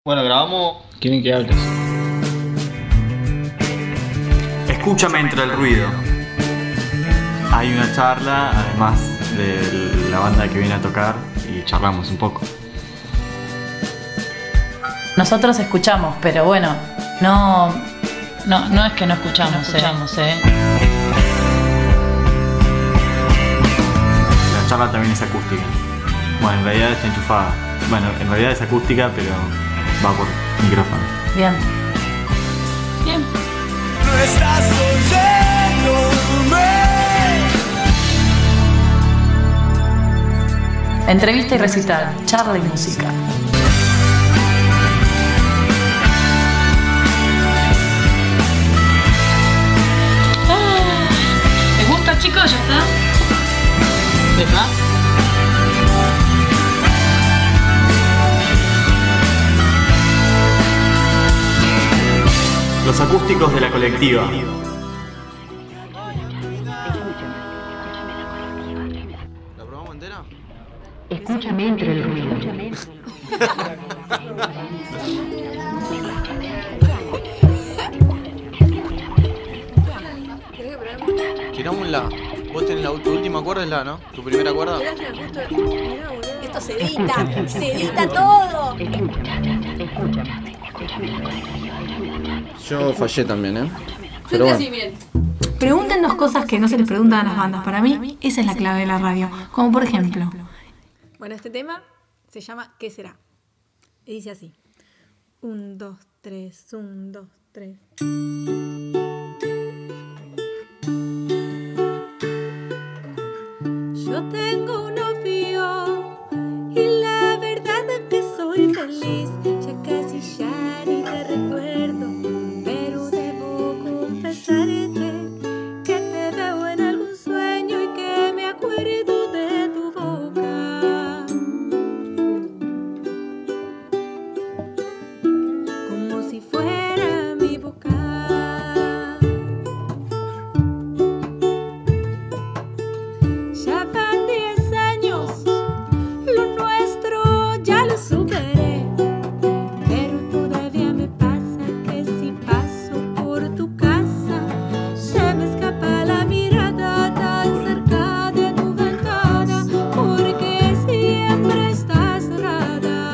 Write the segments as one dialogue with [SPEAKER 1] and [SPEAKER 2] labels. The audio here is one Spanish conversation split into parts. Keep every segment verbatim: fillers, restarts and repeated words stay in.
[SPEAKER 1] Bueno, grabamos. ¿Quieren que hables?
[SPEAKER 2] Escúchame entre el ruido. Hay una charla, además de la banda que viene a tocar, y charlamos un poco.
[SPEAKER 3] Nosotros escuchamos, pero bueno, no... No, no es que no escuchamos, no escuchamos eh. eh.
[SPEAKER 2] La charla también es acústica. Bueno, en realidad está enchufada. Bueno, en realidad es acústica, pero va por micrófono.
[SPEAKER 3] Bien. Bien.
[SPEAKER 4] No estás oyéndome.
[SPEAKER 3] Entrevista y recital, charla y música.
[SPEAKER 5] ¿Les gusta, chicos? ¿Ya está? ¿Deja?
[SPEAKER 2] Los acústicos de la colectiva.
[SPEAKER 6] ¿La probamos entera?
[SPEAKER 7] Escúchame entre el ruido.
[SPEAKER 6] Tiramos la. Vos tenés la, tu última cuerda, es la, ¿no? Tu primera cuerda.
[SPEAKER 8] Esto se edita, se edita todo.
[SPEAKER 7] Escúchame, escúchame.
[SPEAKER 6] Yo fallé también, ¿eh? Pero bueno.
[SPEAKER 9] Pregúntenos cosas que no se les preguntan a las bandas. Para mí, esa es la clave de la radio. Como por ejemplo...
[SPEAKER 8] Bueno, este tema se llama ¿Qué será? Y dice así. Un, dos, tres, un, dos, tres. Yo tengo un novio y la verdad es que soy feliz. Ya casi ya ni te recuerdo, pero debo confesarte que te veo en algún sueño y que me acuerdo de tu boca. Como si fuera mi boca. Ya van diez años, lo nuestro ya lo superé, pero todavía me pasa que si paso por tu casa se me escapa la mirada tan cerca de tu ventana, porque siempre estás cerrada.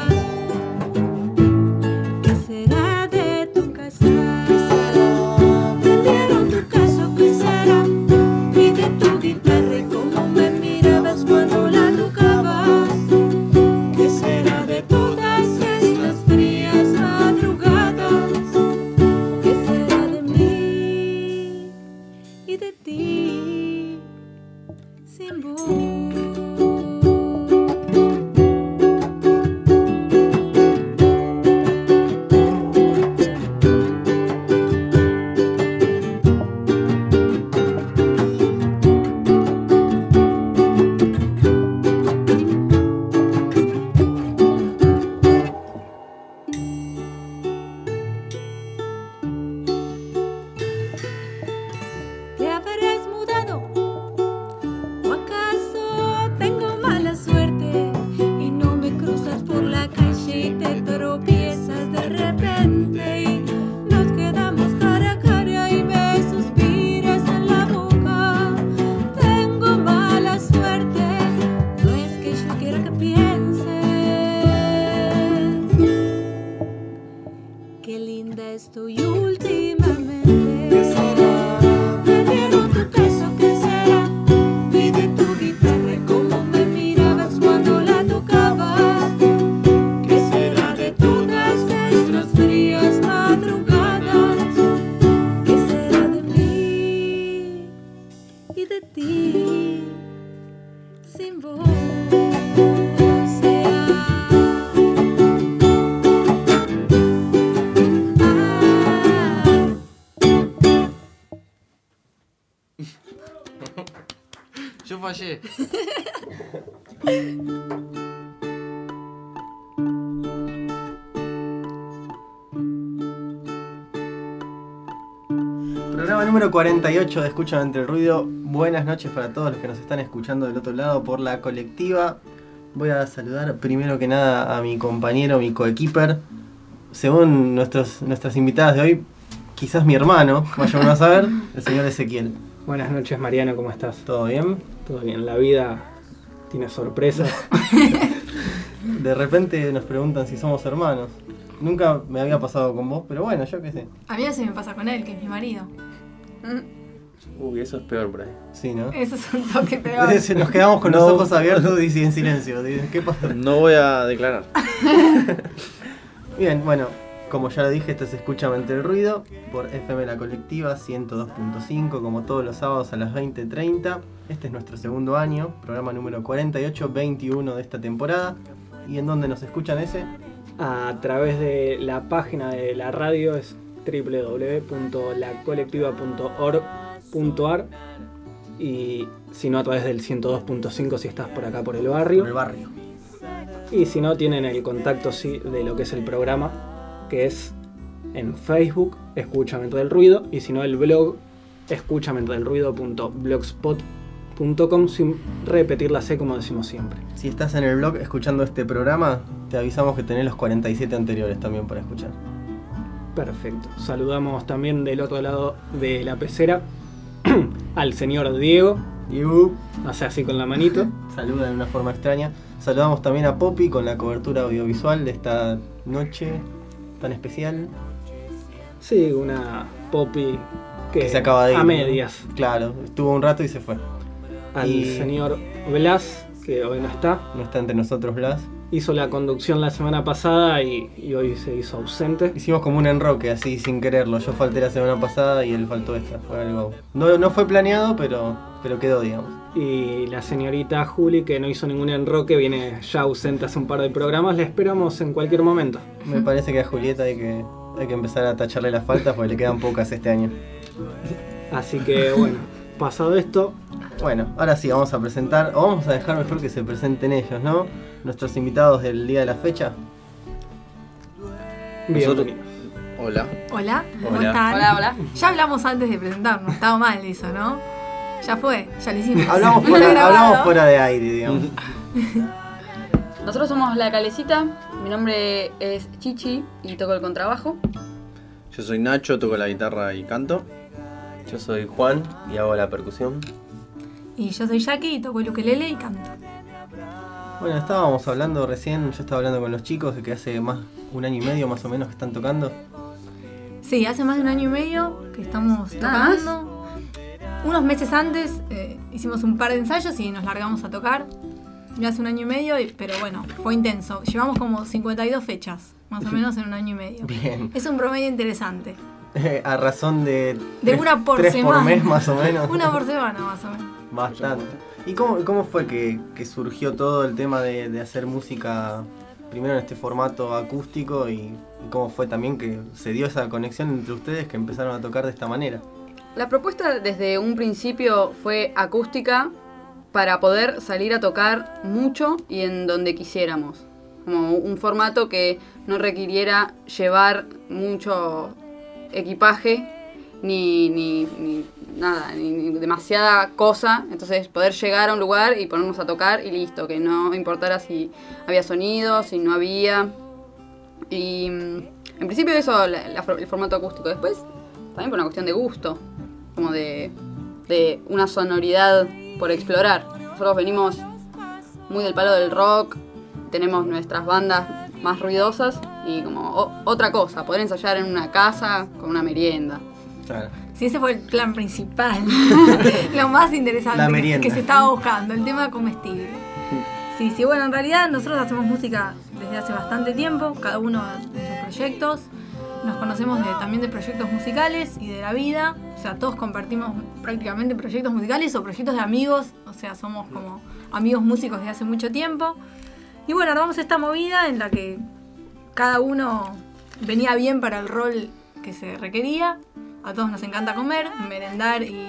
[SPEAKER 8] ¿Qué será de tu casa? ¿Vendieron tu casa? ¿Qué será? Y de tu guitarra y cómo me mirabas cuando la tocabas. ¿Qué será de todas estas frías madrugadas? ¿Qué será de mí y de ti sin voz? ¿Te habrás mudado? ¿O acaso tengo mala suerte y no me cruzas por la calle y te tropiezas de repente y nos quedamos cara a cara y me suspiras en la boca? Tengo mala suerte, no es que yo quiera que pienses qué linda estoy últimamente. Me dieron tu caso, ¿qué será? Y de tu guitarra y cómo me mirabas cuando la tocabas. ¿Qué será de todas nuestras frías madrugadas? ¿Qué será de mí y de ti sin voz?
[SPEAKER 6] Yo fallé.
[SPEAKER 10] Programa número cuarenta y ocho de Escuchan Entre el Ruido. Buenas noches para todos los que nos están escuchando del otro lado por la colectiva. Voy a saludar primero que nada a mi compañero, mi coequiper, según nuestros, nuestras invitadas de hoy, quizás mi hermano, vaya uno a saber, el señor Ezequiel.
[SPEAKER 4] Buenas noches, Mariano, ¿cómo estás?
[SPEAKER 10] ¿Todo bien?
[SPEAKER 4] Todo bien, la vida tiene sorpresas.
[SPEAKER 10] De repente nos preguntan si somos hermanos. Nunca me había pasado con vos, pero bueno, yo qué sé.
[SPEAKER 9] A mí eso me pasa con él, que es mi marido.
[SPEAKER 11] Uy, eso es peor por ahí.
[SPEAKER 10] Sí, ¿no?
[SPEAKER 9] Eso es un toque peor.
[SPEAKER 10] Nos quedamos con
[SPEAKER 11] No.
[SPEAKER 10] los ojos abiertos y en silencio. ¿Qué pasa?
[SPEAKER 11] No voy a declarar.
[SPEAKER 10] Bien, bueno, como ya lo dije, esto se escucha Entre el Ruido por F M La Colectiva ciento dos punto cinco, como todos los sábados a las veinte treinta. Este es nuestro segundo año, programa número cuarenta y ocho, veintiuno de esta temporada. ¿Y en dónde nos escuchan ese?
[SPEAKER 4] A través de la página de la radio es doble u doble u doble u punto la colectiva punto org punto a r y si no a través del ciento dos punto cinco si estás por acá por el barrio.
[SPEAKER 10] Por el barrio.
[SPEAKER 4] Y si no, tienen el contacto sí, de lo que es el programa, que es en Facebook, Escúchame Entre el Ruido, y si no el blog, escúchame entre el ruido punto blogspot punto com, sin repetir la C como decimos siempre.
[SPEAKER 10] Si estás en el blog escuchando este programa, te avisamos que tenés los cuarenta y siete anteriores también para escuchar.
[SPEAKER 4] Perfecto. Saludamos también del otro lado de la pecera al señor Diego.
[SPEAKER 10] Diego.
[SPEAKER 4] Hace así con la manito.
[SPEAKER 10] Saluda de una forma extraña. Saludamos también a Poppy con la cobertura audiovisual de esta noche tan especial.
[SPEAKER 4] Sí, una Poppy que,
[SPEAKER 10] que se acaba de ir.
[SPEAKER 4] A medias.
[SPEAKER 10] Claro, estuvo un rato y se fue.
[SPEAKER 4] Al
[SPEAKER 10] y...
[SPEAKER 4] señor Blas, que hoy no está.
[SPEAKER 10] No está entre nosotros Blas.
[SPEAKER 4] Hizo la conducción la semana pasada y, y hoy se hizo ausente.
[SPEAKER 10] Hicimos como un enroque así sin quererlo. Yo falté la semana pasada y él faltó esta. Fue algo... No, no fue planeado, pero, pero quedó, digamos.
[SPEAKER 4] Y la señorita Juli, que no hizo ningún enroque, viene ya ausente hace un par de programas. La esperamos en cualquier momento.
[SPEAKER 10] Me parece que a Julieta hay que, hay que empezar a tacharle las faltas porque le quedan pocas este año.
[SPEAKER 4] Así que bueno, pasado esto...
[SPEAKER 10] Bueno, ahora sí, vamos a presentar, o vamos a dejar mejor que se presenten ellos, ¿no? Nuestros invitados del día de la fecha.
[SPEAKER 4] Bienvenidos.
[SPEAKER 11] Hola.
[SPEAKER 9] Hola, ¿cómo
[SPEAKER 11] Hola.
[SPEAKER 9] están?
[SPEAKER 3] Hola, hola.
[SPEAKER 9] Ya hablamos antes de presentarnos, estaba mal eso, ¿no? Ya fue, ya lo hicimos.
[SPEAKER 10] Hablamos
[SPEAKER 9] Está
[SPEAKER 10] fuera,
[SPEAKER 9] grabado.
[SPEAKER 10] hablamos fuera de aire, digamos.
[SPEAKER 3] Nosotros somos La Calecita, mi nombre es Chichi y toco el contrabajo.
[SPEAKER 11] Yo soy Nacho, toco la guitarra y canto.
[SPEAKER 12] Yo soy Juan y hago la percusión.
[SPEAKER 9] Y yo soy Jackie y toco el ukelele y canto.
[SPEAKER 10] Bueno, estábamos hablando recién, yo estaba hablando con los chicos de que hace más un año y medio más o menos que están tocando.
[SPEAKER 9] Sí, hace más de un año y medio que estamos
[SPEAKER 3] ¿Nada
[SPEAKER 9] tocando. Unos meses antes eh, hicimos un par de ensayos y nos largamos a tocar. Ya hace un año y medio, y- pero bueno, fue intenso. Llevamos como cincuenta y dos fechas, más o menos en un año y medio.
[SPEAKER 10] Bien.
[SPEAKER 9] Es un promedio interesante.
[SPEAKER 10] A razón de...
[SPEAKER 9] De
[SPEAKER 10] tres-
[SPEAKER 9] una por
[SPEAKER 10] tres
[SPEAKER 9] semana.
[SPEAKER 10] por mes más o menos.
[SPEAKER 9] Una por semana más o menos.
[SPEAKER 10] Bastante. ¿Y cómo, cómo fue que, que surgió todo el tema de, de hacer música primero en este formato acústico y, y cómo fue también que se dio esa conexión entre ustedes que empezaron a tocar de esta manera?
[SPEAKER 3] La propuesta desde un principio fue acústica para poder salir a tocar mucho y en donde quisiéramos. Como un formato que no requiriera llevar mucho equipaje ni, ni, ni nada, ni, ni demasiada cosa. Entonces poder llegar a un lugar y ponernos a tocar y listo, que no importara si había sonido, si no había. Y mm, en principio eso, la- la- el formato acústico. Después también por una cuestión de gusto, como de, de una sonoridad por explorar. Nosotros venimos muy del palo del rock, tenemos nuestras bandas más ruidosas y como o- otra cosa, poder ensayar en una casa con una merienda.
[SPEAKER 10] Claro.
[SPEAKER 9] Sí, ese fue el plan principal. Lo más interesante
[SPEAKER 10] La
[SPEAKER 9] que,
[SPEAKER 10] merienda.
[SPEAKER 9] que se estaba buscando, el tema comestible. Sí, sí, bueno, en realidad nosotros hacemos música desde hace bastante tiempo, cada uno de sus proyectos. Nos conocemos de- también de proyectos musicales y de la vida. O sea, todos compartimos prácticamente proyectos musicales o proyectos de amigos. O sea, somos como amigos músicos de hace mucho tiempo. Y bueno, armamos esta movida en la que cada uno venía bien para el rol que se requería. A todos nos encanta comer, merendar y,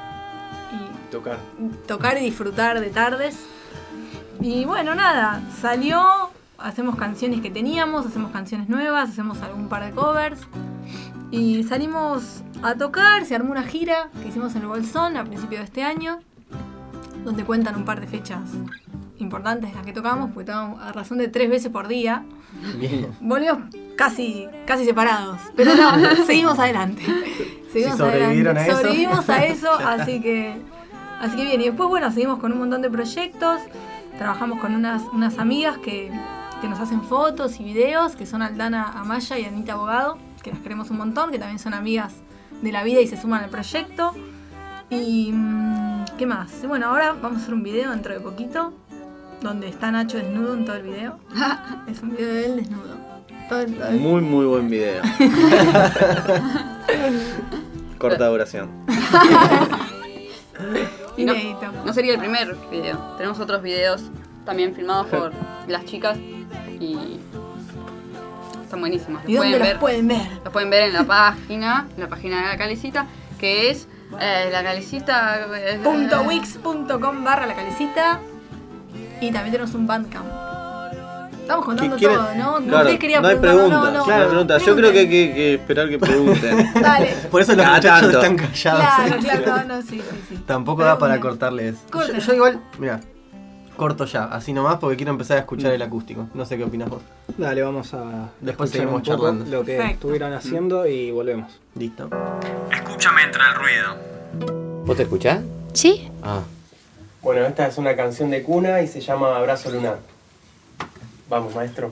[SPEAKER 9] y
[SPEAKER 11] Tocar.
[SPEAKER 9] tocar y disfrutar de tardes. Y bueno, nada, salió, hacemos canciones que teníamos, hacemos canciones nuevas, hacemos algún par de covers. Y salimos a tocar, se armó una gira que hicimos en el Bolsón a principios de este año, donde cuentan un par de fechas importantes de las que tocamos, porque tocábamos a razón de tres veces por día.
[SPEAKER 10] Bien.
[SPEAKER 9] Volvimos casi, casi separados. Pero no, seguimos adelante. Seguimos
[SPEAKER 10] Si sobrevivieron
[SPEAKER 9] adelante.
[SPEAKER 10] a eso.
[SPEAKER 9] Sobrevivimos a eso, así que, así que bien. Y después, bueno, seguimos con un montón de proyectos. Trabajamos con unas, unas amigas que, que nos hacen fotos y videos, que son Aldana Amaya y Anita Abogado, que las queremos un montón, que también son amigas de la vida y se suman al proyecto. Y ¿qué más? Bueno, ahora vamos a hacer un video dentro de poquito, donde está Nacho desnudo en todo el video. Es un video de él desnudo. Todo el- todo el-
[SPEAKER 11] Muy, muy buen video. Corta duración.
[SPEAKER 3] Y no,
[SPEAKER 9] Inédito.
[SPEAKER 3] no sería el primer video. Tenemos otros videos también filmados por las chicas y están buenísimos. Los
[SPEAKER 9] ¿Y dónde
[SPEAKER 3] pueden
[SPEAKER 9] los
[SPEAKER 3] ver,
[SPEAKER 9] pueden ver?
[SPEAKER 3] los pueden ver en la página, en la página de la Calecita, que es eh, la Calecita eh,
[SPEAKER 9] punto wix punto com barra la calecita. Y también tenemos un Bandcamp. Estamos contando
[SPEAKER 11] quieren?
[SPEAKER 9] todo, ¿no?
[SPEAKER 11] Claro,
[SPEAKER 9] Ustedes querían
[SPEAKER 11] no hay
[SPEAKER 9] preguntar,
[SPEAKER 11] preguntas.
[SPEAKER 9] no, no,
[SPEAKER 11] no hay preguntas. Yo creo que hay que, que esperar que pregunten.
[SPEAKER 9] Dale.
[SPEAKER 10] Por eso los
[SPEAKER 11] Cada
[SPEAKER 10] muchachos
[SPEAKER 11] tanto.
[SPEAKER 10] están callados.
[SPEAKER 9] Claro, claro, no, no, sí, sí, sí.
[SPEAKER 10] Tampoco da para cortarles. Yo,
[SPEAKER 9] Corten.
[SPEAKER 10] yo igual, mira, corto ya, así nomás porque quiero empezar a escuchar el acústico. No sé qué opinas vos.
[SPEAKER 4] Dale, vamos a
[SPEAKER 10] Después
[SPEAKER 4] escuchar
[SPEAKER 10] seguimos
[SPEAKER 4] un poco
[SPEAKER 10] charlando.
[SPEAKER 4] lo que
[SPEAKER 9] Perfecto.
[SPEAKER 4] estuvieron haciendo y volvemos.
[SPEAKER 10] Listo.
[SPEAKER 2] Escúchame entre el ruido.
[SPEAKER 11] ¿Vos te escuchás?
[SPEAKER 13] Sí.
[SPEAKER 11] Ah.
[SPEAKER 10] Bueno, esta es una canción de cuna y se llama Abrazo Lunar. Vamos, maestro.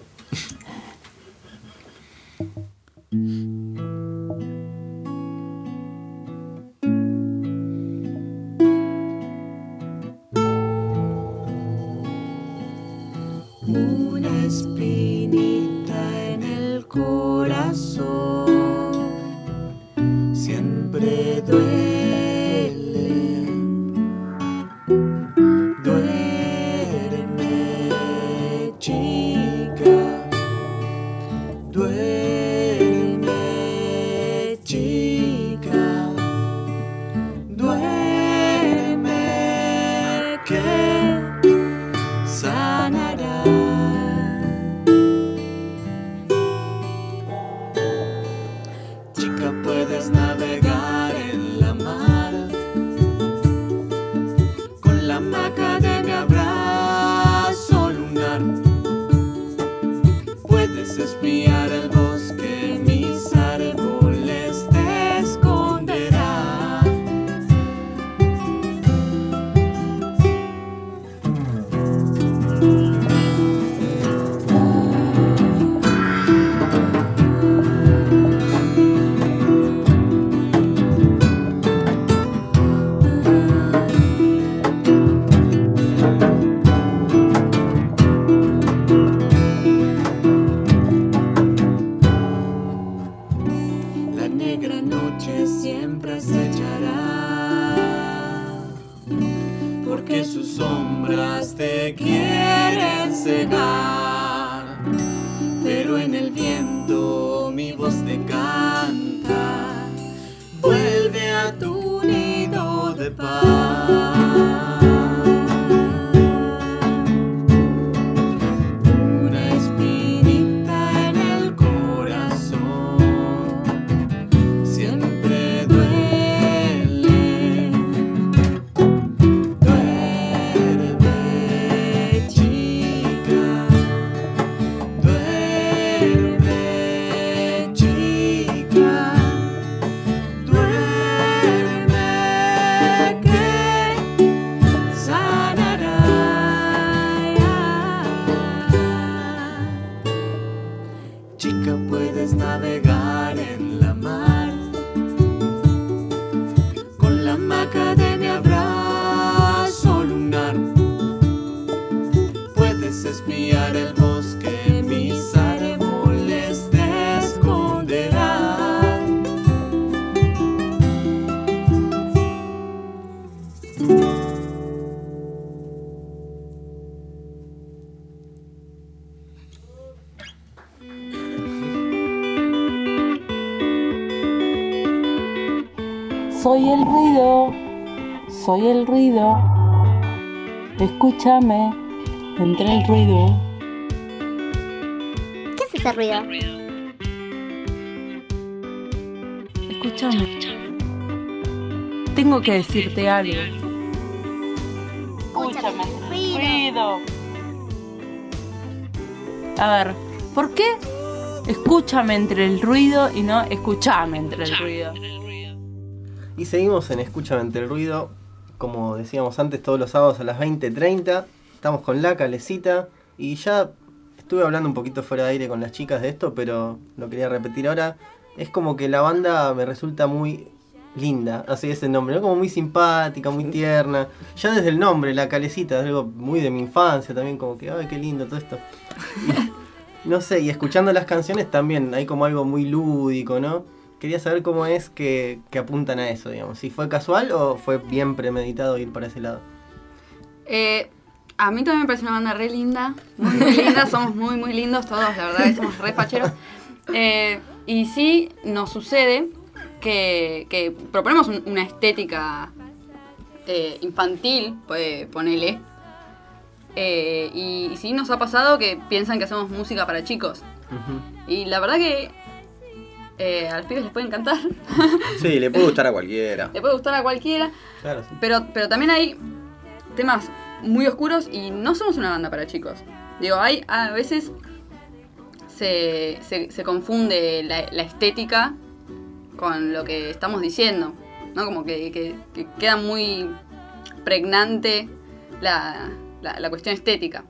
[SPEAKER 8] Una espinita en el corazón siempre duele. Duerme, chica. Duerme, chica. Duerme que sanará. Chica, puedes navegar en la mar con la hamaca de mi abrazo lunar. Puedes espiar el bosque, mis árboles te esconderán. La negra noche siempre acechará, porque sus sombras te quieren cegar. Pero en el viento mi voz te canta, vuelve a tu nido de paz. Una espinita en el corazón siempre duele. Duerme, chica. Duerme, chica. Duerme que sanará. Chica, puedes navegar en la mar con la hamaca de mi abrazo lunar. Puedes espiar el bosque, mis árboles te esconderán.
[SPEAKER 14] Soy el ruido, soy el ruido. Escúchame, entre el ruido.
[SPEAKER 13] ¿Qué es ese ruido?
[SPEAKER 14] Escúchame. Tengo que decirte algo. Escúchame, ruido. A ver, ¿por qué Escúchame entre el ruido y no escuchame entre el ruido.
[SPEAKER 10] Y seguimos en Escúchame entre el ruido, como decíamos antes, todos los sábados a las veinte treinta. Estamos con la Calecita y ya estuve hablando un poquito fuera de aire con las chicas de esto, pero lo quería repetir ahora. Es como que la banda me resulta muy linda, así es el nombre, ¿no? Como muy simpática, muy tierna. Ya desde el nombre, la Calecita, es algo muy de mi infancia también, como que, ay, qué lindo todo esto. Y, no sé, y escuchando las canciones también hay como algo muy lúdico, ¿no? Quería saber cómo es que, que apuntan a eso, digamos. Si fue casual o fue bien premeditado ir para ese lado.
[SPEAKER 3] Eh, a mí también me parece una banda re linda, muy, muy linda, somos muy, muy lindos todos, la verdad que somos re facheros. Eh, y sí nos sucede que, que proponemos un, una estética eh, infantil, pues ponele. Eh, y, y sí nos ha pasado que piensan que hacemos música para chicos. Uh-huh. Y la verdad que eh, a los pibes les puede encantar.
[SPEAKER 11] Sí, le puede gustar a cualquiera.
[SPEAKER 3] Le puede gustar a cualquiera.
[SPEAKER 10] Claro, sí. Pero,
[SPEAKER 3] pero también hay temas muy oscuros y no somos una banda para chicos. Digo, hay a veces se, se, se confunde la, la estética con lo que estamos diciendo, ¿no? Como que, que, que queda muy pregnante la, la, la cuestión estética.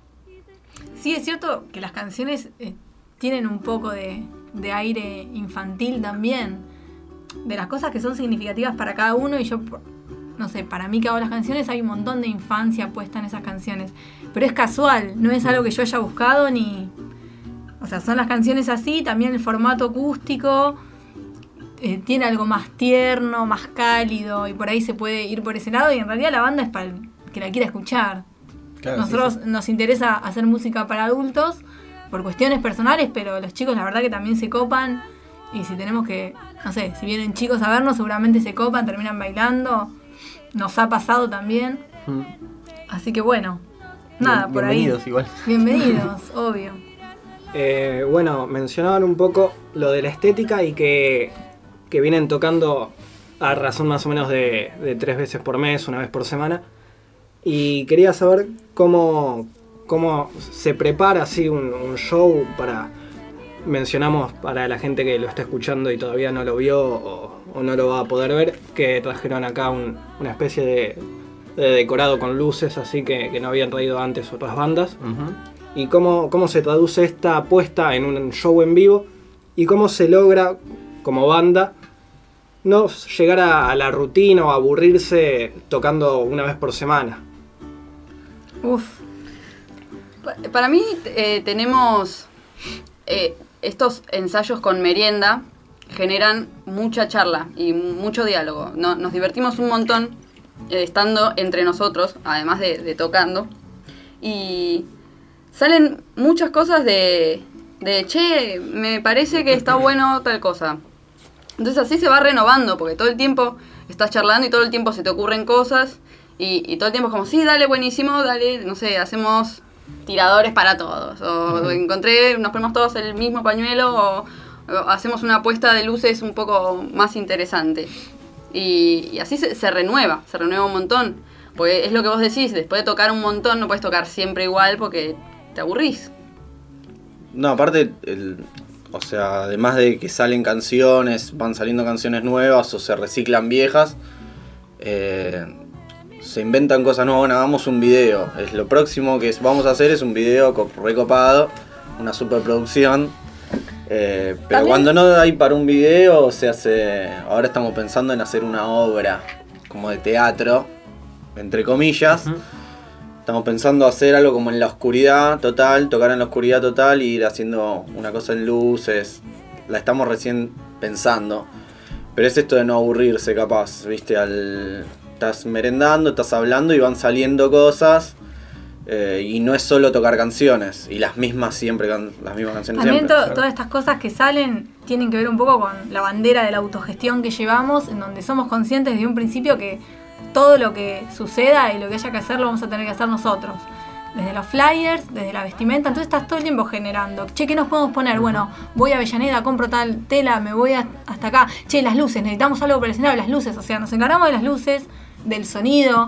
[SPEAKER 9] Sí, es cierto que las canciones eh, tienen un poco de, de aire infantil también, de las cosas que son significativas para cada uno, y yo, no sé, para mí que hago las canciones hay un montón de infancia puesta en esas canciones, pero es casual, no es algo que yo haya buscado ni... O sea, son las canciones así, también el formato acústico eh, tiene algo más tierno, más cálido, y por ahí se puede ir por ese lado, y en realidad la banda es para el que la quiera escuchar. Claro, nosotros sí, sí. Nos interesa hacer música para adultos por cuestiones personales, pero los chicos la verdad que también se copan, y si tenemos que, no sé, si vienen chicos a vernos seguramente se copan, terminan bailando, nos ha pasado también. Mm. Así que bueno, nada,
[SPEAKER 10] Bien,
[SPEAKER 9] por
[SPEAKER 10] bienvenidos
[SPEAKER 9] ahí.
[SPEAKER 10] Igual.
[SPEAKER 9] Bienvenidos, obvio.
[SPEAKER 4] Eh, bueno, mencionaban un poco lo de la estética y que, que vienen tocando a razón más o menos de, de tres veces por mes, una vez por semana. Y quería saber cómo, cómo se prepara así un, un show para, mencionamos para la gente que lo está escuchando y todavía no lo vio o, o no lo va a poder ver, que trajeron acá un, una especie de, de decorado con luces así que, que no habían traído antes otras bandas. Uh-huh. Y cómo, cómo se traduce esta apuesta en un show en vivo y cómo se logra como banda no llegar a, a la rutina o aburrirse tocando una vez por semana.
[SPEAKER 3] Uf. Para mí eh, tenemos eh, estos ensayos con merienda generan mucha charla y mucho diálogo. No, nos divertimos un montón eh, estando entre nosotros, además de, de tocando. Y salen muchas cosas de, de, che, me parece que está bueno tal cosa. Entonces así se va renovando, porque todo el tiempo estás charlando y todo el tiempo se te ocurren cosas. Y, y todo el tiempo es como, sí, dale, buenísimo, dale, no sé, hacemos tiradores para todos. O uh-huh. encontré, nos ponemos todos el mismo pañuelo, o, o hacemos una puesta de luces un poco más interesante. Y, y así se, se renueva, se renueva un montón. Porque es lo que vos decís, después de tocar un montón no puedes tocar siempre igual porque te aburrís.
[SPEAKER 11] No, aparte, el, o sea, además de que salen canciones, van saliendo canciones nuevas o se reciclan viejas, eh, se inventan cosas nuevas. Bueno, hagamos un video. Es lo próximo que vamos a hacer es un video recopado, una superproducción. Eh, pero ¿también? Cuando no hay para un video, se hace. Ahora estamos pensando en hacer una obra como de teatro, entre comillas. Uh-huh. Estamos pensando hacer algo como en la oscuridad total, tocar en la oscuridad total y ir haciendo una cosa en luces. La estamos recién pensando. Pero es esto de no aburrirse, capaz, ¿viste? Al, estás merendando, estás hablando y van saliendo cosas. Eh, y no es solo tocar canciones. Y las mismas siempre, las mismas canciones
[SPEAKER 9] también
[SPEAKER 11] siempre.
[SPEAKER 9] También to- todas estas cosas que salen tienen que ver un poco con la bandera de la autogestión que llevamos, en donde somos conscientes desde un principio que todo lo que suceda y lo que haya que hacer lo vamos a tener que hacer nosotros. Desde los flyers, desde la vestimenta, entonces estás todo el tiempo generando. Che, ¿qué nos podemos poner? Bueno, voy a Avellaneda, compro tal tela, me voy a, hasta acá. Che, las luces, necesitamos algo para el escenario, las luces. O sea, nos encargamos de las luces, del sonido.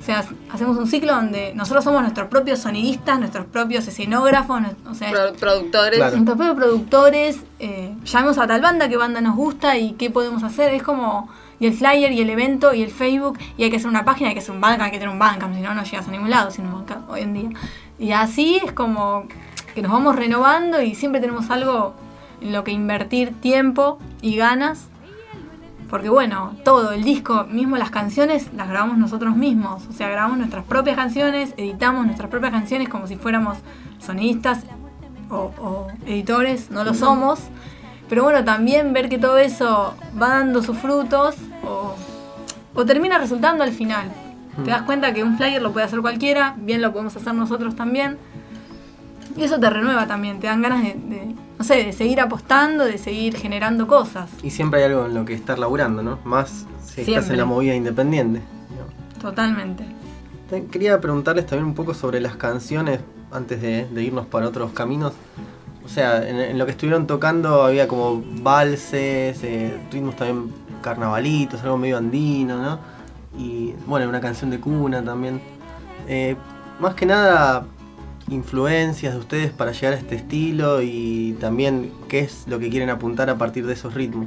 [SPEAKER 9] O sea, hacemos un ciclo donde nosotros somos nuestros propios sonidistas, nuestros propios escenógrafos, o sea,
[SPEAKER 3] Pro- productores.
[SPEAKER 9] Claro. Nuestros propios productores, eh, llamemos a tal banda, qué banda nos gusta y qué podemos hacer. Es como, y el flyer, y el evento, y el Facebook, y hay que hacer una página, hay que hacer un Bandcamp, hay que tener un Bandcamp, si no, no llegas a ningún lado sin un Bandcamp hoy en día. Y así es como que nos vamos renovando y siempre tenemos algo en lo que invertir tiempo y ganas. Porque bueno, todo, el disco, mismo las canciones, las grabamos nosotros mismos. O sea, grabamos nuestras propias canciones, editamos nuestras propias canciones como si fuéramos sonidistas o, o editores, no lo somos. Pero bueno, también ver que todo eso va dando sus frutos o, o termina resultando al final. Te das cuenta que un flyer lo puede hacer cualquiera, bien lo podemos hacer nosotros también. Y eso te renueva también, te dan ganas de, de, no sé, de seguir apostando, de seguir generando cosas.
[SPEAKER 10] Y siempre hay algo en lo que estar laburando, ¿no? Más si
[SPEAKER 9] Siempre.
[SPEAKER 10] estás en la movida independiente.
[SPEAKER 9] Totalmente.
[SPEAKER 10] Te- Quería preguntarles también un poco sobre las canciones antes de, de irnos para otros caminos. O sea, en, en lo que estuvieron tocando había como valses, eh, ritmos también carnavalitos, algo medio andino, ¿no? Y bueno, una canción de cuna también. Eh, más que nada, influencias de ustedes para llegar a este estilo y también qué es lo que quieren apuntar a partir de esos ritmos.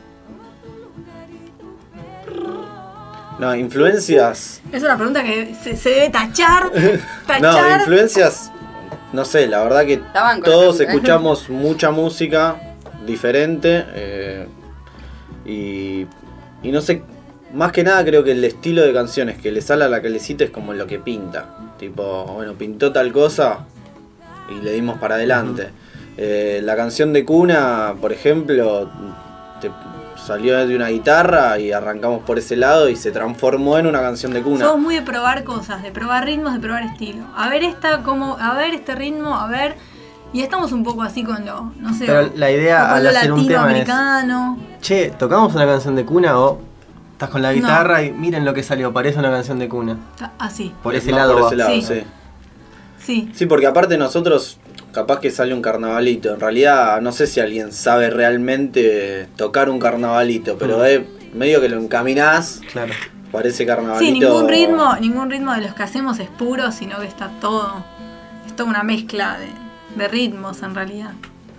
[SPEAKER 11] No, influencias.
[SPEAKER 9] Es una pregunta que se, se debe tachar, tachar.
[SPEAKER 11] No, influencias. No sé, la verdad que
[SPEAKER 3] La banco,
[SPEAKER 11] todos
[SPEAKER 3] la banco.
[SPEAKER 11] escuchamos mucha música diferente. eh, y, y no sé, más que nada creo que el estilo de canciones que le sale a la calecita es como lo que pinta. Tipo, bueno, pintó tal cosa y le dimos para adelante. Eh, la canción de cuna, por ejemplo, te salió de una guitarra y arrancamos por ese lado y se transformó en una canción de cuna.
[SPEAKER 9] Somos muy de probar cosas, de probar ritmos, de probar estilo. A ver esta, como, a ver este ritmo, a ver. Y estamos un poco así con lo, no sé,
[SPEAKER 10] Pero la idea
[SPEAKER 9] con
[SPEAKER 10] al
[SPEAKER 9] lo
[SPEAKER 10] hacer un tema es,
[SPEAKER 9] latinoamericano.
[SPEAKER 10] che, ¿tocamos una canción de cuna o estás con la guitarra y miren lo que salió, parece una canción de cuna?
[SPEAKER 9] Así.
[SPEAKER 10] Por ese
[SPEAKER 11] Más
[SPEAKER 10] lado
[SPEAKER 11] por
[SPEAKER 10] va.
[SPEAKER 11] ese lado,
[SPEAKER 9] Sí.
[SPEAKER 11] sí.
[SPEAKER 9] Sí.
[SPEAKER 11] Sí, porque aparte nosotros, capaz que sale un carnavalito. En realidad, no sé si alguien sabe realmente tocar un carnavalito, pero
[SPEAKER 10] Mm.
[SPEAKER 11] es medio que lo encaminás.
[SPEAKER 10] Claro.
[SPEAKER 11] Parece carnavalito.
[SPEAKER 9] Sí, ningún ritmo, ningún ritmo de los que hacemos es puro, sino que está todo, es toda una mezcla de, de ritmos en realidad.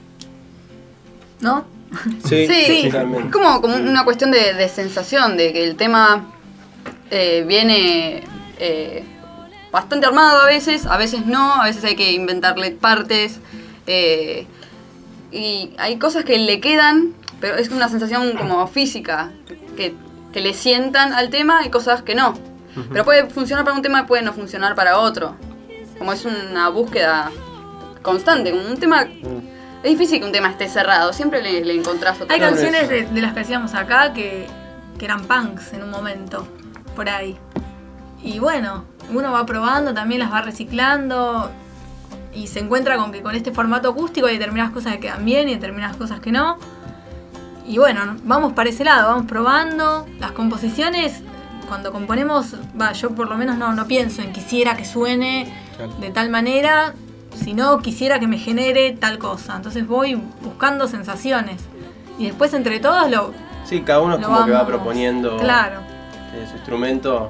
[SPEAKER 9] ¿No?
[SPEAKER 11] Sí,
[SPEAKER 3] Sí,
[SPEAKER 12] totalmente.
[SPEAKER 3] es como, como una cuestión de, de sensación, de que el tema eh, viene eh, bastante armado a veces, a veces no, a veces hay que inventarle partes. eh, y hay cosas que le quedan, pero es una sensación como física, que, que le sientan al tema y cosas que no. Pero puede funcionar para un tema y puede no funcionar para otro. Como es una búsqueda constante, como un tema... Es difícil que un tema esté cerrado, siempre le, le encontrás otra
[SPEAKER 9] Hay
[SPEAKER 3] cosa.
[SPEAKER 9] canciones de, de las que hacíamos acá que, que eran punks en un momento, por ahí. Y bueno, uno va probando, también las va reciclando y se encuentra con que con este formato acústico hay determinadas cosas que quedan bien y determinadas cosas que no. Y bueno, vamos para ese lado, vamos probando. Las composiciones, cuando componemos, va, yo por lo menos no, no pienso en quisiera que suene de tal manera, sino quisiera que me genere tal cosa. Entonces voy buscando sensaciones. Y después entre todos lo...
[SPEAKER 12] Sí, cada uno es
[SPEAKER 9] Lo
[SPEAKER 12] como que va
[SPEAKER 9] vamos-
[SPEAKER 12] proponiendo
[SPEAKER 9] Claro.
[SPEAKER 12] de su instrumento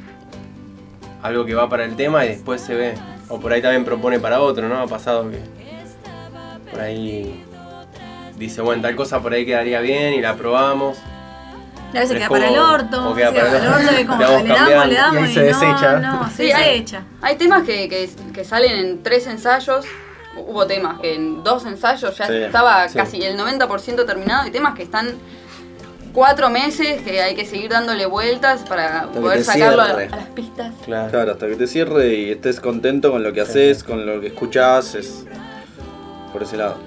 [SPEAKER 12] algo que va para el tema y después se ve. O por ahí también propone para otro, ¿no? Ha pasado que por ahí dice, bueno, tal cosa por ahí quedaría bien y la probamos.
[SPEAKER 9] Y a veces
[SPEAKER 12] Pero
[SPEAKER 9] queda
[SPEAKER 12] es
[SPEAKER 9] para el
[SPEAKER 12] como-
[SPEAKER 9] orto,
[SPEAKER 12] o queda
[SPEAKER 9] sí,
[SPEAKER 12] para el orto.
[SPEAKER 9] que como
[SPEAKER 12] Le vamos
[SPEAKER 9] le damos,
[SPEAKER 12] cambiando.
[SPEAKER 9] le damos
[SPEAKER 10] Y ahí
[SPEAKER 9] y,
[SPEAKER 10] se
[SPEAKER 9] no,
[SPEAKER 10] desecha.
[SPEAKER 9] no, se
[SPEAKER 3] Sí, hay,
[SPEAKER 9] desecha.
[SPEAKER 3] hay temas que, que, que salen en tres ensayos. Hubo temas que en dos ensayos ya
[SPEAKER 11] Sí,
[SPEAKER 3] estaba
[SPEAKER 12] sí.
[SPEAKER 3] casi el noventa por ciento terminado. Y temas que están cuatro meses, que hay que seguir dándole vueltas para
[SPEAKER 11] que
[SPEAKER 3] poder
[SPEAKER 11] te
[SPEAKER 3] sacarlo a,
[SPEAKER 11] cierre.
[SPEAKER 3] a las pistas.
[SPEAKER 12] Claro.
[SPEAKER 11] Claro, hasta que te cierre y estés contento con lo que haces, con lo que escuchás, es por ese lado.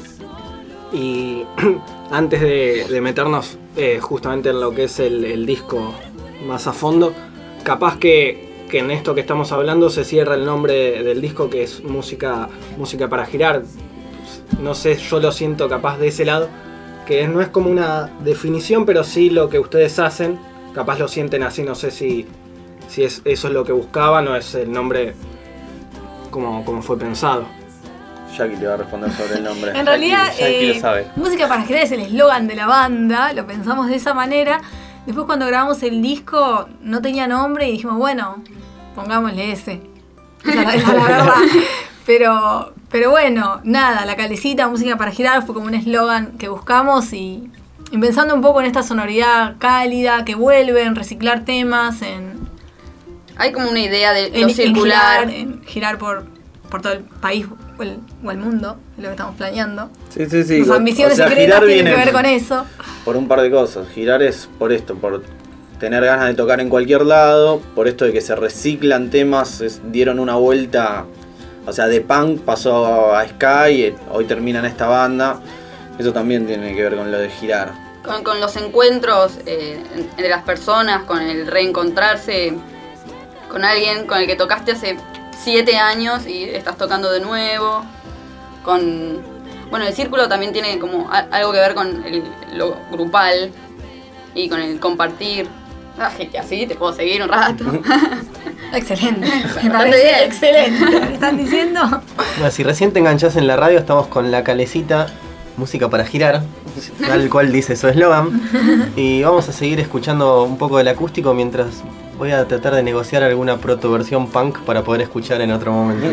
[SPEAKER 4] Y antes de, de meternos eh, justamente en lo que es el, el disco más a fondo, capaz que, que en esto que estamos hablando se cierra el nombre del disco, que es música, música para girar. No sé, yo lo siento capaz de ese lado, que no es como una definición, pero sí lo que ustedes hacen, capaz lo sienten así, no sé si, si es, eso es lo que buscaban o es el nombre como, como fue pensado.
[SPEAKER 11] Jackie te va a responder sobre el nombre.
[SPEAKER 9] En realidad,
[SPEAKER 12] Jackie lo
[SPEAKER 9] eh,
[SPEAKER 12] sabe.
[SPEAKER 9] música para girar es el eslogan de la banda, lo pensamos de esa manera. Después cuando grabamos el disco no tenía nombre y dijimos, bueno, pongámosle ese. Esa, esa es la verdad. Pero, pero bueno, nada, La Calecita, música para girar, fue como un eslogan que buscamos y, y pensando un poco en esta sonoridad cálida, que vuelve, en reciclar temas, en...
[SPEAKER 3] Hay como una idea de
[SPEAKER 9] en,
[SPEAKER 3] lo circular.
[SPEAKER 9] En girar, en girar por, por todo el país o el, o el mundo, es lo que estamos planeando.
[SPEAKER 11] Sí, sí, sí.
[SPEAKER 9] Sus ambiciones
[SPEAKER 11] o sea,
[SPEAKER 9] secretas tienen
[SPEAKER 11] viene
[SPEAKER 9] que ver con eso.
[SPEAKER 11] Por un par de cosas. Girar es por esto, por tener ganas de tocar en cualquier lado, por esto de que se reciclan temas, es, dieron una vuelta, o sea, de punk pasó a ska y hoy termina en esta banda. Eso también tiene que ver con lo de girar.
[SPEAKER 3] Con, con los encuentros eh, entre las personas, con el reencontrarse con alguien con el que tocaste hace siete años y estás tocando de nuevo. Con, bueno, el círculo también tiene como a, algo que ver con el, lo grupal y con el compartir. Ay, que así te puedo seguir un rato.
[SPEAKER 9] Excelente.
[SPEAKER 3] Me parece bien.
[SPEAKER 9] Excelente. ¿Qué están diciendo?
[SPEAKER 10] Bueno, si recién te enganchás en la radio, estamos con La Calecita, música para girar, tal cual dice su eslogan. Y vamos a seguir escuchando un poco del acústico mientras voy a tratar de negociar alguna protoversión punk para poder escuchar en otro momento.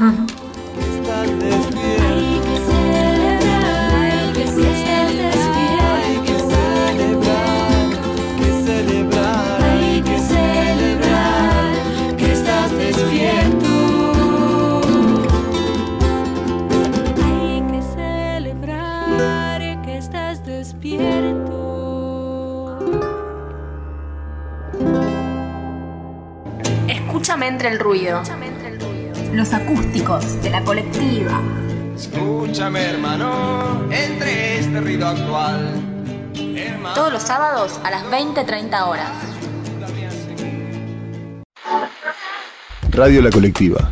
[SPEAKER 13] Escúchame entre el ruido. Los acústicos de La Colectiva.
[SPEAKER 15] Escúchame, hermano, entre este ruido actual. Hermano.
[SPEAKER 13] Todos los sábados a las veinte treinta horas.
[SPEAKER 16] Radio La Colectiva.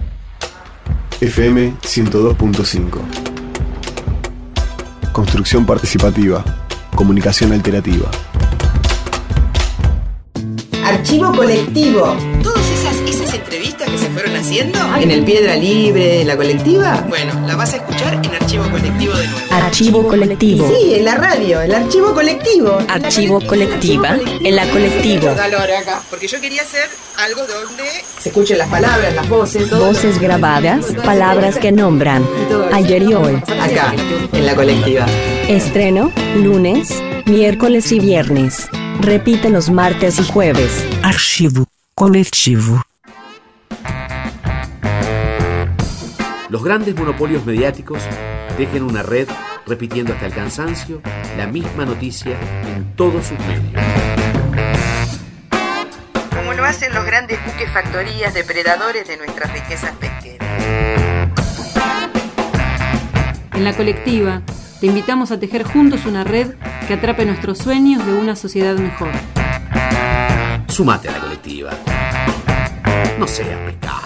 [SPEAKER 16] F M ciento dos punto cinco. Construcción participativa. Comunicación alternativa.
[SPEAKER 17] Archivo colectivo.
[SPEAKER 18] Todas esas, esas entrevistas que se fueron haciendo
[SPEAKER 17] En el Piedra Libre, en La Colectiva.
[SPEAKER 18] Bueno, la vas a escuchar en Archivo Colectivo de nuevo.
[SPEAKER 14] Archivo colectivo.
[SPEAKER 17] Sí, en la radio, el archivo colectivo.
[SPEAKER 14] Archivo colectiva en La Colectiva.
[SPEAKER 18] Dale acá, porque yo quería hacer algo donde
[SPEAKER 17] Se escuchen las palabras, las voces, todo.
[SPEAKER 14] Voces grabadas, palabras que nombran. Ayer y hoy.
[SPEAKER 17] Acá, en La Colectiva.
[SPEAKER 14] Estreno, lunes, miércoles y viernes. Repite los martes y jueves.
[SPEAKER 19] Archivo colectivo.
[SPEAKER 20] Los grandes monopolios mediáticos tejen una red repitiendo hasta el cansancio la misma noticia en todos sus medios.
[SPEAKER 18] como lo hacen los grandes buques factorías depredadores de nuestras riquezas pesqueras.
[SPEAKER 21] En La Colectiva, te invitamos a tejer juntos una red que atrape nuestros sueños de una sociedad mejor.
[SPEAKER 20] Sumate a La Colectiva. No seas pescado.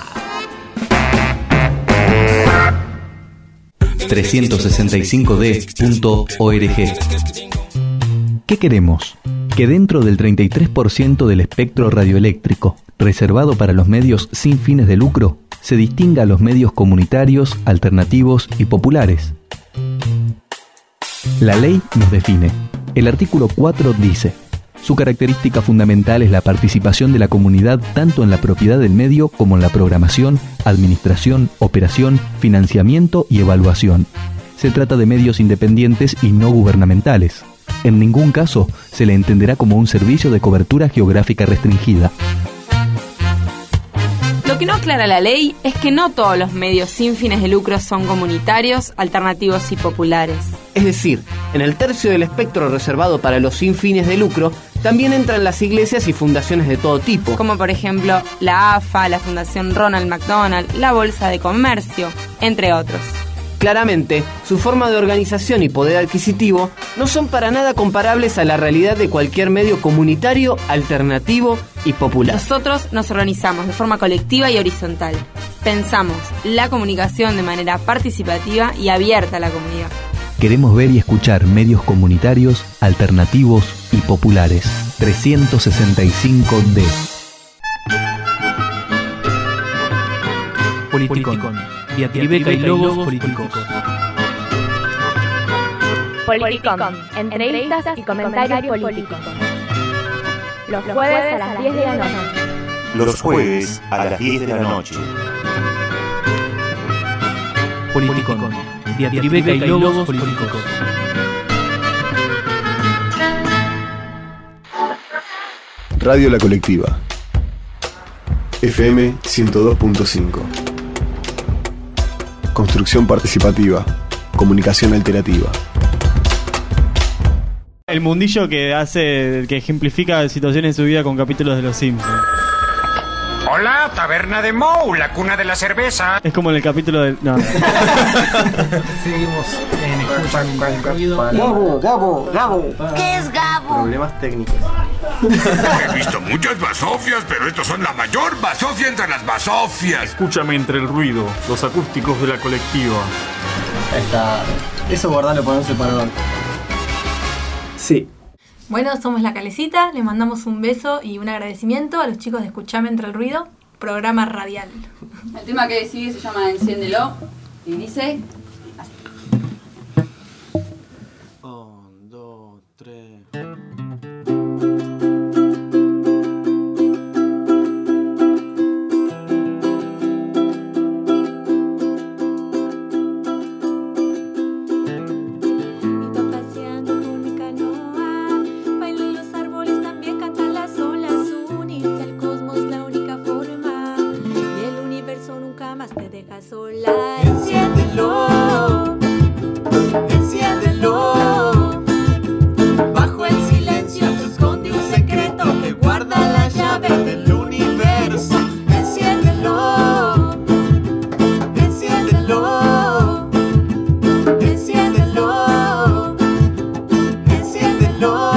[SPEAKER 22] trescientos sesenta y cinco d punto org. ¿Qué queremos? Que dentro del treinta y tres por ciento del espectro radioeléctrico reservado para los medios sin fines de lucro, se distinga a los medios comunitarios, alternativos y populares. La ley nos define. El artículo cuatro dice: su característica fundamental es la participación de la comunidad tanto en la propiedad del medio como en la programación, administración, operación, financiamiento y evaluación. Se trata de medios independientes y no gubernamentales. En ningún caso se le entenderá como un servicio de cobertura geográfica restringida.
[SPEAKER 23] Lo que no aclara la ley es que no todos los medios sin fines de lucro son comunitarios, alternativos y populares.
[SPEAKER 24] Es decir, en el tercio del espectro reservado para los sin fines de lucro, también entran las iglesias y fundaciones de todo tipo.
[SPEAKER 23] Como por ejemplo la A F A, la Fundación Ronald McDonald, la Bolsa de Comercio, entre otros.
[SPEAKER 24] Claramente, su forma de organización y poder adquisitivo no son para nada comparables a la realidad de cualquier medio comunitario, alternativo y popular.
[SPEAKER 23] Nosotros nos organizamos de forma colectiva y horizontal. Pensamos la comunicación de manera participativa y abierta a la comunidad.
[SPEAKER 22] Queremos ver y escuchar medios comunitarios, alternativos y populares. trescientos sesenta y cinco D.
[SPEAKER 25] Politicón. Diatribeca y logos políticos.
[SPEAKER 13] Politicón. Entrevistas y comentarios políticos. Los jueves a las diez de la noche.
[SPEAKER 1] los jueves a las diez de la noche.
[SPEAKER 25] Politicón. Diatribeca y logos políticos.
[SPEAKER 16] Radio La Colectiva. F M ciento dos punto cinco. Construcción participativa. Comunicación alternativa.
[SPEAKER 2] El mundillo que hace, que ejemplifica situaciones en su vida con capítulos de Los Simpsons.
[SPEAKER 5] Hola, Taberna de Moe, la cuna de la cerveza.
[SPEAKER 2] Es como en el capítulo del... No.
[SPEAKER 10] Seguimos en Escuchame el Ruido.
[SPEAKER 17] Gabo, Gabo, Gabo.
[SPEAKER 18] ¿Qué es Gabo?
[SPEAKER 10] Problemas técnicos.
[SPEAKER 5] He visto muchas basofias, pero estos son la mayor basofia entre las basofias.
[SPEAKER 6] Escúchame entre el ruido, los acústicos de la colectiva.
[SPEAKER 10] Ahí está. Eso guardalo para un separador.
[SPEAKER 4] Sí.
[SPEAKER 9] Bueno, somos La Calecita, les mandamos un beso y un agradecimiento a los chicos de Escuchame Entre el Ruido, programa radial.
[SPEAKER 3] El tema que sigue se llama Enciéndelo y dice...
[SPEAKER 11] Un, dos, tres...
[SPEAKER 8] Enciéndelo, enciéndelo. Bajo el silencio se esconde un secreto que guarda la llave del universo. Enciéndelo, enciéndelo, enciéndelo, enciéndelo.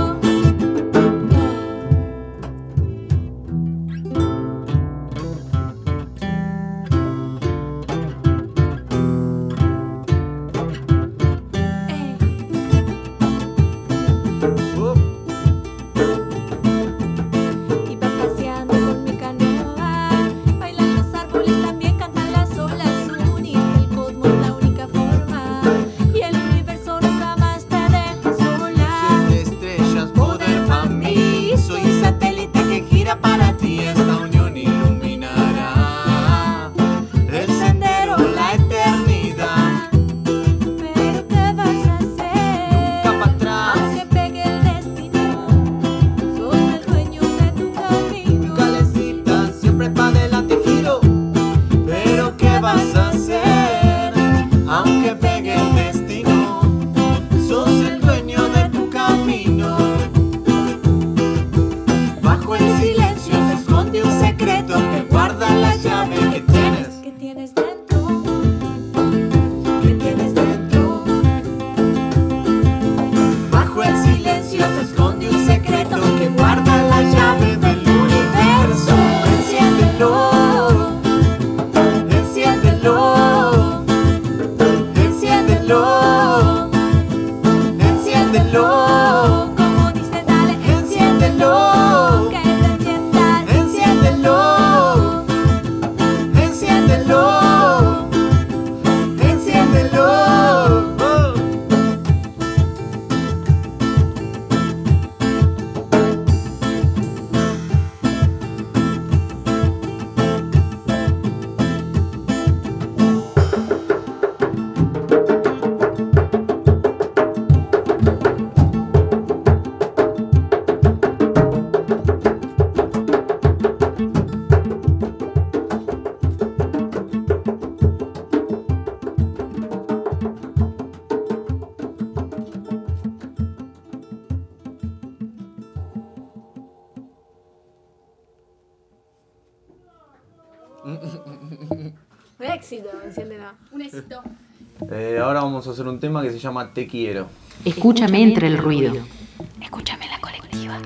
[SPEAKER 9] Un éxito, enciéndelo.
[SPEAKER 3] Un éxito.
[SPEAKER 11] Eh, ahora vamos a hacer un tema que se llama Te Quiero.
[SPEAKER 23] Escúchame entre el ruido.
[SPEAKER 13] Escúchame la colectiva.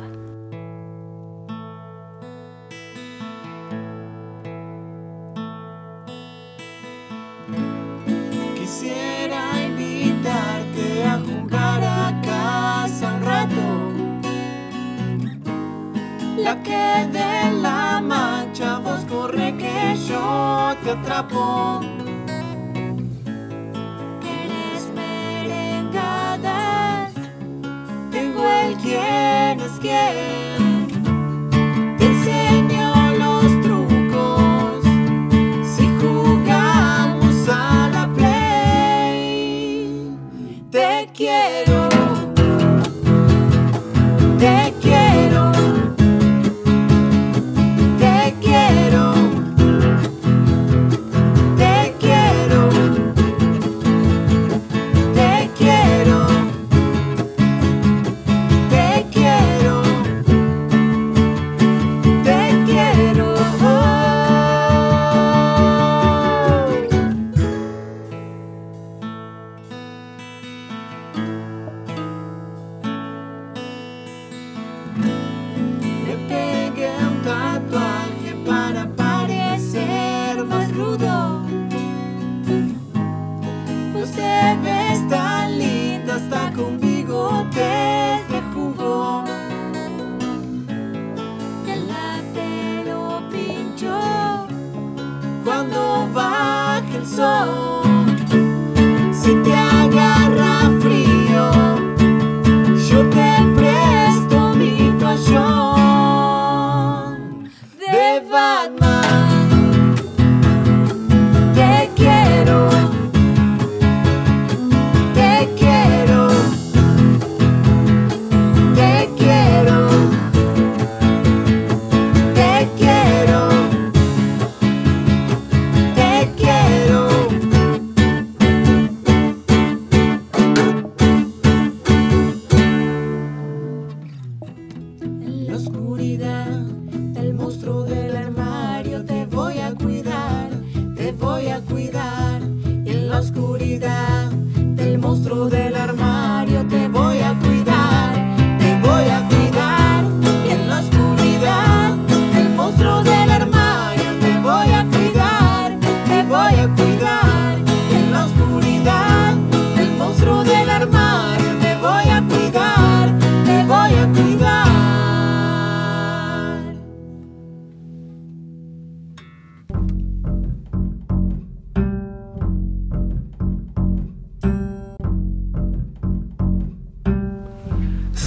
[SPEAKER 8] Quisiera invitarte a jugar a casa un rato. La que de la mancha, vos corre que yo te atrapo. ¿Quieres merengadas? Tengo el quién es quién. Te enseño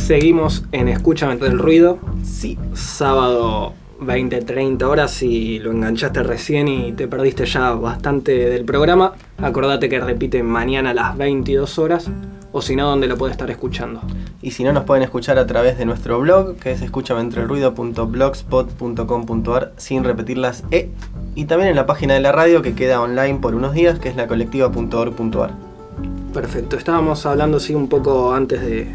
[SPEAKER 4] Seguimos en Escúchame entre el ruido. Sí. Sábado veinte treinta horas. Si lo enganchaste recién y te perdiste ya bastante del programa, acordate que repite mañana a las veintidós horas. O si no, ¿dónde lo puedes estar escuchando?
[SPEAKER 10] Y si no, nos pueden escuchar a través de nuestro blog, que es escúchamentrelruido punto blogspot punto com punto ar, sin repetir las E. Y también en la página de la radio, que queda online por unos días, que es la colectiva punto org punto ar.
[SPEAKER 4] Perfecto. Estábamos hablando, sí, un poco antes de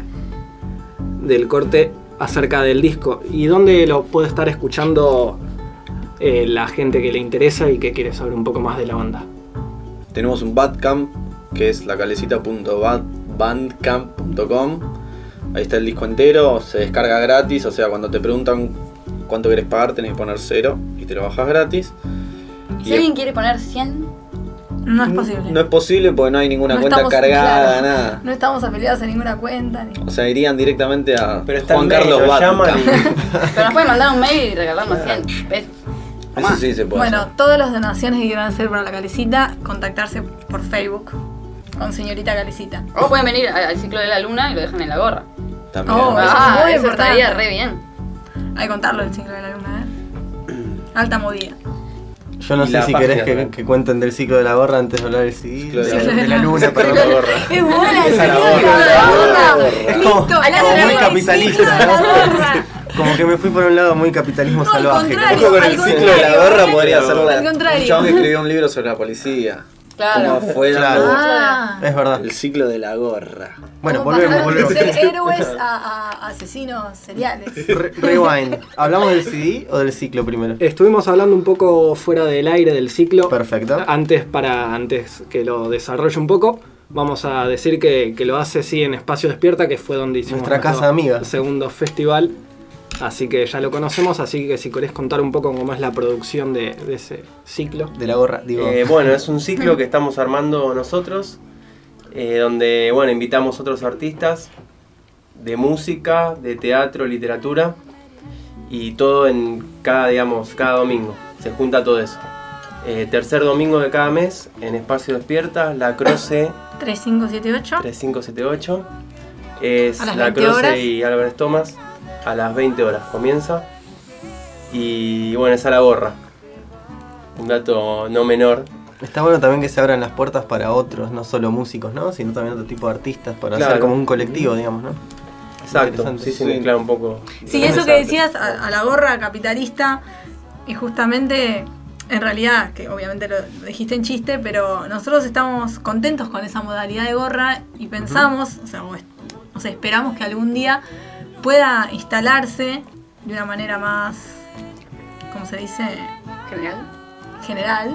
[SPEAKER 4] del corte acerca del disco. ¿Y dónde lo puede estar escuchando eh, la gente que le interesa y que quiere saber un poco más de la banda?
[SPEAKER 11] Tenemos un Bandcamp, que es lacalecita punto bandcamp punto com. Ahí está el disco entero, se descarga gratis, o sea, cuando te preguntan cuánto querés pagar tenés que poner cero y te lo bajas gratis.
[SPEAKER 3] Si
[SPEAKER 11] Y
[SPEAKER 3] alguien quiere poner cien,
[SPEAKER 9] No es posible.
[SPEAKER 11] no es posible porque no hay ninguna
[SPEAKER 9] No
[SPEAKER 11] cuenta
[SPEAKER 9] estamos-
[SPEAKER 11] cargada,
[SPEAKER 9] claro,
[SPEAKER 11] nada.
[SPEAKER 9] No estamos afiliados a ninguna cuenta. Ni...
[SPEAKER 11] O sea, irían directamente a
[SPEAKER 7] Pero está
[SPEAKER 11] Juan
[SPEAKER 7] el mail,
[SPEAKER 11] Carlos
[SPEAKER 7] lo
[SPEAKER 11] Bandcamp.
[SPEAKER 7] llaman
[SPEAKER 3] pero nos pueden mandar un mail y regalarnos cien pesos.
[SPEAKER 11] Eso sí se puede
[SPEAKER 9] Bueno,
[SPEAKER 11] hacer.
[SPEAKER 9] todas las donaciones que quieran hacer para la Calecita, contactarse por Facebook con señorita Calecita.
[SPEAKER 3] O pueden venir a- al ciclo de la luna y lo dejan en la gorra.
[SPEAKER 11] También.
[SPEAKER 9] Oh, eso
[SPEAKER 3] Ah,
[SPEAKER 9] es muy
[SPEAKER 3] eso
[SPEAKER 9] importante.
[SPEAKER 3] estaría re bien.
[SPEAKER 9] Hay que contarlo el ciclo de la luna, ¿eh? Alta movida.
[SPEAKER 10] Yo no
[SPEAKER 7] Y
[SPEAKER 10] sé
[SPEAKER 7] la
[SPEAKER 10] si
[SPEAKER 7] página
[SPEAKER 10] querés que,
[SPEAKER 7] también.
[SPEAKER 10] que cuenten del ciclo de la gorra antes de hablar del C D.
[SPEAKER 11] Ciclo de
[SPEAKER 10] de,
[SPEAKER 11] la-
[SPEAKER 10] de la luna, perdón.
[SPEAKER 7] La gorra.
[SPEAKER 9] Es buena el
[SPEAKER 10] Esa
[SPEAKER 9] ciclo
[SPEAKER 10] la
[SPEAKER 9] de
[SPEAKER 10] gorra,
[SPEAKER 9] la gorra.
[SPEAKER 10] la
[SPEAKER 9] Listo,
[SPEAKER 10] Como,
[SPEAKER 9] la
[SPEAKER 10] como muy
[SPEAKER 9] gorra,
[SPEAKER 10] capitalista,
[SPEAKER 9] ciclo de la gorra.
[SPEAKER 10] ¿no? Como que me fui por un lado muy capitalismo
[SPEAKER 9] No, al
[SPEAKER 10] salvaje.
[SPEAKER 9] contrario.
[SPEAKER 11] Ojo con
[SPEAKER 9] al
[SPEAKER 11] el ciclo de la
[SPEAKER 9] contrario.
[SPEAKER 11] gorra, podría ser
[SPEAKER 9] Al
[SPEAKER 11] la,
[SPEAKER 9] contrario.
[SPEAKER 11] un chabón que escribió un libro sobre la policía.
[SPEAKER 3] Claro.
[SPEAKER 11] Cómo fue
[SPEAKER 10] Claro.
[SPEAKER 11] dando
[SPEAKER 9] Ah.
[SPEAKER 10] Es verdad.
[SPEAKER 11] el ciclo de la gorra.
[SPEAKER 10] Bueno,
[SPEAKER 9] ¿Cómo
[SPEAKER 10] volvemos,
[SPEAKER 9] pasaron
[SPEAKER 10] volvemos.
[SPEAKER 9] de ser héroes a, a asesinos seriales?
[SPEAKER 10] Re- Rewind. ¿Hablamos del C D o del ciclo primero?
[SPEAKER 4] Estuvimos hablando un poco fuera del aire del ciclo.
[SPEAKER 10] Perfecto.
[SPEAKER 4] Antes, para antes que lo desarrolle un poco, vamos a decir que, que lo hace sí en Espacio Despierta, que fue donde hicimos
[SPEAKER 10] Nuestra
[SPEAKER 4] nuestro
[SPEAKER 10] casa amiga.
[SPEAKER 4] segundo festival. Así que ya lo conocemos, así que si querés contar un poco cómo es la producción de, de ese ciclo.
[SPEAKER 10] De la gorra, digo.
[SPEAKER 7] Eh, bueno, es un ciclo que estamos armando nosotros, eh, donde bueno, invitamos otros artistas de música, de teatro, literatura, y todo en cada, digamos, cada domingo. Se junta todo eso. Eh, tercer domingo de cada mes, en Espacio Despierta, La Croce
[SPEAKER 9] tres cinco siete ocho.
[SPEAKER 7] tres cinco siete ocho. Es
[SPEAKER 9] A las
[SPEAKER 7] La
[SPEAKER 9] veinte
[SPEAKER 7] Croce
[SPEAKER 9] horas.
[SPEAKER 7] y Álvarez Tomás. A las veinte horas comienza. Y bueno, es a la gorra. Un dato no menor.
[SPEAKER 10] Está bueno también que se abran las puertas para otros, no solo músicos, ¿no? Sino también otro tipo de artistas, para
[SPEAKER 7] Claro.
[SPEAKER 10] hacer como un colectivo, digamos, ¿no?
[SPEAKER 7] Exacto,
[SPEAKER 10] Interesante.
[SPEAKER 7] sí, sí, mezclar un poco.
[SPEAKER 9] Sí, eso que decías a, a la gorra capitalista, y justamente, en realidad, que obviamente lo dijiste en chiste, pero nosotros estamos contentos con esa modalidad de gorra y pensamos, o sea, o es- no sé, esperamos que algún día pueda instalarse de una manera más, ¿cómo se dice?
[SPEAKER 3] General.
[SPEAKER 9] General.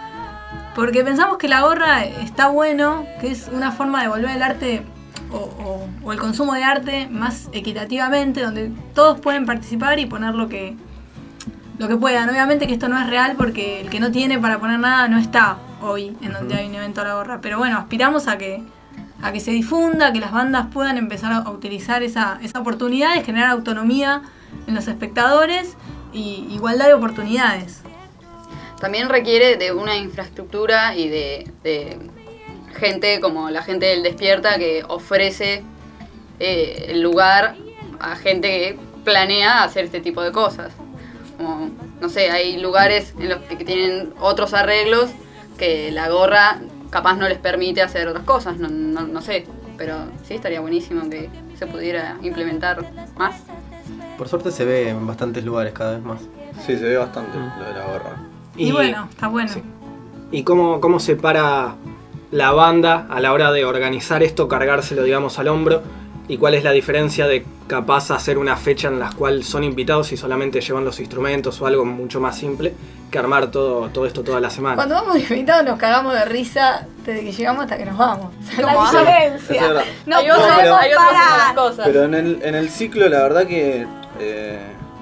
[SPEAKER 9] Porque pensamos que la gorra está bueno, que es una forma de volver el arte o, o- o el consumo de arte más equitativamente, donde todos pueden participar y poner lo que, lo que puedan. Obviamente que esto no es real porque el que no tiene para poner nada no está hoy en donde hay un evento a la gorra. Pero bueno, aspiramos a que, a que se difunda, que las bandas puedan empezar a utilizar esa, esa oportunidad de generar autonomía en los espectadores y igualdad de oportunidades.
[SPEAKER 3] También requiere de una infraestructura y de, de gente como la gente del Despierta que ofrece eh, el lugar a gente que planea hacer este tipo de cosas. Como, no sé, hay lugares en los que tienen otros arreglos que la gorra capaz no les permite hacer otras cosas, no, no, no sé, pero sí estaría buenísimo que se pudiera implementar más.
[SPEAKER 10] Por suerte se ve en bastantes lugares cada vez más.
[SPEAKER 11] Sí, se ve bastante lo de la gorra.
[SPEAKER 9] Y,
[SPEAKER 4] Y-
[SPEAKER 9] bueno, está bueno.
[SPEAKER 4] ¿Y cómo, cómo se para la banda a la hora de organizar esto, cargárselo, digamos, al hombro? ¿Y cuál es la diferencia de capaz hacer una fecha en la cual son invitados y solamente llevan los instrumentos o algo mucho más simple que armar todo, todo esto toda la semana?
[SPEAKER 9] Cuando vamos de invitados nos cagamos de risa desde que llegamos hasta que nos vamos. O sea,
[SPEAKER 3] ¿Cómo?
[SPEAKER 9] la
[SPEAKER 3] Eso es
[SPEAKER 9] diferencia.
[SPEAKER 11] verdad.
[SPEAKER 9] No
[SPEAKER 3] hay otras,
[SPEAKER 9] podemos
[SPEAKER 3] hay otras
[SPEAKER 9] parar.
[SPEAKER 3] cosas.
[SPEAKER 11] Pero en el, en el ciclo la verdad que eh,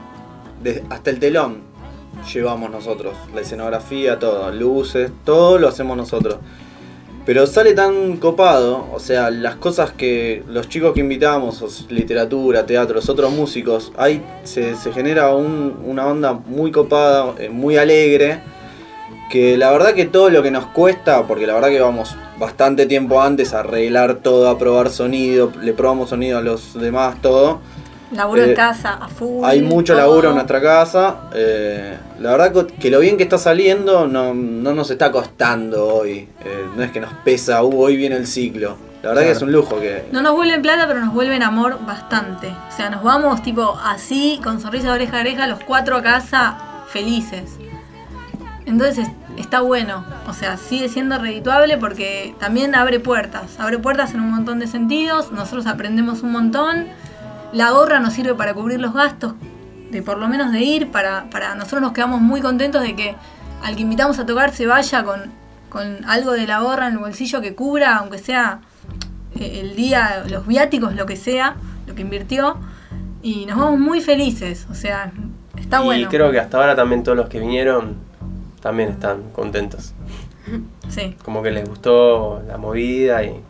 [SPEAKER 11] de- hasta el telón llevamos nosotros, la escenografía, todo, luces, todo lo hacemos nosotros. Pero sale tan copado, o sea, las cosas que los chicos que invitamos, os- literatura, teatro, los otros músicos, ahí se, se genera un- una onda muy copada, eh, muy alegre. que la verdad que todo lo que nos cuesta, porque la verdad que vamos bastante tiempo antes a arreglar todo, a probar sonido, le probamos sonido a los demás, todo.
[SPEAKER 9] Laburo
[SPEAKER 11] Eh,
[SPEAKER 9] en casa, a full.
[SPEAKER 11] Hay mucho
[SPEAKER 9] todo.
[SPEAKER 11] laburo en nuestra casa. eh, la verdad que lo bien que está saliendo no, no nos está costando hoy. Eh, no es que nos pesa, uh, hoy viene el ciclo. La verdad que es un lujo que...
[SPEAKER 9] No nos vuelven plata, pero nos vuelven amor bastante. O sea, nos vamos tipo así, con sonrisa de oreja a oreja, los cuatro a casa, felices. Entonces está bueno. O sea, sigue siendo redituable porque también abre puertas. Abre puertas en un montón de sentidos. Nosotros aprendemos un montón. La gorra nos sirve para cubrir los gastos, de por lo menos de ir. Para, para nosotros nos quedamos muy contentos de que al que invitamos a tocar se vaya con, con algo de la gorra en el bolsillo que cubra, aunque sea eh, el día, los viáticos, lo que sea, lo que invirtió. Y nos vamos muy felices. O sea, está
[SPEAKER 7] y
[SPEAKER 9] bueno.
[SPEAKER 7] creo que hasta ahora también todos los que vinieron también están contentos.
[SPEAKER 9] Sí.
[SPEAKER 7] Como que les gustó la movida y...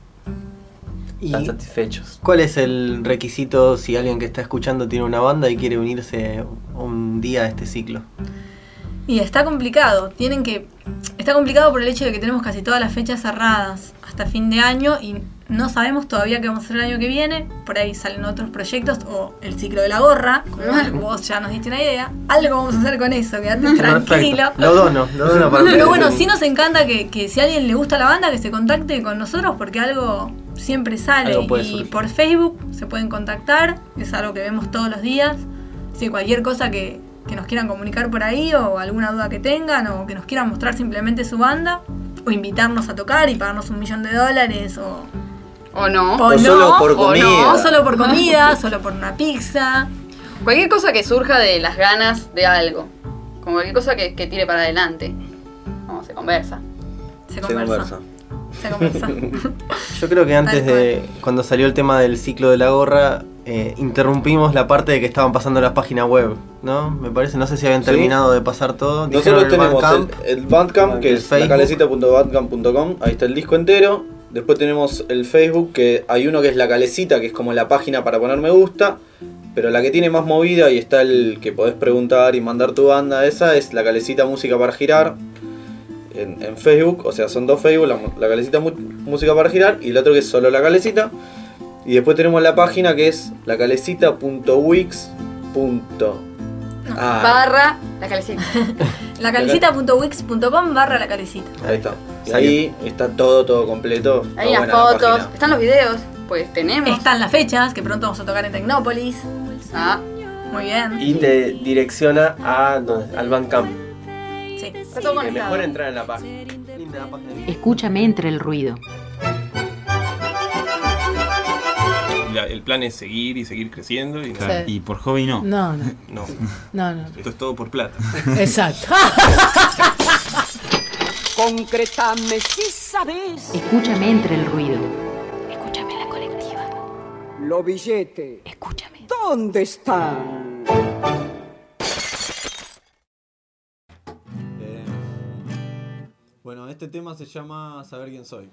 [SPEAKER 10] Y
[SPEAKER 7] están satisfechos.
[SPEAKER 10] ¿Cuál es el requisito si alguien que está escuchando tiene una banda y quiere unirse un día a este ciclo?
[SPEAKER 9] Y está complicado, tienen que... Está complicado por el hecho de que tenemos casi todas las fechas cerradas hasta fin de año y no sabemos todavía qué vamos a hacer el año que viene. Por ahí salen otros proyectos o el ciclo de la gorra, como vos ya nos diste una idea. Algo vamos a hacer con eso, quedate tranquilo.
[SPEAKER 10] Perfecto. Lo dono, lo dono para
[SPEAKER 9] Pero bueno, sí nos encanta que, que si a alguien le gusta la banda, que se contacte con nosotros porque algo siempre sale.
[SPEAKER 10] Algo puede
[SPEAKER 9] Y
[SPEAKER 10] surgir.
[SPEAKER 9] por Facebook se pueden contactar, es algo que vemos todos los días. Si cualquier cosa que, que nos quieran comunicar por ahí o alguna duda que tengan o que nos quieran mostrar simplemente su banda o invitarnos a tocar y pagarnos un millón de dólares o...
[SPEAKER 3] O no.
[SPEAKER 9] O,
[SPEAKER 11] O
[SPEAKER 9] no,
[SPEAKER 11] solo por
[SPEAKER 9] o
[SPEAKER 11] comida.
[SPEAKER 9] no, solo por comida, solo por una pizza.
[SPEAKER 3] Cualquier cosa que surja de las ganas de algo. Como cualquier cosa que, que tire para adelante. No, se conversa.
[SPEAKER 9] Se
[SPEAKER 11] Se
[SPEAKER 9] conversa.
[SPEAKER 11] conversa.
[SPEAKER 9] Se conversa.
[SPEAKER 10] Yo creo que antes
[SPEAKER 9] Tal
[SPEAKER 10] de, cuando salió el tema del ciclo de la gorra, eh, interrumpimos la parte de que estaban pasando las páginas web, ¿no? Me parece, no sé si habían
[SPEAKER 11] Sí.
[SPEAKER 10] terminado de pasar todo.
[SPEAKER 11] Nosotros
[SPEAKER 10] Dijeron
[SPEAKER 11] tenemos
[SPEAKER 10] Bandcamp.
[SPEAKER 11] el, el Bandcamp, que
[SPEAKER 10] el
[SPEAKER 11] es
[SPEAKER 10] Facebook.
[SPEAKER 11] lacalecita punto bandcamp punto com, ahí está el disco entero. Después tenemos el Facebook, que hay uno que es La Calecita, que es como la página para poner me gusta. Pero la que tiene más movida y está el que podés preguntar y mandar tu banda, esa es La Calecita Música para Girar. En, en Facebook, o sea, son dos Facebook, la, la Calecita Mu- Música para Girar y el otro que es solo La Calecita. Y después tenemos la página que es lacalecita punto wix punto Ah,
[SPEAKER 3] Barra la calecita.
[SPEAKER 9] Lacalecita punto wix punto com barra la calecita.
[SPEAKER 11] ahí está. Y ahí está todo, todo completo.
[SPEAKER 3] Hay
[SPEAKER 11] Está
[SPEAKER 3] las
[SPEAKER 11] buena la
[SPEAKER 3] fotos,
[SPEAKER 11] página.
[SPEAKER 3] están los videos. Pues tenemos.
[SPEAKER 9] Están las fechas, que pronto vamos a tocar en Tecnópolis.
[SPEAKER 3] Ah,
[SPEAKER 9] Muy bien.
[SPEAKER 7] Y te direcciona a donde, al Bandcamp.
[SPEAKER 9] Sí.
[SPEAKER 3] está todo
[SPEAKER 7] Que
[SPEAKER 3] conectado.
[SPEAKER 7] mejor entrar en la página.
[SPEAKER 13] Escúchame entre el ruido.
[SPEAKER 12] La- el plan es seguir y seguir creciendo. Y,
[SPEAKER 14] Claro, y por hobby no.
[SPEAKER 15] No, no.
[SPEAKER 12] no.
[SPEAKER 15] No, no.
[SPEAKER 12] Esto es todo por plata.
[SPEAKER 15] Exacto.
[SPEAKER 8] Concrétame si sabes.
[SPEAKER 13] Escúchame entre el ruido. Escúchame la colectiva.
[SPEAKER 8] Los billetes.
[SPEAKER 13] Escúchame.
[SPEAKER 8] ¿Dónde están?
[SPEAKER 11] Eh, bueno, este tema se llama Saber quién soy.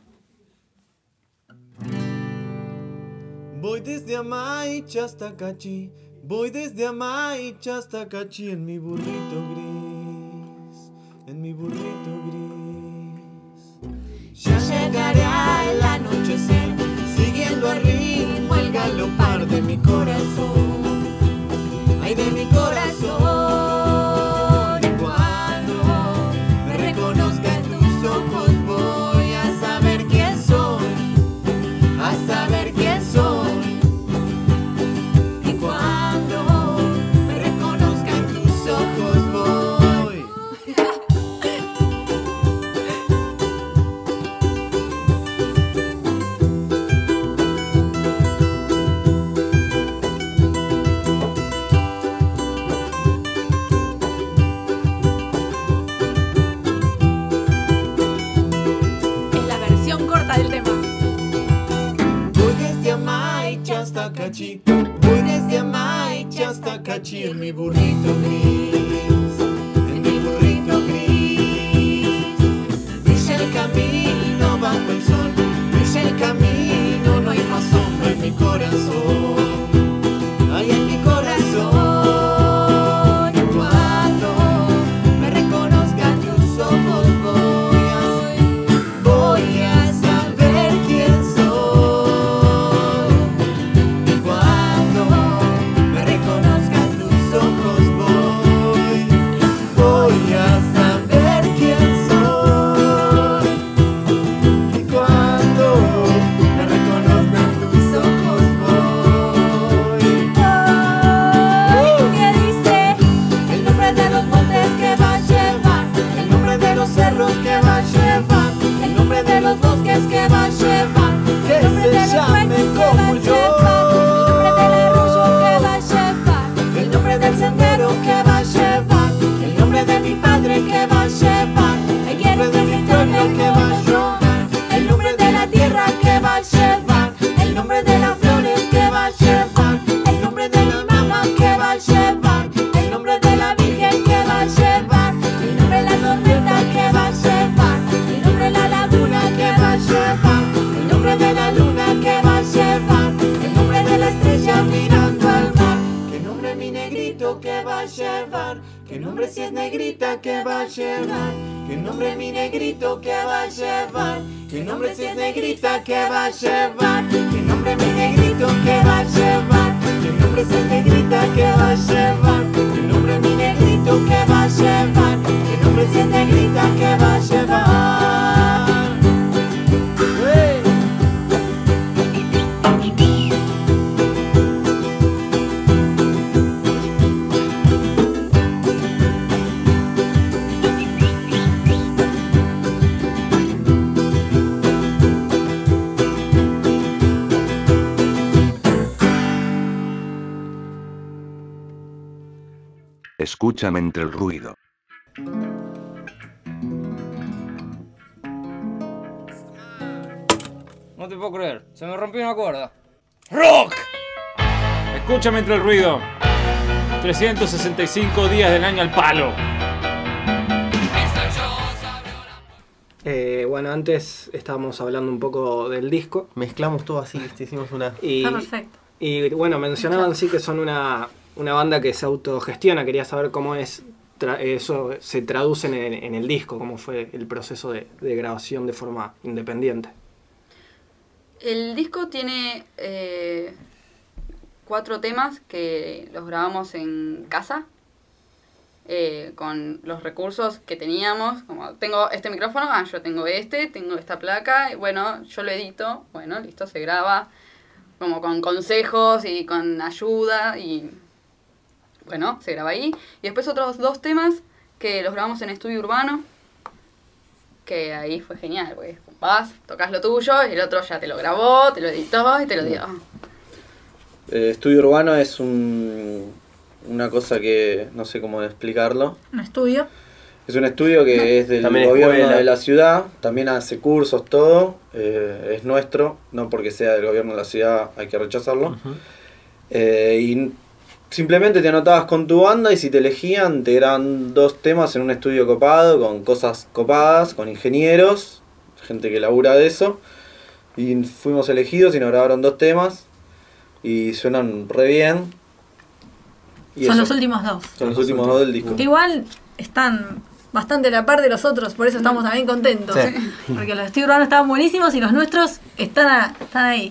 [SPEAKER 11] Voy desde Amaicha hasta Cachi, voy desde Amaicha hasta Cachi en mi burrito gris, en mi burrito gris. Ya llegará el anochecer, siguiendo al ritmo el galopar de mi corazón, ay de mi corazón. Y cuando me reconozca en tus ojos voy a saber quién soy, a saber quién soy. Y cuando me reconozca en tus ojos voy.
[SPEAKER 9] Es la versión corta del tema.
[SPEAKER 11] Voy desde Amaicha hasta Cachi, voy desde Amaicha hasta Cachi en mi burrito gris, en mi burrito gris. Brilla el camino bajo el sol, brilla el camino, no hay más sombra en mi corazón, ay en mi corazón. Y cuando me reconozca en tus
[SPEAKER 14] llevar? ¿Qué nombre si es negrita que va a llevar? ¿Qué nombre mi negrito que va a llevar? ¿Qué nombre si es negrita que va a llevar? ¿Qué nombre mi negrito que va a llevar? ¿Qué nombre si es negrita que va a llevar? ¿Qué nombre mi negrito que va a llevar? ¿Qué nombre si es negrita que va a llevar? ¡Hey!
[SPEAKER 15] Escúchame entre el ruido.
[SPEAKER 19] No te puedo creer, se me rompió una cuerda.
[SPEAKER 20] ¡Rock! Escúchame entre el ruido. trescientos sesenta y cinco días del año al palo.
[SPEAKER 4] Eh, bueno, antes estábamos hablando un poco del disco.
[SPEAKER 10] Mezclamos todo así, ¿viste? Hicimos una...
[SPEAKER 4] Y,
[SPEAKER 9] Está perfecto.
[SPEAKER 4] Y bueno, mencionaban sí que son una, una banda que se autogestiona. Quería saber cómo es tra- eso se traduce en, en el disco, cómo fue el proceso de, de grabación de forma independiente.
[SPEAKER 3] El disco tiene eh, cuatro temas que los grabamos en casa, eh, con los recursos que teníamos. Como tengo este micrófono, ah, yo tengo este, tengo esta placa, y bueno, yo lo edito, bueno, listo, se graba, como con consejos y con ayuda, y bueno, se graba ahí. Y después otros dos temas que los grabamos en estudio urbano, que ahí fue genial, pues vas, tocas lo tuyo y el otro ya te lo grabó, te lo editó y te lo dio.
[SPEAKER 11] El estudio urbano es un, una cosa que no sé cómo explicarlo.
[SPEAKER 9] Un estudio.
[SPEAKER 11] Es un estudio que es del
[SPEAKER 7] También
[SPEAKER 11] gobierno
[SPEAKER 7] escuela.
[SPEAKER 11] de la ciudad, también hace cursos, todo, eh, es nuestro, no porque sea del gobierno de la ciudad hay que rechazarlo.
[SPEAKER 10] Uh-huh.
[SPEAKER 11] Eh, y simplemente te anotabas con tu banda y si te elegían te eran dos temas en un estudio copado, con cosas copadas, con ingenieros, gente que labura de eso. Y fuimos elegidos y nos grabaron dos temas y suenan re bien. Y
[SPEAKER 9] Son
[SPEAKER 11] eso,
[SPEAKER 9] los últimos dos.
[SPEAKER 11] son los últimos dos del disco.
[SPEAKER 9] Que igual están bastante a la par de los otros, por eso estamos también contentos.
[SPEAKER 10] Sí.
[SPEAKER 9] Porque los estudios urbanos estaban buenísimos y los nuestros están, a- están ahí.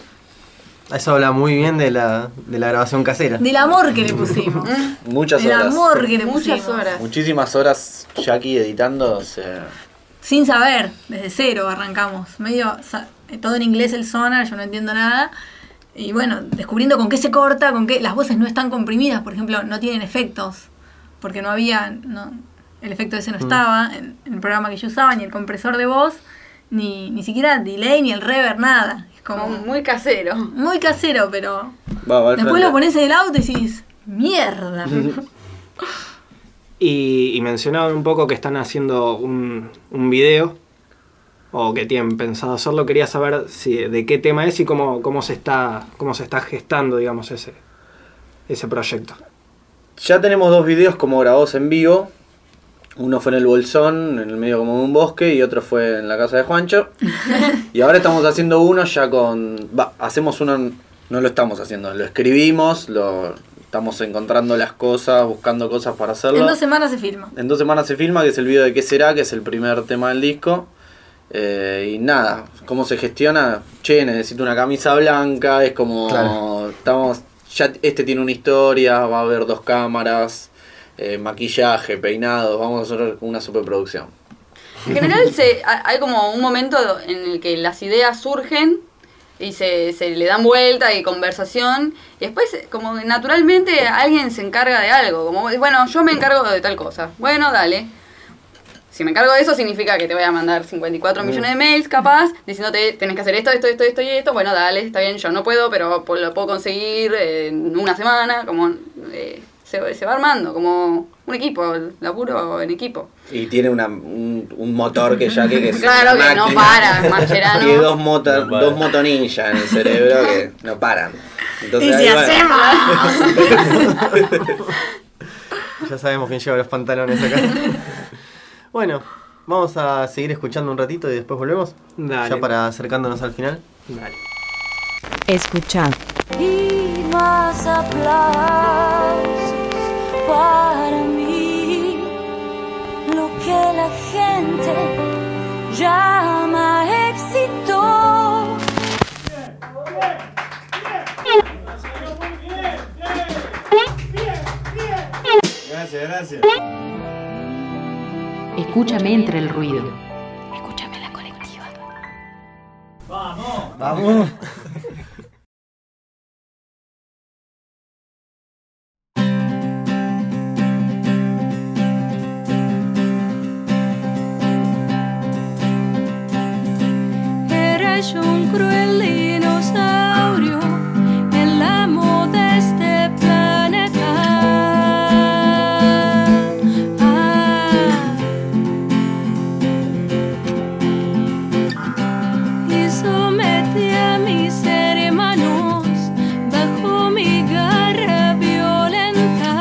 [SPEAKER 10] Eso habla muy bien de la, de la grabación casera.
[SPEAKER 9] Del amor que le pusimos.
[SPEAKER 11] Muchas
[SPEAKER 9] Del
[SPEAKER 11] horas.
[SPEAKER 9] amor que le
[SPEAKER 3] Muchas
[SPEAKER 9] pusimos.
[SPEAKER 3] horas.
[SPEAKER 11] Muchísimas horas ya aquí editando. O sea,
[SPEAKER 9] Sin saber, desde cero arrancamos. Medio, sa- todo en inglés el sonar, yo no entiendo nada. Y bueno, descubriendo con qué se corta, con qué las voces no están comprimidas, por ejemplo, no tienen efectos. Porque no había, no, el efecto ese no
[SPEAKER 10] Mm.
[SPEAKER 9] estaba en, en el programa que yo usaba, ni el compresor de voz, ni, ni siquiera delay, ni el reverb, nada. Es como
[SPEAKER 3] Como muy casero.
[SPEAKER 9] muy casero, pero
[SPEAKER 11] va, va al
[SPEAKER 9] después
[SPEAKER 11] frente.
[SPEAKER 9] lo pones en el auto y decís, mierda.
[SPEAKER 4] Y, y mencionaban un poco que están haciendo un, un video, o que tienen pensado hacerlo. Quería saber si, de qué tema es y cómo, cómo, se, está, cómo se está gestando, digamos, ese, ese proyecto.
[SPEAKER 11] Ya tenemos dos videos como grabados en vivo. Uno fue en el Bolsón, en el medio como de un bosque, y otro fue en la casa de Juancho. Y ahora estamos haciendo uno ya con... Va, hacemos uno... No lo estamos haciendo, lo escribimos, lo estamos encontrando las cosas, buscando cosas para hacerlo.
[SPEAKER 9] En dos semanas se filma.
[SPEAKER 11] En dos semanas se filma, que es el video de ¿Qué será?, que es el primer tema del disco. Eh, y nada, ¿cómo se gestiona? Che, necesito una camisa blanca, es como...
[SPEAKER 10] Claro.
[SPEAKER 11] Estamos... Ya este tiene una historia, va a haber dos cámaras, eh, maquillaje, peinados, vamos a hacer una superproducción.
[SPEAKER 3] En general se, ha- hay como un momento en el que las ideas surgen y se, se le dan vuelta y conversación, y después como que naturalmente alguien se encarga de algo, como bueno, yo me encargo de tal cosa, bueno, dale. Si me encargo de eso significa que te voy a mandar cincuenta y cuatro millones de mails capaz, diciéndote tenés que hacer esto, esto, esto, esto y esto, bueno, dale, está bien, yo no puedo, pero po- lo puedo conseguir en una semana, como eh, se, se va armando, como un equipo, laburo en equipo.
[SPEAKER 11] Y tiene una, un, un motor que ya que, que es
[SPEAKER 3] Claro
[SPEAKER 11] una
[SPEAKER 3] que no
[SPEAKER 11] máquina.
[SPEAKER 3] para, Mascherano.
[SPEAKER 11] Tiene dos, mota,
[SPEAKER 7] No para.
[SPEAKER 11] dos motoninjas en el cerebro que no paran. Entonces,
[SPEAKER 9] Y
[SPEAKER 11] ahí,
[SPEAKER 9] si
[SPEAKER 11] bueno.
[SPEAKER 9] hacemos.
[SPEAKER 10] Ya sabemos quién lleva los pantalones acá. Bueno, vamos a seguir escuchando un ratito y después volvemos.
[SPEAKER 4] Dale.
[SPEAKER 10] Ya para acercándonos al final.
[SPEAKER 4] Dale.
[SPEAKER 8] Escuchad.
[SPEAKER 21] Y más aplausos
[SPEAKER 8] para mí lo que la gente llama éxito.
[SPEAKER 10] Gracias, gracias.
[SPEAKER 13] Escúchame entre el ruido.
[SPEAKER 8] Escúchame la colectiva.
[SPEAKER 10] Vamos. Vamos.
[SPEAKER 8] Era yo un cruel dinosaurio en la moda de este planeta. Ah. Y sometí a mis hermanos bajo mi garra violenta.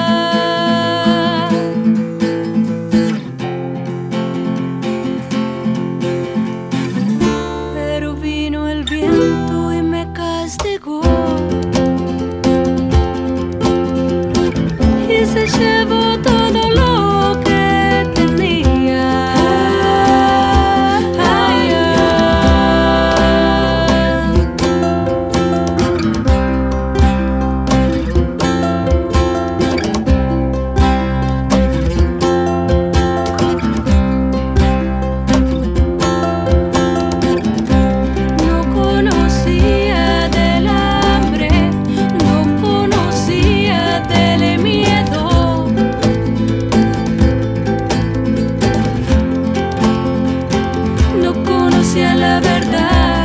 [SPEAKER 8] Pero vino el viento y me castigó y se llevó todo lo que tenía. Ay, no conocía del hambre, no conocía del miedo. No conocía la verdad,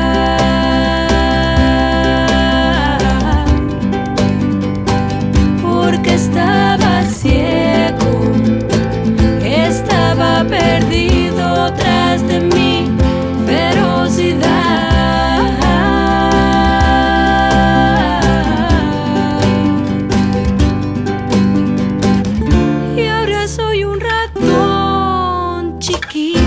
[SPEAKER 8] porque estaba ciego, estaba perdido tras de mi ferocidad. Y ahora soy un ratón chiquito.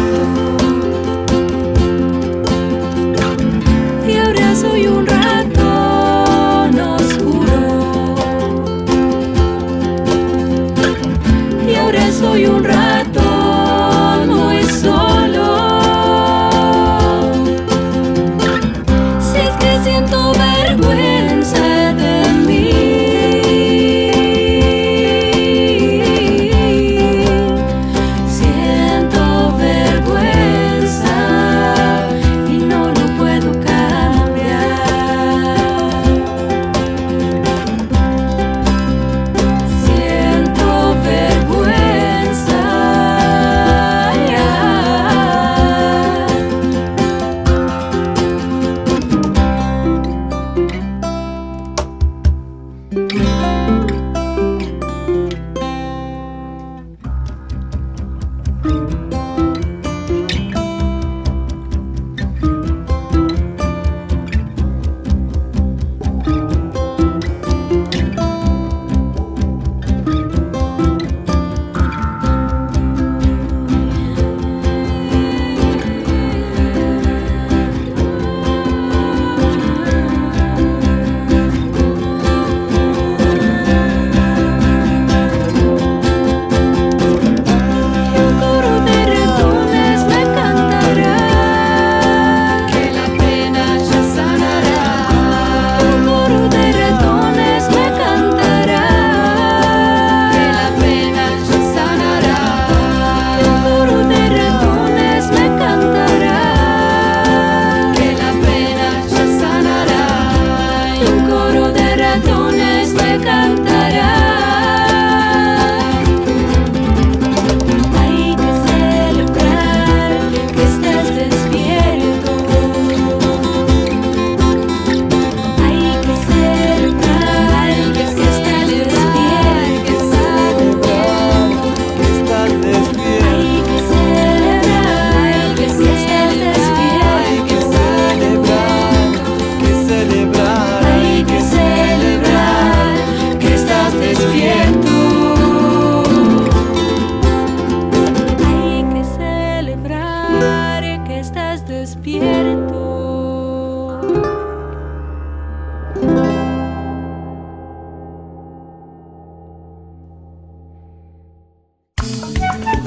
[SPEAKER 8] Y ahora soy un ratón oscuro. Y ahora soy un ratón muy solo. Si es que siento vergüenza de mí, siento vergüenza y no lo puedo cambiar. Siento vergüenza.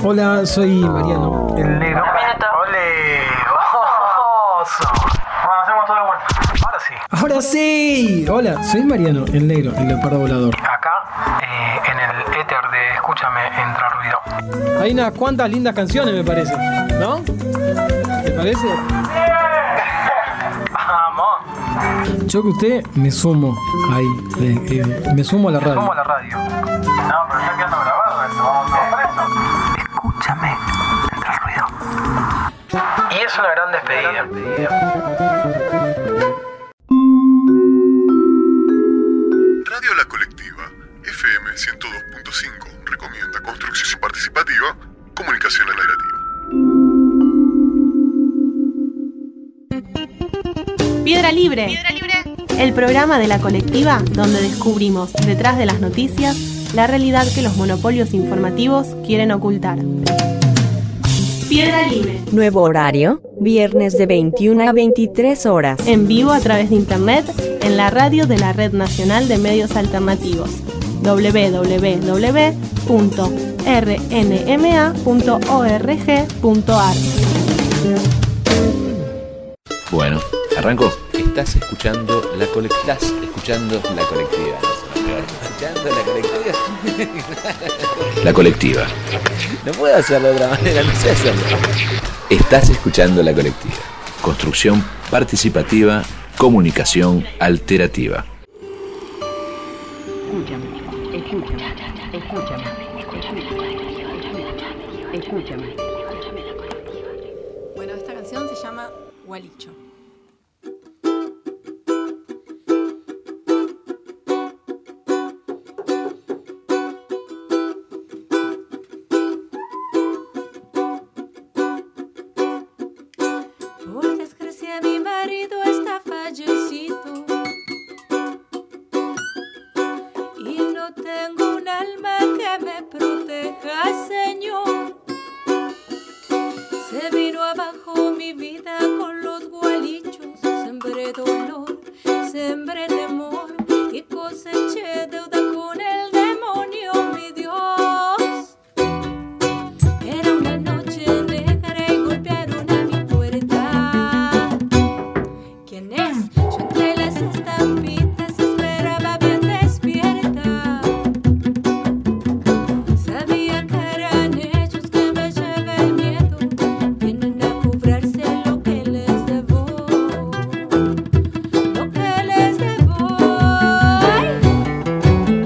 [SPEAKER 1] Hola, soy Mariano, el negro.
[SPEAKER 21] ¡Ole! ¡Oso! Bueno, hacemos todo de vuelta. Ahora sí.
[SPEAKER 1] Ahora sí. Hola, soy Mariano, el negro, el leopardo volador.
[SPEAKER 21] Acá, eh, en el éter de Escúchame Entra Ruido.
[SPEAKER 1] Hay unas cuantas lindas canciones, me parece, ¿no? ¿Te parece?
[SPEAKER 21] Vamos.
[SPEAKER 1] Yo que usted me sumo ahí, eh, eh, me sumo a la radio.
[SPEAKER 21] Me sumo a la radio. No, pero está quedando grabado esto, vamos todos presos. Escúchame Entra Ruido. Y es una gran despedida.
[SPEAKER 16] Radio La Colectiva, F M ciento dos punto cinco, recomienda construcción participativa, comunicación alternativa.
[SPEAKER 22] Piedra Libre. Piedra Libre. El programa de La Colectiva donde descubrimos, detrás de las noticias, la realidad que los monopolios informativos quieren ocultar. Piedra Libre.
[SPEAKER 24] Nuevo horario, viernes de veintiuna a veintitrés horas.
[SPEAKER 22] En vivo a través de internet, en la radio de la Red Nacional de Medios Alternativos. doble u doble u doble u punto r n m a punto org punto a r.
[SPEAKER 25] Bueno, arrancó. Estás escuchando la colectiva. Estás escuchando la colectiva. ¿Escuchando la colectiva? La colectiva. No puedo hacerlo de otra manera, no sé hacerlo. Estás escuchando la colectiva. Construcción participativa, comunicación alterativa.
[SPEAKER 23] Escúchame, escúchame, escúchame, escúchame, escúchame.
[SPEAKER 9] Bueno, esta canción se llama Gualicho.
[SPEAKER 8] Por desgracia mi marido está fallecido y no tengo un alma que me proteja, Señor. Se vino abajo mi vida con los gualichos, sembré dolor, sembré temor y coseché deuda con el demonio, mi Dios. Era una noche negra y golpearon a mi puerta. ¿Quién es? Yo entre las estampitas esperaba bien despierta. Sabía que eran ellos que me lleva el miedo. Vienen a cobrarse lo que les debo, lo que les debo. Ay.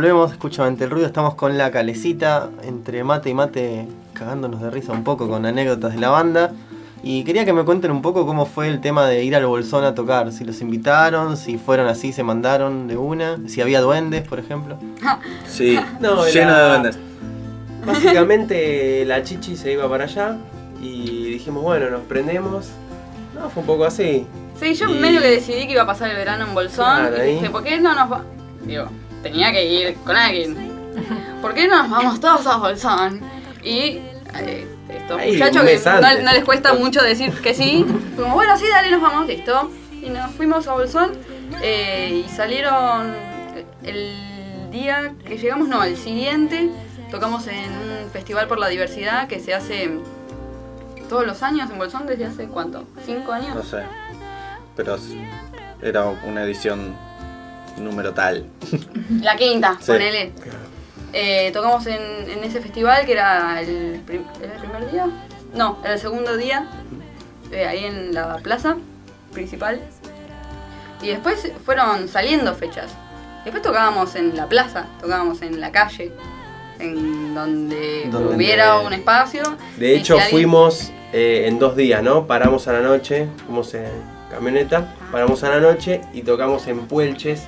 [SPEAKER 10] volvemos, escucha ante el ruido, estamos con la Calecita, entre mate y mate, cagándonos de risa un poco con anécdotas de la banda. Y quería que me cuenten un poco cómo fue el tema de ir al Bolsón a tocar, si los invitaron, si fueron así, se mandaron de una, si había duendes, por ejemplo.
[SPEAKER 11] Sí,
[SPEAKER 7] No,
[SPEAKER 11] lleno
[SPEAKER 7] la-
[SPEAKER 11] de duendes.
[SPEAKER 7] Básicamente la chichi se iba para allá y dijimos, bueno, nos prendemos. No, fue un poco así.
[SPEAKER 3] Sí, yo
[SPEAKER 7] Y-
[SPEAKER 3] medio que decidí que iba a pasar el verano en Bolsón
[SPEAKER 7] Claro,
[SPEAKER 3] y
[SPEAKER 7] ahí.
[SPEAKER 3] dije, ¿por qué no nos va? Digo, tenía que ir con alguien. ¿Por qué no nos vamos todos a Bolsón? Y eh, estos
[SPEAKER 7] Ahí,
[SPEAKER 3] muchachos
[SPEAKER 7] un
[SPEAKER 3] que
[SPEAKER 7] mes
[SPEAKER 3] no,
[SPEAKER 7] antes.
[SPEAKER 3] no les cuesta mucho decir que sí, como bueno, sí, dale, nos vamos, listo. Y nos fuimos a Bolsón eh, y salieron el día que llegamos, no, el siguiente, tocamos en un festival por la diversidad que se hace todos los años en Bolsón, ¿desde hace cuánto? ¿Cinco años?
[SPEAKER 11] No sé. Pero era una edición número tal.
[SPEAKER 3] La quinta,
[SPEAKER 11] Sí.
[SPEAKER 3] ponele. Eh, tocamos en, en ese festival que era el, prim- ¿era el primer día. No, era el segundo día. eh, ahí en la plaza principal. Y después fueron saliendo fechas. Después tocábamos en la plaza, tocábamos en la calle, en donde,
[SPEAKER 7] Donde-
[SPEAKER 3] hubiera un espacio.
[SPEAKER 7] De
[SPEAKER 3] y
[SPEAKER 7] hecho,
[SPEAKER 3] si alguien-
[SPEAKER 7] fuimos eh, en dos días, ¿no? Paramos a la noche, fuimos en camioneta, paramos a la noche y tocamos en Puelches,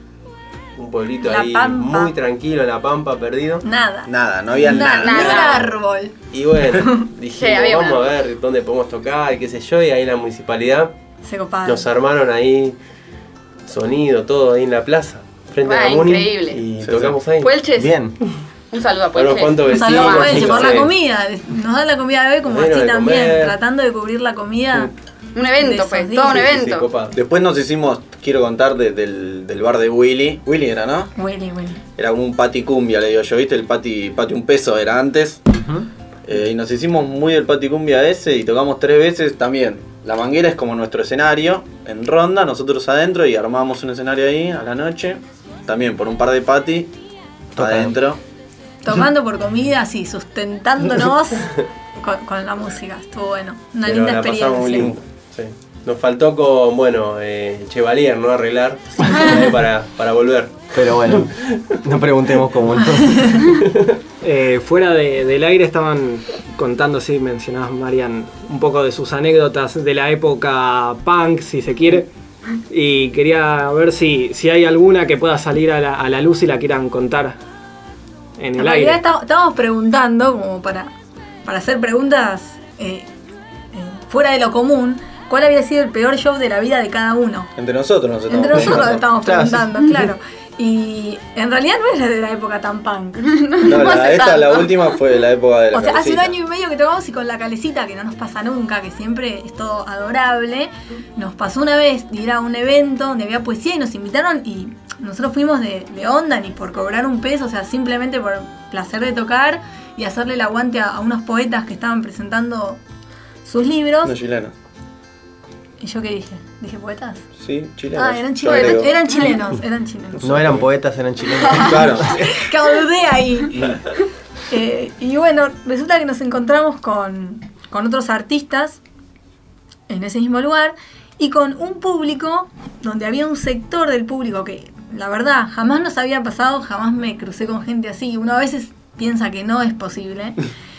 [SPEAKER 7] un pueblito
[SPEAKER 9] La
[SPEAKER 7] ahí
[SPEAKER 9] Pampa.
[SPEAKER 7] muy tranquilo, en La Pampa, perdido.
[SPEAKER 9] Nada.
[SPEAKER 11] Nada, no había nada.
[SPEAKER 9] Ni un árbol.
[SPEAKER 7] Y bueno,
[SPEAKER 3] Sí,
[SPEAKER 7] dijimos,
[SPEAKER 3] había
[SPEAKER 7] vamos
[SPEAKER 3] una-
[SPEAKER 7] a ver dónde podemos tocar y qué sé yo, y ahí la municipalidad
[SPEAKER 9] Se coparon.
[SPEAKER 7] nos armaron ahí sonido, todo ahí en la plaza, frente
[SPEAKER 3] Ah,
[SPEAKER 7] a la Muni,
[SPEAKER 3] increíble.
[SPEAKER 7] y
[SPEAKER 11] Sí,
[SPEAKER 7] tocamos ahí.
[SPEAKER 3] Puelches.
[SPEAKER 10] Bien.
[SPEAKER 3] Un saludo a
[SPEAKER 7] Unos
[SPEAKER 3] Puelches.
[SPEAKER 7] cuantos
[SPEAKER 9] Un saludo a
[SPEAKER 7] vecinos,
[SPEAKER 9] Puelche por
[SPEAKER 7] sí.
[SPEAKER 9] la comida. Nos dan la comida de bebé como
[SPEAKER 7] Bueno,
[SPEAKER 9] así
[SPEAKER 7] de
[SPEAKER 9] también,
[SPEAKER 7] comer.
[SPEAKER 9] tratando de cubrir la comida.
[SPEAKER 3] Un
[SPEAKER 9] de
[SPEAKER 3] evento
[SPEAKER 9] esos
[SPEAKER 3] fue,
[SPEAKER 9] días.
[SPEAKER 3] todo un
[SPEAKER 7] Sí, sí, sí,
[SPEAKER 3] evento.
[SPEAKER 7] copado.
[SPEAKER 11] Después nos hicimos, quiero contar, de- del, del bar de Willy. Willy era, ¿no?
[SPEAKER 9] Willy, Willy.
[SPEAKER 11] Era como un pati cumbia, le digo yo, ¿viste? El pati, pati un peso era antes. Eh, y nos hicimos muy del pati cumbia ese y tocamos tres veces también. La Manguera es como nuestro escenario, en ronda, nosotros adentro y armamos un escenario ahí a la noche. También por un par de pati
[SPEAKER 10] Total.
[SPEAKER 11] adentro.
[SPEAKER 9] Tomando por comida, así, sustentándonos con, con la música. Estuvo bueno. Una
[SPEAKER 7] Pero
[SPEAKER 9] linda
[SPEAKER 7] la pasamos muy
[SPEAKER 9] experiencia.
[SPEAKER 7] lindo. Sí. Nos faltó con, bueno, eh, Chevalier, ¿no? Arreglar eh, para, para volver.
[SPEAKER 10] Pero bueno, no preguntemos cómo entonces.
[SPEAKER 4] Eh, fuera de- del aire estaban contando, sí, mencionabas Marian, un poco de sus anécdotas de la época punk, si se quiere. Y quería ver si, si hay alguna que pueda salir a la, a la luz y la quieran contar en
[SPEAKER 9] En
[SPEAKER 4] el
[SPEAKER 9] realidad
[SPEAKER 4] aire.
[SPEAKER 9] está- estábamos preguntando, como para, para hacer preguntas eh, eh, fuera de lo común, cuál había sido el peor show de la vida de cada uno.
[SPEAKER 11] Entre nosotros nos estamos
[SPEAKER 9] Entre nosotros lo
[SPEAKER 11] preguntando.
[SPEAKER 9] estamos
[SPEAKER 10] Claro, sí.
[SPEAKER 9] preguntando, claro. Y en realidad no es de la época tan punk.
[SPEAKER 11] No,
[SPEAKER 9] No
[SPEAKER 11] la,
[SPEAKER 9] hace
[SPEAKER 11] esta, la
[SPEAKER 9] tanto.
[SPEAKER 11] última fue de la época de la
[SPEAKER 9] O sea, hace un
[SPEAKER 11] Calecita.
[SPEAKER 9] año y medio que tocamos y con la Calecita, que no nos pasa nunca, que siempre es todo adorable, nos pasó una vez de ir a un evento donde había poesía y nos invitaron y nosotros fuimos de, de onda ni por cobrar un peso, o sea, simplemente por placer de tocar y hacerle el aguante a, a unos poetas que estaban presentando sus libros.
[SPEAKER 11] No chilenos.
[SPEAKER 9] ¿Y yo qué dije? ¿Dije poetas?
[SPEAKER 11] Sí, chilenos.
[SPEAKER 9] Ah, eran
[SPEAKER 11] Yo
[SPEAKER 9] chilenos,
[SPEAKER 11] agrego.
[SPEAKER 9] eran chilenos, eran chilenos.
[SPEAKER 10] No eran poetas, eran chilenos.
[SPEAKER 11] Claro.
[SPEAKER 9] Caudé ahí. Eh, y bueno, resulta que nos encontramos con, con otros artistas en ese mismo lugar y con un público donde había un sector del público que, la verdad, jamás nos había pasado, jamás me crucé con gente así. Uno a veces piensa que no es posible.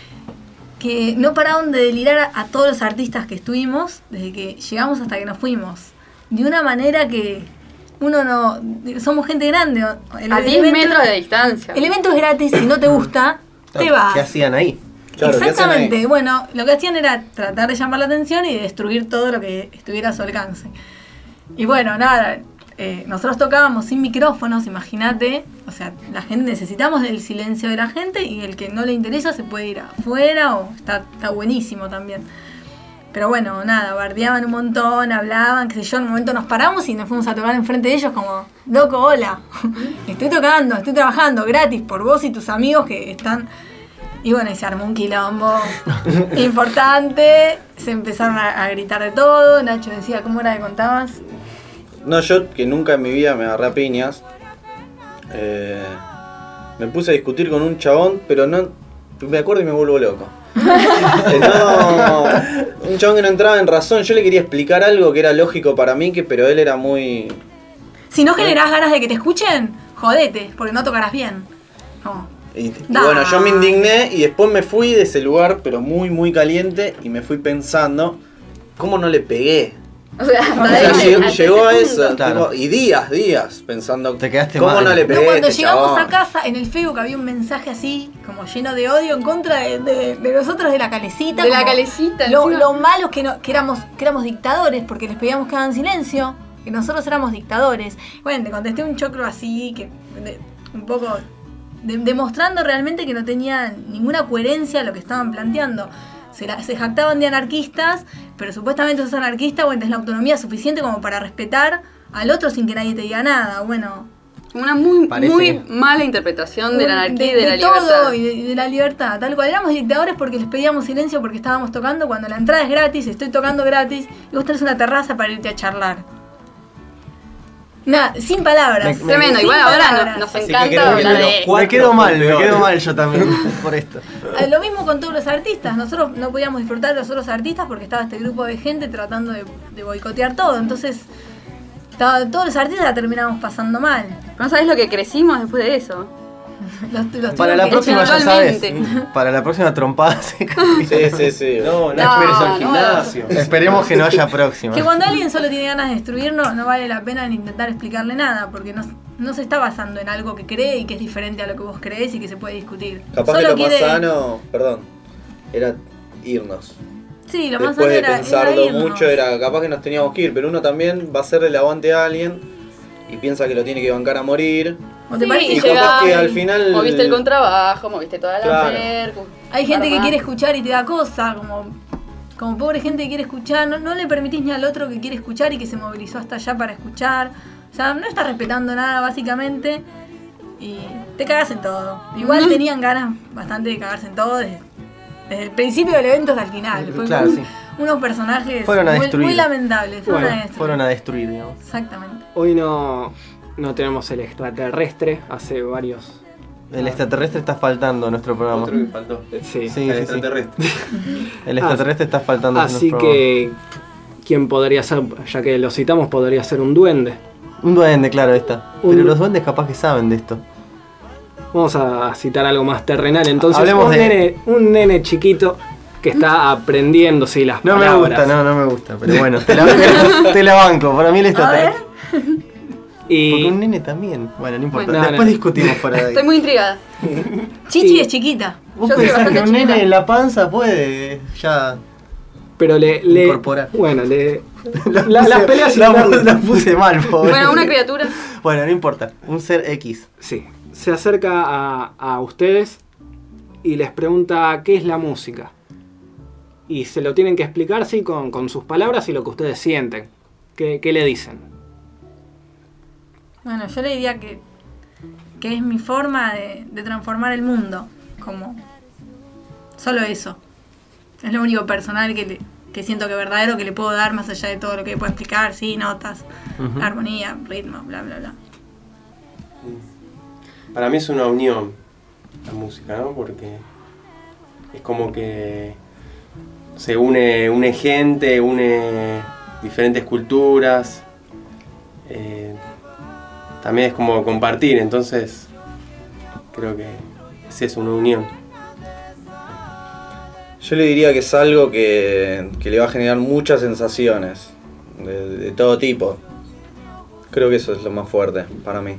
[SPEAKER 9] Que no pararon de delirar a, a todos los artistas que estuvimos, desde que llegamos hasta que nos fuimos. De una manera que uno no... Somos gente grande. El
[SPEAKER 3] A diez
[SPEAKER 9] evento-
[SPEAKER 3] metros de distancia.
[SPEAKER 9] El evento es gratis, si no te gusta, te vas.
[SPEAKER 10] ¿Qué hacían ahí?
[SPEAKER 11] Claro, ¿qué hacen
[SPEAKER 9] Exactamente.
[SPEAKER 11] ahí?
[SPEAKER 9] Bueno, lo que hacían era tratar de llamar la atención y destruir todo lo que estuviera a su alcance. Y bueno, nada, eh, nosotros tocábamos sin micrófonos, imagínate. O sea, la gente necesitamos del silencio de la gente y el que no le interesa se puede ir afuera o está, está buenísimo también. Pero bueno, nada, bardeaban un montón, hablaban, qué sé yo, en un momento nos paramos y nos fuimos a tocar enfrente de ellos como, loco, hola, estoy tocando, estoy trabajando gratis por vos y tus amigos que están... Y bueno, y se armó un quilombo importante, se empezaron a, a gritar de todo, Nacho decía, ¿cómo era que contabas?
[SPEAKER 11] No, yo que nunca en mi vida me agarré a piñas. eh, me puse a discutir con un chabón, pero no. Me acuerdo y me vuelvo loco. Eh, no, un chabón que no entraba en razón. Yo le quería explicar algo que era lógico para mí, que pero él era muy.
[SPEAKER 9] Si no generás ganas de que te escuchen, jodete, porque no tocarás bien. No.
[SPEAKER 11] Y, y bueno, yo me indigné y después me fui de ese lugar, pero muy, muy caliente, y me fui pensando, ¿cómo no le pegué?
[SPEAKER 3] O sea,
[SPEAKER 11] O sea, llegó, llegó a eso,
[SPEAKER 10] Claro.
[SPEAKER 11] tipo, y días, días, pensando,
[SPEAKER 10] Te quedaste
[SPEAKER 11] ¿cómo
[SPEAKER 10] mal.
[SPEAKER 11] no le
[SPEAKER 9] No,
[SPEAKER 11] pegué?
[SPEAKER 9] cuando
[SPEAKER 11] este
[SPEAKER 9] llegamos
[SPEAKER 11] chabón?
[SPEAKER 9] a casa, en el Facebook había un mensaje así, como lleno de odio en contra de, de- de nosotros, de la calecita.
[SPEAKER 3] De la
[SPEAKER 9] como
[SPEAKER 3] calecita,
[SPEAKER 9] Lo,
[SPEAKER 3] encima.
[SPEAKER 9] lo malos que, no- que, éramos, que éramos dictadores, porque les pedíamos que hagan silencio, que nosotros éramos dictadores. Bueno, te contesté un choclo así, que de- un poco de- demostrando realmente que no tenía ninguna coherencia lo que estaban planteando. Se, la- se jactaban de anarquistas, pero supuestamente sos anarquista, bueno, tenés la autonomía suficiente como para respetar al otro sin que nadie te diga nada. Bueno,
[SPEAKER 3] Una muy,
[SPEAKER 10] Parece
[SPEAKER 3] muy
[SPEAKER 10] que-
[SPEAKER 3] mala interpretación de la anarquía y de,
[SPEAKER 9] de
[SPEAKER 3] la libertad.
[SPEAKER 9] todo y de, y de la libertad. Tal cual, éramos dictadores porque les pedíamos silencio porque estábamos tocando cuando la entrada es gratis, estoy tocando gratis y vos tenés una terraza para irte a charlar. Nada, sin palabras.
[SPEAKER 10] Me-
[SPEAKER 3] Tremendo,
[SPEAKER 9] sin
[SPEAKER 3] igual ahora
[SPEAKER 9] palabras.
[SPEAKER 3] no- nos
[SPEAKER 7] Así que
[SPEAKER 3] encanta
[SPEAKER 7] creo que
[SPEAKER 3] hablar
[SPEAKER 7] de los
[SPEAKER 3] de...
[SPEAKER 7] cuatro
[SPEAKER 10] Me quedo mal, me
[SPEAKER 7] peor.
[SPEAKER 10] quedo mal yo también por esto.
[SPEAKER 9] Eh, Lo mismo con todos los artistas. Nosotros no podíamos disfrutar de los otros artistas porque estaba este grupo de gente tratando de, de boicotear todo. Entonces, estaba- todos los artistas la terminamos pasando mal.
[SPEAKER 3] No sabés lo que crecimos después de eso.
[SPEAKER 9] Los, los
[SPEAKER 10] Para
[SPEAKER 9] tuvimos
[SPEAKER 10] la
[SPEAKER 9] que
[SPEAKER 10] próxima
[SPEAKER 9] echar.
[SPEAKER 10] ya sabes.
[SPEAKER 3] Totalmente.
[SPEAKER 10] Para la próxima trompada seca.
[SPEAKER 11] Sí, sí, sí.
[SPEAKER 7] No, no,
[SPEAKER 3] No,
[SPEAKER 7] esperes al
[SPEAKER 3] no.
[SPEAKER 7] gimnasio.
[SPEAKER 10] Esperemos que no haya próxima.
[SPEAKER 9] Que cuando alguien solo tiene ganas de destruir, no, no vale la pena ni intentar explicarle nada, porque no, no se está basando en algo que cree y que es diferente a lo que vos creés y que se puede discutir.
[SPEAKER 11] Capaz
[SPEAKER 9] Solo
[SPEAKER 11] que lo
[SPEAKER 9] quiere-
[SPEAKER 11] más sano, perdón, era irnos.
[SPEAKER 9] Sí, lo más
[SPEAKER 11] Después
[SPEAKER 9] sano
[SPEAKER 11] de
[SPEAKER 9] era,
[SPEAKER 11] pensarlo
[SPEAKER 9] era irnos.
[SPEAKER 11] mucho, era capaz que nos teníamos que ir, pero uno también va a hacerle el aguante a alguien y piensa que lo tiene que bancar a morir.
[SPEAKER 9] ¿O te
[SPEAKER 3] Sí,
[SPEAKER 9] parece
[SPEAKER 11] y
[SPEAKER 3] y
[SPEAKER 9] que
[SPEAKER 11] capaz
[SPEAKER 3] llegás,
[SPEAKER 11] que al final-
[SPEAKER 3] moviste el contrabajo, moviste toda la
[SPEAKER 11] Claro.
[SPEAKER 3] percu.
[SPEAKER 9] hay gente que
[SPEAKER 3] Armás.
[SPEAKER 9] quiere escuchar y te da cosa, como, como pobre gente que quiere escuchar, no, no le permitís ni al otro que quiere escuchar y que se movilizó hasta allá para escuchar. O sea, no estás respetando nada básicamente y te cagas en todo. Igual tenían ganas bastante de cagarse en todo desde, desde el principio del evento hasta el final. Fue
[SPEAKER 10] Claro,
[SPEAKER 9] un-
[SPEAKER 10] sí.
[SPEAKER 9] unos personajes
[SPEAKER 10] Fueron a
[SPEAKER 9] muy,
[SPEAKER 10] destruir.
[SPEAKER 9] muy lamentables. Fueron
[SPEAKER 4] Bueno,
[SPEAKER 9] a destruir.
[SPEAKER 10] Fueron a destruir, digamos.
[SPEAKER 9] Exactamente.
[SPEAKER 4] Hoy no, no tenemos el extraterrestre, hace varios...
[SPEAKER 10] El extraterrestre está faltando a nuestro programa.
[SPEAKER 7] Otro que faltó.
[SPEAKER 4] Sí.
[SPEAKER 10] Sí, sí,
[SPEAKER 7] El
[SPEAKER 10] sí.
[SPEAKER 7] extraterrestre.
[SPEAKER 10] El extraterrestre está faltando a
[SPEAKER 4] Así
[SPEAKER 10] nuestro programa.
[SPEAKER 4] que, ¿quién podría ser? Ya que lo citamos, podría ser un duende.
[SPEAKER 10] Un duende, claro, está.
[SPEAKER 4] Un-
[SPEAKER 10] Pero los duendes capaz que saben de esto.
[SPEAKER 4] Vamos a citar algo más terrenal. Entonces,
[SPEAKER 10] Hablemos
[SPEAKER 4] un,
[SPEAKER 10] de-
[SPEAKER 4] nene, un nene chiquito que está aprendiendo, sí, las
[SPEAKER 10] No me
[SPEAKER 4] palabras.
[SPEAKER 10] gusta, no, no me gusta. Pero bueno, te la, te la banco. Para mí el extraterrestre.
[SPEAKER 4] Y
[SPEAKER 10] Porque un nene también. Bueno, no importa.
[SPEAKER 4] Bueno, no,
[SPEAKER 10] Después
[SPEAKER 4] no.
[SPEAKER 10] discutimos fuera de ahí.
[SPEAKER 3] Estoy muy intrigada.
[SPEAKER 9] Chichi
[SPEAKER 4] Y-
[SPEAKER 9] es chiquita.
[SPEAKER 10] Vos
[SPEAKER 9] Yo soy
[SPEAKER 10] pensás que
[SPEAKER 9] bastante
[SPEAKER 10] un
[SPEAKER 9] chiquita.
[SPEAKER 10] nene en la panza puede ya
[SPEAKER 4] pero le, le
[SPEAKER 10] incorporar.
[SPEAKER 4] bueno, le
[SPEAKER 10] La
[SPEAKER 4] la- las
[SPEAKER 10] puse-
[SPEAKER 4] peleas
[SPEAKER 10] la,
[SPEAKER 4] internas-
[SPEAKER 10] la puse mal, pobre.
[SPEAKER 3] Bueno, una criatura.
[SPEAKER 10] Bueno, no importa. Un ser X.
[SPEAKER 4] Sí, se acerca a, a ustedes y les pregunta qué es la música. Y se lo tienen que explicar, sí, con, con sus palabras y lo que ustedes sienten. ¿Qué, qué le dicen?
[SPEAKER 9] Bueno, yo le diría que, que es mi forma de, de transformar el mundo. Como solo eso. Es lo único personal que, le- que siento que verdadero que le puedo dar más allá de todo lo que puedo explicar, sí, notas,
[SPEAKER 10] Ujú.
[SPEAKER 9] armonía, ritmo, bla, bla, bla.
[SPEAKER 7] Para mí es una unión la música, ¿no? Porque es como que se une, une gente, une diferentes culturas. eh, también es como compartir, entonces creo que es eso, una unión.
[SPEAKER 11] Yo le diría que es algo que, que le va a generar muchas sensaciones, de, de todo tipo. Creo que eso es lo más fuerte para mí.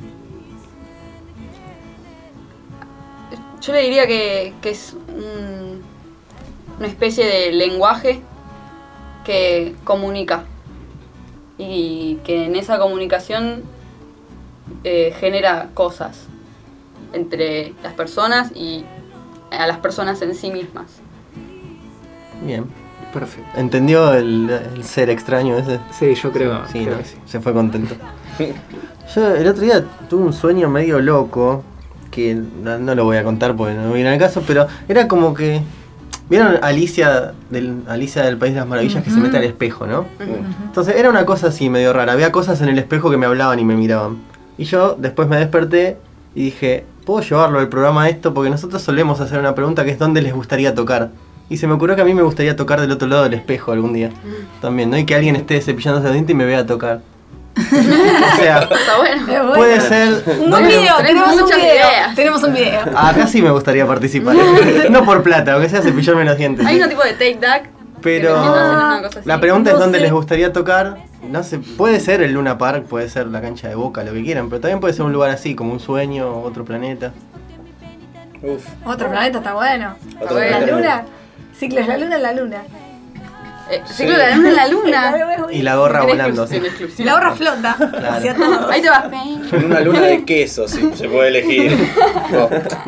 [SPEAKER 3] Yo le diría que, que es un- una especie de lenguaje que comunica y que en esa comunicación eh, genera cosas entre las personas y a las personas en sí mismas.
[SPEAKER 10] Bien.
[SPEAKER 4] Perfecto.
[SPEAKER 10] ¿Entendió el, el ser extraño ese?
[SPEAKER 4] Sí, yo creo,
[SPEAKER 10] Sí,
[SPEAKER 4] creo
[SPEAKER 10] ¿no?
[SPEAKER 4] que sí.
[SPEAKER 10] Se fue contento. Yo el otro día tuve un sueño medio loco, que no, no lo voy a contar porque no viene al caso, pero era como que... ¿Vieron Alicia del, Alicia del País de las Maravillas que se
[SPEAKER 9] Ujú.
[SPEAKER 10] mete al espejo, no? Entonces era una cosa así medio rara, había cosas en el espejo que me hablaban y me miraban. Y yo después me desperté y dije, ¿puedo llevarlo al programa esto? Porque nosotros solemos hacer una pregunta que es ¿dónde les gustaría tocar? Y se me ocurrió que a mí me gustaría tocar del otro lado del espejo algún día. También, ¿no? Y que alguien esté cepillándose los dientes y me vea tocar. O sea,
[SPEAKER 3] Está bueno.
[SPEAKER 9] Es bueno.
[SPEAKER 10] puede ser.
[SPEAKER 9] Un
[SPEAKER 10] no
[SPEAKER 9] buen
[SPEAKER 10] me-
[SPEAKER 9] video, tenemos un
[SPEAKER 3] muchas
[SPEAKER 9] video.
[SPEAKER 3] ideas.
[SPEAKER 9] Tenemos un video.
[SPEAKER 10] Acá sí me gustaría participar. No por plata, aunque sea cepillarme los dientes.
[SPEAKER 3] Hay un tipo de take that.
[SPEAKER 10] Pero
[SPEAKER 3] que me hacen una cosa así.
[SPEAKER 10] la pregunta es
[SPEAKER 9] No
[SPEAKER 10] dónde
[SPEAKER 9] sé.
[SPEAKER 10] les gustaría tocar. No sé, puede ser el Luna Park, puede ser la cancha de Boca, lo que quieran, pero también puede ser un lugar así, como un sueño, otro planeta.
[SPEAKER 11] Uf.
[SPEAKER 9] Otro planeta está bueno.
[SPEAKER 11] Otro
[SPEAKER 9] La
[SPEAKER 11] planeta.
[SPEAKER 9] luna. Ciclos, la luna, la luna.
[SPEAKER 3] Eh, ciclo de la luna en la luna.
[SPEAKER 10] Y la gorra
[SPEAKER 3] En
[SPEAKER 10] volando.
[SPEAKER 3] exclusiva,
[SPEAKER 10] sí.
[SPEAKER 3] en exclusiva.
[SPEAKER 9] Y la gorra flota hacia todos.
[SPEAKER 3] Ahí te vas.
[SPEAKER 11] En una luna de queso, si se puede elegir. Oh.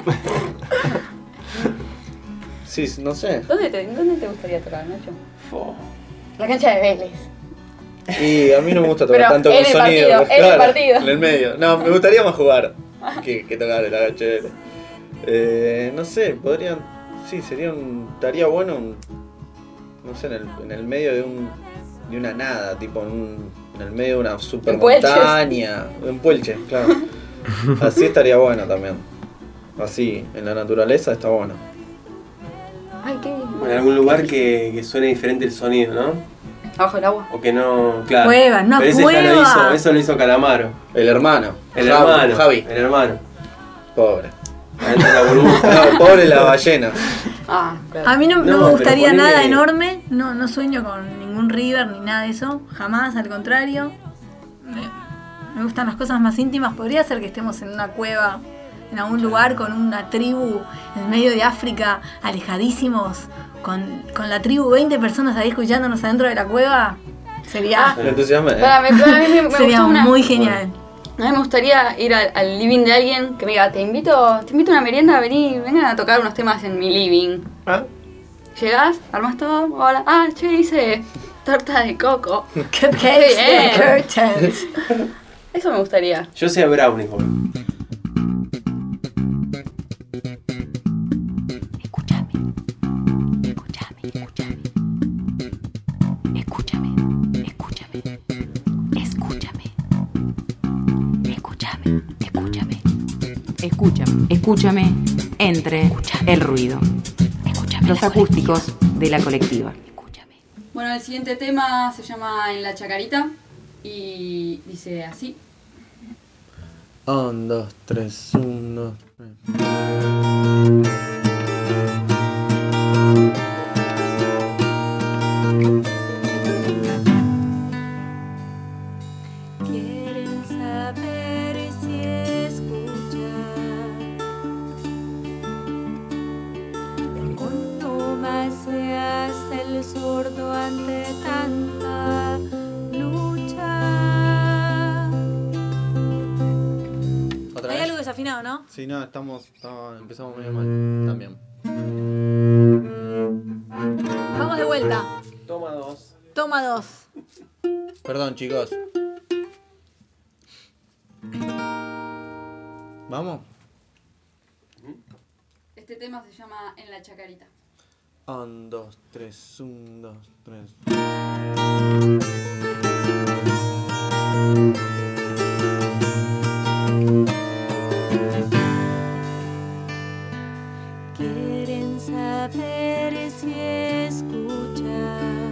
[SPEAKER 11] Sí, no sé.
[SPEAKER 3] ¿Dónde te, ¿Dónde te gustaría tocar, Nacho? La cancha de Vélez.
[SPEAKER 11] Y a mí no me gusta tocar
[SPEAKER 3] Pero
[SPEAKER 11] tanto
[SPEAKER 3] en
[SPEAKER 11] con
[SPEAKER 3] el
[SPEAKER 11] sonido.
[SPEAKER 3] partido, en el partido.
[SPEAKER 11] En el medio. No, me gustaría más jugar que, que tocar el H L. Eh, no sé, podrían. Sí, sería un. Estaría bueno un. No sé, en el, en el medio de un. De una nada, tipo en, un, en el medio de una super
[SPEAKER 3] En Puelches.
[SPEAKER 11] montaña. En Puelche, claro. Así estaría bueno también. Así, en la naturaleza está bueno.
[SPEAKER 3] Ay, qué.
[SPEAKER 7] O en algún lugar que, que suene diferente el sonido, ¿no?
[SPEAKER 3] Abajo del agua.
[SPEAKER 7] O que no. Claro.
[SPEAKER 9] Cueva, no,
[SPEAKER 7] Pero ese ya lo
[SPEAKER 9] cueva.
[SPEAKER 7] hizo, eso lo hizo Calamaro.
[SPEAKER 11] El hermano.
[SPEAKER 7] El
[SPEAKER 11] Javi,
[SPEAKER 7] hermano.
[SPEAKER 11] Javi.
[SPEAKER 7] El hermano.
[SPEAKER 11] Pobre.
[SPEAKER 7] Adentro de la burbuja.
[SPEAKER 11] No, pobre la ballena.
[SPEAKER 3] Ah, claro.
[SPEAKER 9] A mí no, no
[SPEAKER 7] No,
[SPEAKER 9] me gustaría
[SPEAKER 7] pero ponele-
[SPEAKER 9] nada enorme, no, no sueño con ningún river ni nada de eso, jamás, al contrario. Me, me gustan las cosas más íntimas. Podría ser que estemos en una cueva, en algún lugar con una tribu en el medio de África, alejadísimos, con, con la tribu, veinte personas ahí escuchándonos adentro de la cueva. Sería,
[SPEAKER 11] Me entusiasma, ¿eh?
[SPEAKER 3] Para, me, para mí me, me
[SPEAKER 9] sería
[SPEAKER 3] gustó una-
[SPEAKER 9] muy genial.
[SPEAKER 3] A mí me gustaría ir al, al living de alguien que me diga, te invito, te invito a una merienda, vení, vengan a tocar unos temas en mi living.
[SPEAKER 10] ¿Ah?
[SPEAKER 3] Llegás, armas todo, hola, ah, che, hice torta de coco.
[SPEAKER 9] Cupcakes
[SPEAKER 3] Qué
[SPEAKER 9] and
[SPEAKER 3] bien.
[SPEAKER 9] curtains.
[SPEAKER 3] Eso me gustaría.
[SPEAKER 7] Yo sea brownie, boludo.
[SPEAKER 13] Escúchame, escúchame, escúchame, escúchame, escúchame, escúchame, escúchame, entre el ruido. Los acústicos de la colectiva.
[SPEAKER 3] Bueno, el siguiente tema se llama En la Chacarita y dice así.
[SPEAKER 11] Un, dos, tres, un, dos, tres.
[SPEAKER 8] Quieren saber si escuchar. Cuanto más se hace el sordo ante tanta lucha.
[SPEAKER 11] ¿Otra
[SPEAKER 9] Hay
[SPEAKER 11] vez?
[SPEAKER 9] algo desafinado, ¿no?
[SPEAKER 11] Sí, no, estamos, estamos empezamos medio mal también.
[SPEAKER 9] Vamos de vuelta.
[SPEAKER 7] Toma dos.
[SPEAKER 9] Toma dos.
[SPEAKER 11] Perdón, chicos. ¿Vamos?
[SPEAKER 3] Este tema se llama En la Chacarita.
[SPEAKER 11] Un, dos, tres, un, dos, tres.
[SPEAKER 8] Quieren saber si escuchar.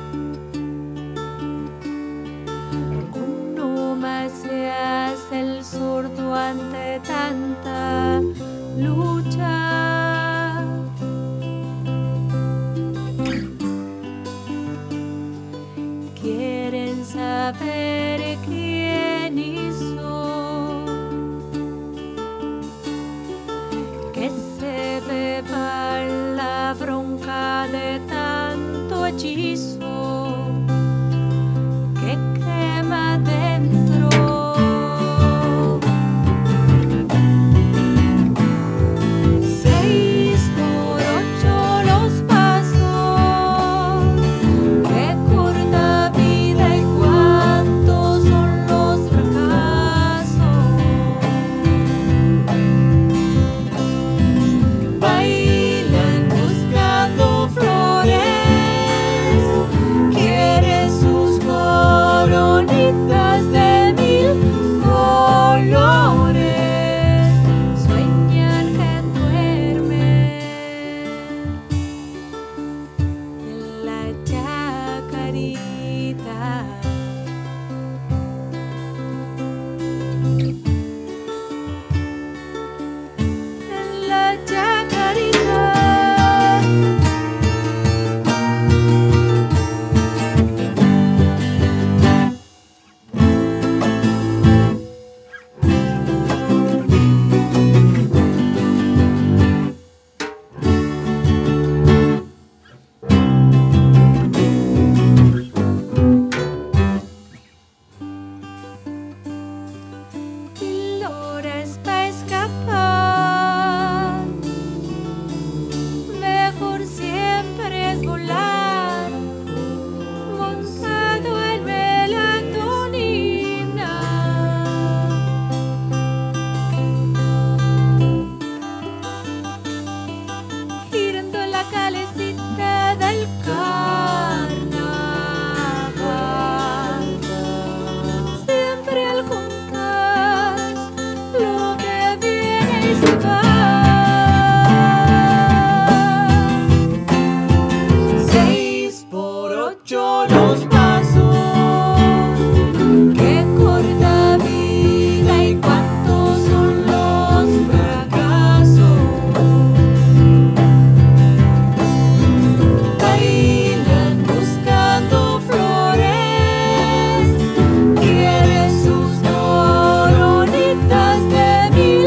[SPEAKER 8] Uno más se hace el sordo ante tanta lucha. Quieren saber quién hizo que se beba la bronca de tanto hechizo que quema dentro. calecita del carnaval. Siempre al compás lo que viene y se va. Seis por ocho los pasos. Qué corta vida y cuántos son los fracasos. Bailan buscando flores, quieren sus coronitas de mil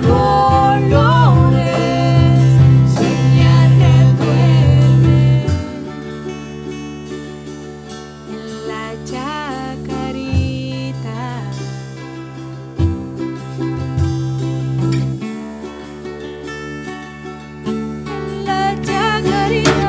[SPEAKER 8] colores. Sueñan que duermen en la chacarita. En la chacarita.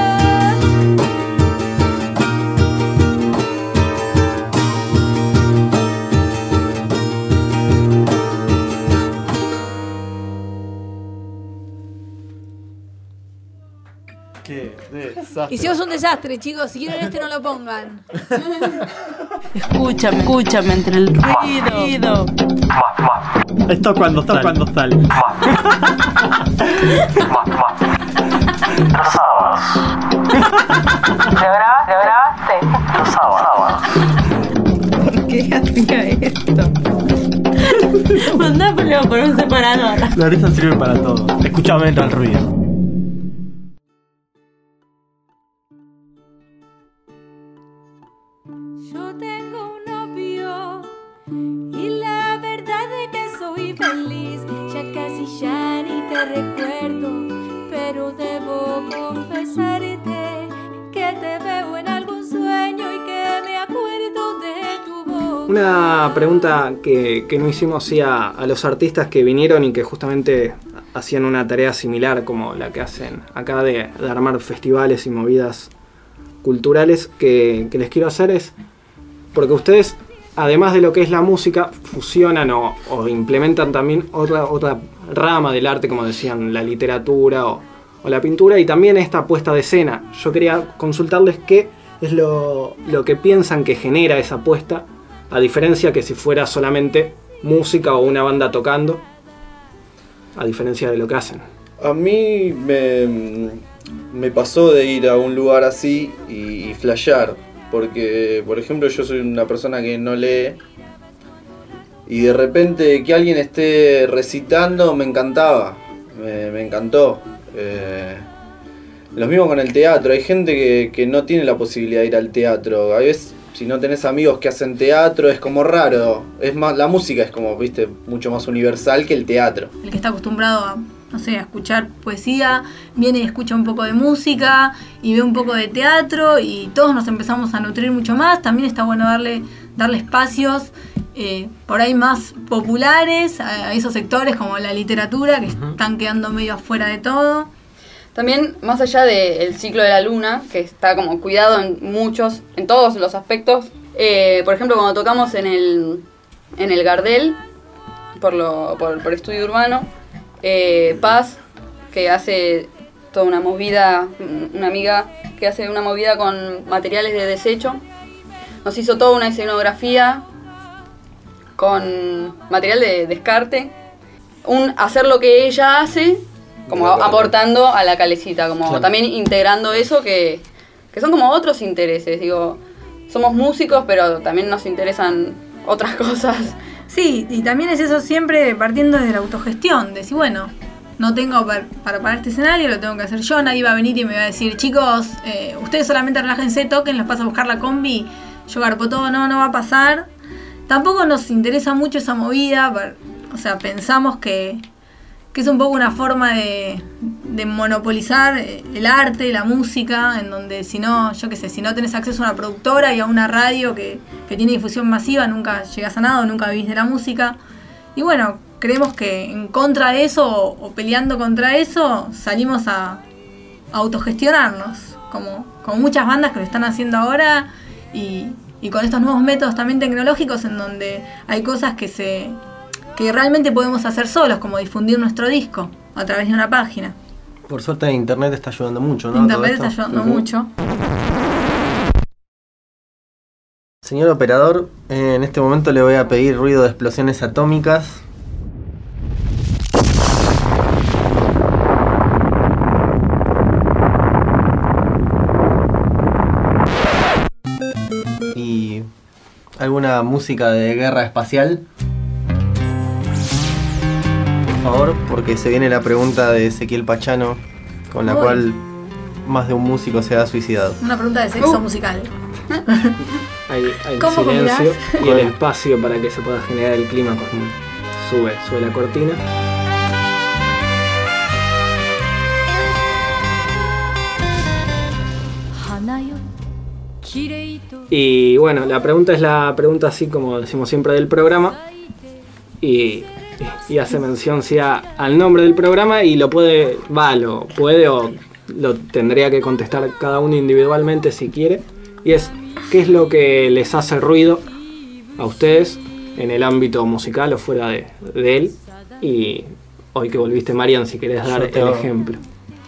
[SPEAKER 10] Qué desastre.
[SPEAKER 9] Hicimos un desastre, chicos. Si quieren este, no lo pongan.
[SPEAKER 23] Escúchame, escúchame entre el ruido.
[SPEAKER 10] Esto cuando sale. Cuando sale.
[SPEAKER 21] Los sábados. ¿Lo grabaste? ¿Lo grabaste? Los sábados.
[SPEAKER 23] ¿Por qué hacía esto? Mandámelo por un separador.
[SPEAKER 10] La risa sirve para todo. Escúchame entre el ruido.
[SPEAKER 8] Yo tengo un novio y la verdad es que soy feliz. Ya casi ya ni te recuerdo, pero debo confesarte que te veo en algún sueño y que me acuerdo de tu voz.
[SPEAKER 4] Una pregunta que, que no hicimos sí, a, a los artistas que vinieron y que justamente hacían una tarea similar como la que hacen acá de, de armar festivales y movidas culturales, que, que les quiero hacer es, porque ustedes, además de lo que es la música, fusionan o, o implementan también otra, otra rama del arte, como decían, la literatura o, o la pintura, y también esta puesta de escena. Yo quería consultarles qué es lo, lo que piensan que genera esa puesta, a diferencia que si fuera solamente música o una banda tocando, a diferencia de lo que hacen.
[SPEAKER 11] A mí me, me pasó de ir a un lugar así y, y flashear. Porque, por ejemplo, yo soy una persona que no lee y de repente que alguien esté recitando me encantaba, me, me encantó. Eh, lo mismo con el teatro, hay gente que, que no tiene la posibilidad de ir al teatro. A veces, si no tenés amigos que hacen teatro, es como raro. Es más, la música es como, viste, mucho más universal que el teatro.
[SPEAKER 9] El que está acostumbrado a, no sé, a escuchar poesía, viene y escucha un poco de música y ve un poco de teatro y todos nos empezamos a nutrir mucho más. También está bueno darle, darle espacios eh, por ahí más populares a, a esos sectores como la literatura que uh-huh. están quedando medio afuera de todo.
[SPEAKER 3] También, más allá del ciclo de la luna, que está como cuidado en muchos, en todos los aspectos, eh, por ejemplo, cuando tocamos en el, en el Gardel, por, lo, por, por Estudio Urbano, eh, Paz, que hace toda una movida, una amiga que hace una movida con materiales de desecho, nos hizo toda una escenografía con material de descarte, un hacer lo que ella hace, como aportando a la calecita, como claro. También integrando eso que, que son como otros intereses, digo, somos músicos pero también nos interesan otras cosas.
[SPEAKER 9] Sí, y también es eso siempre partiendo de la autogestión, de decir, bueno, no tengo para, para parar este escenario, lo tengo que hacer yo, nadie va a venir y me va a decir, chicos, eh, ustedes solamente relájense, toquen, los paso a buscar la combi, yo garpo todo, no, no va a pasar. Tampoco nos interesa mucho esa movida, o sea, pensamos que... que es un poco una forma de, de monopolizar el arte, la música, en donde si no, yo qué sé, si no tenés acceso a una productora y a una radio que, que tiene difusión masiva, nunca llegás a nada, nunca vivís de la música. Y bueno, creemos que en contra de eso, o, o peleando contra eso, salimos a, a autogestionarnos, como, como muchas bandas que lo están haciendo ahora, y, y con estos nuevos métodos también tecnológicos, en donde hay cosas que se... que realmente podemos hacer solos, como difundir nuestro disco a través de una página.
[SPEAKER 10] Por suerte internet está ayudando mucho, ¿no?
[SPEAKER 9] Internet
[SPEAKER 10] Todo
[SPEAKER 9] está
[SPEAKER 10] esto.
[SPEAKER 9] ayudando
[SPEAKER 10] Ujú.
[SPEAKER 9] mucho.
[SPEAKER 10] Señor operador, eh, en este momento le voy a pedir ruido de explosiones atómicas. Y alguna música de guerra espacial. Por favor, porque se viene la pregunta de Ezequiel Pachano, con la
[SPEAKER 9] Uy.
[SPEAKER 10] cual más de un músico se ha suicidado.
[SPEAKER 9] Una pregunta de sexo
[SPEAKER 3] Uh.
[SPEAKER 9] musical.
[SPEAKER 4] Hay, hay
[SPEAKER 9] ¿Cómo
[SPEAKER 4] silencio
[SPEAKER 9] combinás?
[SPEAKER 4] y el espacio para que se pueda generar el clima. Con, sube, sube la cortina. Y bueno, la pregunta es la pregunta así como decimos siempre del programa. Y, y hace mención sí a- al nombre del programa y lo puede, va, lo puede o lo tendría que contestar cada uno individualmente si quiere. Y es, ¿qué es lo que les hace ruido a ustedes en el ámbito musical o fuera de, de él? Y hoy que volviste, Marian, si querés dar
[SPEAKER 10] Yo tengo-
[SPEAKER 4] el ejemplo.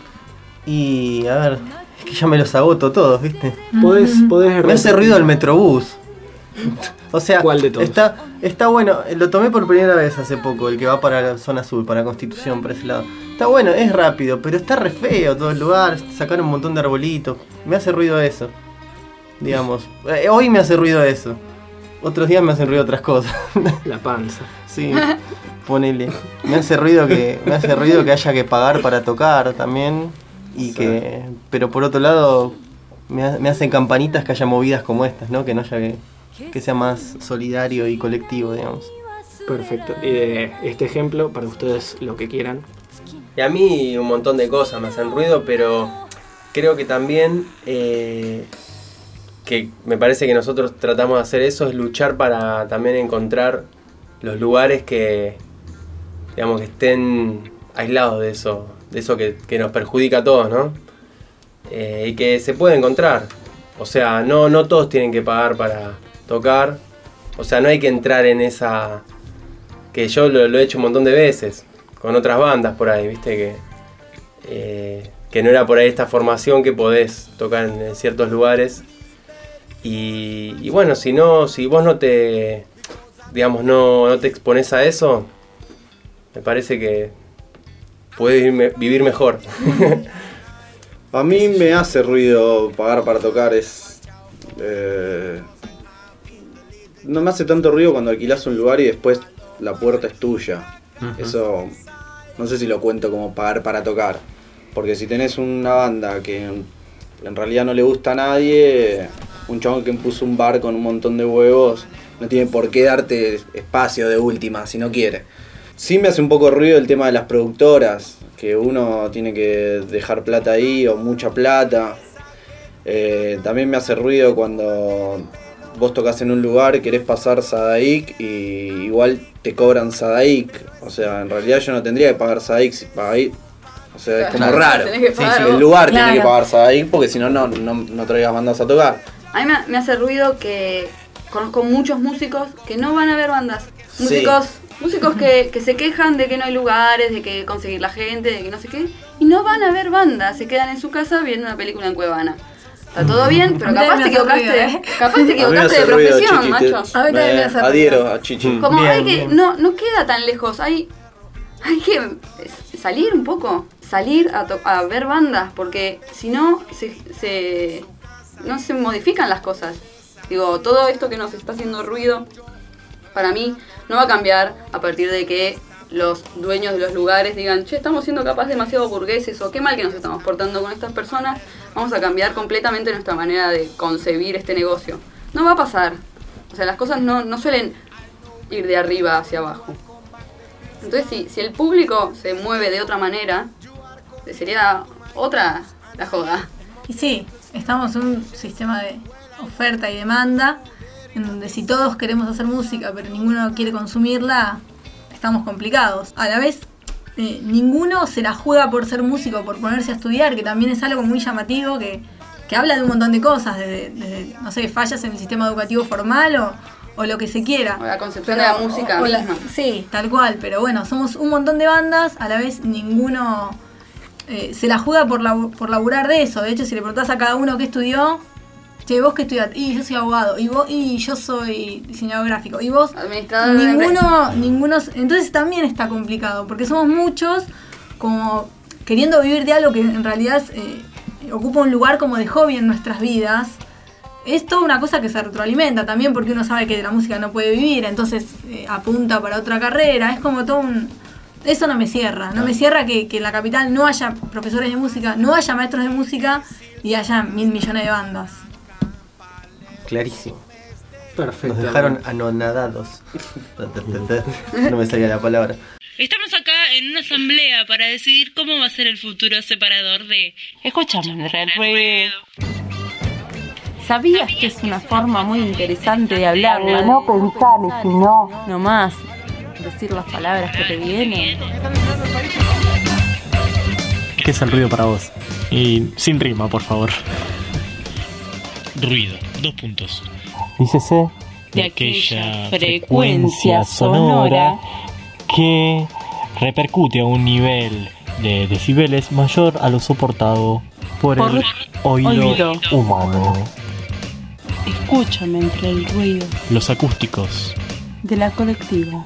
[SPEAKER 10] Y a ver, es que ya me los agoto todos, ¿viste?
[SPEAKER 4] Podés, podés
[SPEAKER 10] Me hace ruido el Metrobús. O sea,
[SPEAKER 4] ¿Cuál de todos?
[SPEAKER 10] Está, está bueno, lo tomé por primera vez hace poco, el que va para la zona sur, para Constitución, para ese lado. Está bueno, es rápido, pero está re feo todo el lugar, sacaron un montón de arbolitos. Me hace ruido eso, digamos. Eh, hoy me hace ruido eso. Otros días me hacen ruido otras cosas.
[SPEAKER 4] La panza.
[SPEAKER 10] Sí, ponele. Me hace ruido que, me hace ruido que haya que pagar para tocar también. Y que. Pero por otro lado, me, ha- me hacen campanitas que haya movidas como estas, ¿no? Que no haya que. Que sea más solidario y colectivo, digamos.
[SPEAKER 4] Perfecto. Y de este ejemplo, para ustedes lo que quieran.
[SPEAKER 7] Y a mí un montón de cosas me hacen ruido, pero creo que también, eh, que me parece que nosotros tratamos de hacer eso, es luchar para también encontrar los lugares que, digamos, que estén aislados de eso, de eso que, que nos perjudica a todos, ¿no? Eh, y que se puede encontrar. O sea, no, no todos tienen que pagar para tocar. O sea, no hay que entrar en esa... Que yo lo, lo he hecho un montón de veces, con otras bandas por ahí, viste, que, eh, que no era por ahí esta formación que podés tocar en, en ciertos lugares. Y, y bueno, si no, si vos no te, digamos, no, no te expones a eso, me parece que puedes vivir, me- vivir mejor.
[SPEAKER 11] A mí me hace ruido pagar para tocar, es... eh, no me hace tanto ruido cuando alquilás un lugar y después la puerta es tuya.
[SPEAKER 10] Ujú.
[SPEAKER 11] Eso no sé si lo cuento como pagar para tocar. Porque si tenés una banda que en, en realidad no le gusta a nadie, un chabón que puso un bar con un montón de huevos, no tiene por qué darte espacio de última si no quiere. Sí me hace un poco ruido el tema de las productoras, que uno tiene que dejar plata ahí o mucha plata. Eh, también me hace ruido cuando vos tocas en un lugar, querés pasar Sadaik y igual te cobran Sadaik. O sea, en realidad yo no tendría que pagar Sadaik si pagáis. O sea, es como
[SPEAKER 3] Claro,
[SPEAKER 11] raro.
[SPEAKER 3] tenés que
[SPEAKER 11] Sí,
[SPEAKER 3] pagar
[SPEAKER 11] sí,
[SPEAKER 3] vos.
[SPEAKER 11] el lugar
[SPEAKER 3] Claro.
[SPEAKER 11] tiene que pagar Sadaik porque si no, no, no, no traigas bandas a tocar.
[SPEAKER 3] A mí me, me hace ruido que conozco muchos músicos que no van a ver bandas.
[SPEAKER 11] Sí.
[SPEAKER 3] Músicos, músicos que, que se quejan de que no hay lugares, de que conseguir la gente, de que no sé qué. Y no van a ver bandas, se quedan en su casa viendo una película en Cuevana. Está todo bien, pero
[SPEAKER 9] A mí
[SPEAKER 3] capaz
[SPEAKER 9] me
[SPEAKER 3] te
[SPEAKER 9] hace
[SPEAKER 3] equivocaste,
[SPEAKER 9] ruido, ¿eh?
[SPEAKER 3] capaz te
[SPEAKER 11] A mí me
[SPEAKER 3] equivocaste
[SPEAKER 11] hace
[SPEAKER 3] de
[SPEAKER 11] ruido,
[SPEAKER 3] profesión,
[SPEAKER 11] Chichi,
[SPEAKER 3] macho.
[SPEAKER 11] te-
[SPEAKER 9] A mí también me hace ruido.
[SPEAKER 11] adhiero a Chichi.
[SPEAKER 3] Como
[SPEAKER 10] Bien,
[SPEAKER 3] hay que,
[SPEAKER 10] bien.
[SPEAKER 3] no, no queda tan lejos, hay, hay que s- salir un poco, salir a, to- a ver bandas, porque si no se, se- no se modifican las cosas. Digo, todo esto que nos está haciendo ruido, para mí, no va a cambiar a partir de que los dueños de los lugares digan, che, estamos siendo capaz demasiado burgueses o qué mal que nos estamos portando con estas personas, vamos a cambiar completamente nuestra manera de concebir este negocio. No va a pasar. O sea, las cosas no, no suelen ir de arriba hacia abajo. Entonces, si, si el público se mueve de otra manera, sería otra la joda.
[SPEAKER 9] Y sí, estamos en un sistema de oferta y demanda, en donde si todos queremos hacer música, pero ninguno quiere consumirla, estamos complicados. A la vez, eh, ninguno se la juega por ser músico, por ponerse a estudiar, que también es algo muy llamativo, que, que habla de un montón de cosas, desde, desde, no sé, fallas en el sistema educativo formal o, o lo que se quiera.
[SPEAKER 3] O la concepción de la música
[SPEAKER 9] o la-
[SPEAKER 3] misma.
[SPEAKER 9] sí, tal cual, pero bueno, somos un montón de bandas, a la vez ninguno eh, se la juega por, labu- por laburar de eso. De hecho, si le preguntás a cada uno qué estudió, che, vos qué estudiaste, y yo soy abogado, y vos, y yo soy diseñador gráfico, y vos,
[SPEAKER 3] administrador de
[SPEAKER 9] ninguno, ninguno, entonces también está complicado, porque somos muchos como queriendo vivir de algo que en realidad eh, ocupa un lugar como de hobby en nuestras vidas. Es toda una cosa que se retroalimenta también, porque uno sabe que de la música no puede vivir, entonces eh, apunta para otra carrera, es como todo un... Eso no me cierra, no me cierra que, que en la capital no haya profesores de música, no haya maestros de música y haya mil millones de bandas.
[SPEAKER 10] Clarísimo.
[SPEAKER 4] Perfecto.
[SPEAKER 10] Nos dejaron anonadados. No me salía la palabra.
[SPEAKER 2] Estamos acá en una asamblea para decidir cómo va a ser el futuro separador de... Escúchame, el ruido.
[SPEAKER 23] ¿Sabías que es una forma muy interesante de hablar?
[SPEAKER 2] No
[SPEAKER 23] pensar, sino... No más decir las palabras que te vienen.
[SPEAKER 5] ¿Qué es el ruido para vos? Y sin rima, por favor.
[SPEAKER 6] Ruido, dos puntos.
[SPEAKER 5] Dícese
[SPEAKER 6] de aquella frecuencia sonora
[SPEAKER 5] que repercute a un nivel de decibeles mayor a lo soportado por,
[SPEAKER 2] Por
[SPEAKER 5] el oído,
[SPEAKER 2] oído.
[SPEAKER 5] humano.
[SPEAKER 2] Escúchame entre el ruido.
[SPEAKER 5] Los acústicos
[SPEAKER 23] De la colectiva.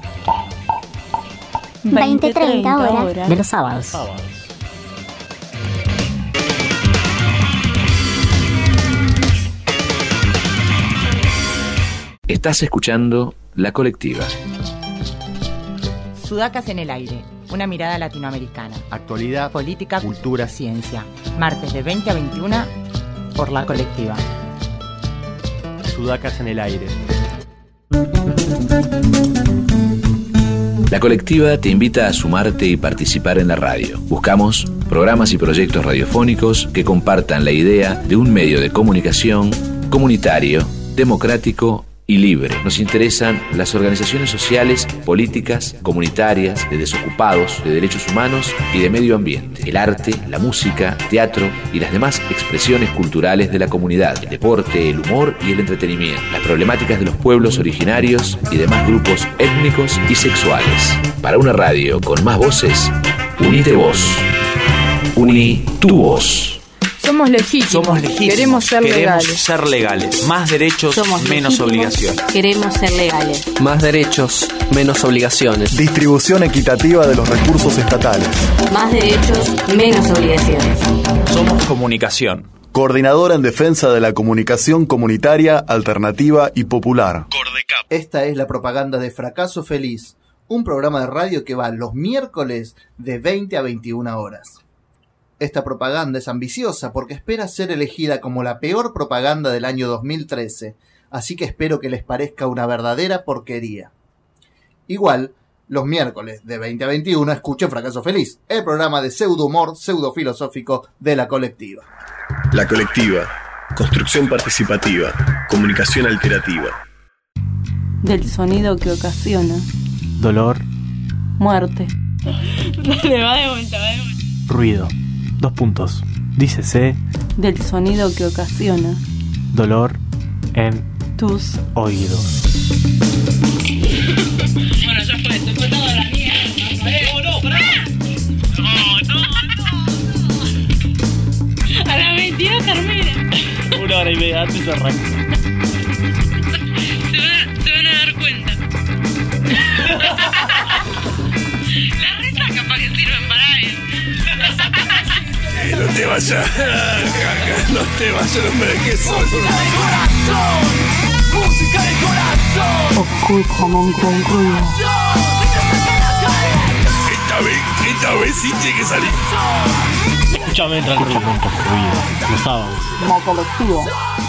[SPEAKER 17] veinte treinta horas.
[SPEAKER 23] De los sábados.
[SPEAKER 5] sábados.
[SPEAKER 25] Estás escuchando La Colectiva.
[SPEAKER 18] Sudacas en el aire. Una mirada latinoamericana.
[SPEAKER 10] Actualidad,
[SPEAKER 18] política,
[SPEAKER 10] cultura,
[SPEAKER 18] ciencia. Martes de veinte a veintiuna por La Colectiva.
[SPEAKER 5] Sudacas en el aire.
[SPEAKER 25] La Colectiva te invita a sumarte y participar en la radio. Buscamos programas y proyectos radiofónicos que compartan la idea de un medio de comunicación comunitario, democrático y libre. Nos interesan las organizaciones sociales, políticas, comunitarias, de desocupados, de derechos humanos y de medio ambiente. El arte, la música, teatro y las demás expresiones culturales de la comunidad. El deporte, el humor y el entretenimiento. Las problemáticas de los pueblos originarios y demás grupos étnicos y sexuales. Para una radio con más voces, unite vos. Uní tu voz.
[SPEAKER 23] Somos legítimos.
[SPEAKER 26] Somos legítimos.
[SPEAKER 23] Queremos ser
[SPEAKER 26] Queremos
[SPEAKER 23] legales.
[SPEAKER 26] ser legales. Más derechos,
[SPEAKER 23] Somos
[SPEAKER 26] menos
[SPEAKER 23] legítimos.
[SPEAKER 26] obligaciones.
[SPEAKER 23] Queremos ser legales.
[SPEAKER 27] Más derechos, menos obligaciones.
[SPEAKER 28] Distribución equitativa de los recursos estatales.
[SPEAKER 23] Más derechos, menos obligaciones.
[SPEAKER 26] Somos comunicación.
[SPEAKER 28] Coordinadora en defensa de la comunicación comunitaria, alternativa y popular.
[SPEAKER 29] Esta es la propaganda de Fracaso Feliz, un programa de radio que va los miércoles de veinte a veintiuna horas. Esta propaganda es ambiciosa porque espera ser elegida como la peor propaganda del año dos mil trece, así que espero que les parezca una verdadera porquería. Igual, los miércoles de veinte a veintiuna escuchen Fracaso Feliz, el programa de pseudo humor, pseudo filosófico de La Colectiva.
[SPEAKER 16] La Colectiva. Construcción participativa. Comunicación alternativa.
[SPEAKER 23] Del sonido que ocasiona
[SPEAKER 5] Dolor,
[SPEAKER 23] muerte.
[SPEAKER 2] Dale, va de vuelta, va de vuelta.
[SPEAKER 5] ruido. Dos puntos. Dícese
[SPEAKER 23] Del sonido que ocasiona
[SPEAKER 5] dolor en
[SPEAKER 23] tus
[SPEAKER 5] oídos.
[SPEAKER 2] Bueno, ya fue, se fue toda la mierda. ¡Oh, no, pará! No, no, no. A las veintidós termina.
[SPEAKER 5] Una hora y media antes arranca.
[SPEAKER 2] Se van, se van a dar cuenta. Las risas capaz que sirven para algo.
[SPEAKER 16] Eh, no te vayas, caca, no te vayas, hombre, que sos.
[SPEAKER 8] Música de corazón.
[SPEAKER 23] Escúchame entre el ruido.
[SPEAKER 16] Esta vez, esta vez sí tiene que salir.
[SPEAKER 5] Escúchame entre el ruido. ruido. Los sábados.
[SPEAKER 23] La Colectiva.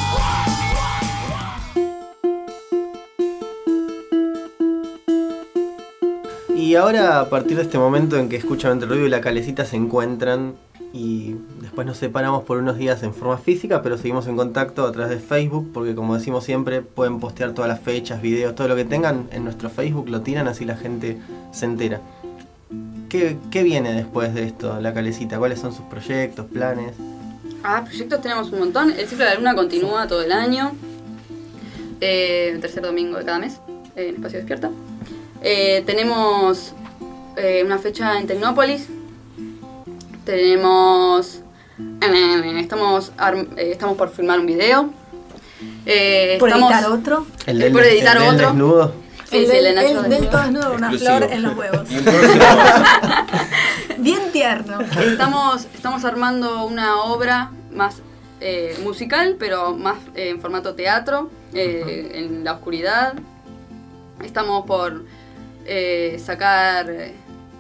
[SPEAKER 10] Y ahora, a partir de este momento en que escuchan entre el ruido y la calecita se encuentran y después nos separamos por unos días en forma física, pero seguimos en contacto a través de Facebook, porque como decimos siempre, pueden postear todas las fechas, videos, todo lo que tengan en nuestro Facebook, lo tiran, así la gente se entera. ¿Qué, qué viene después de esto, la calecita? ¿Cuáles son sus proyectos, planes?
[SPEAKER 3] Ah, proyectos tenemos un montón. El ciclo de la luna continúa todo el año. Eh, el tercer domingo de cada mes, eh, en Espacio Despierta. Eh, tenemos eh, una fecha en Tecnópolis, Tenemos... Estamos, arm- eh, estamos por filmar un video. Eh,
[SPEAKER 9] ¿Por
[SPEAKER 3] estamos,
[SPEAKER 9] editar otro?
[SPEAKER 10] El del,
[SPEAKER 3] por editar
[SPEAKER 10] el del
[SPEAKER 3] otro.
[SPEAKER 10] desnudo.
[SPEAKER 3] Sí,
[SPEAKER 9] el
[SPEAKER 3] sí,
[SPEAKER 9] del,
[SPEAKER 3] el de Nacho
[SPEAKER 9] el del
[SPEAKER 3] desnudo.
[SPEAKER 9] todo desnudo con una
[SPEAKER 7] Exclusivo.
[SPEAKER 9] flor en los huevos. Bien tierno.
[SPEAKER 3] Estamos, estamos armando una obra más eh, musical, pero más eh, en formato teatro, eh, en la oscuridad. Estamos por eh, sacar, eh,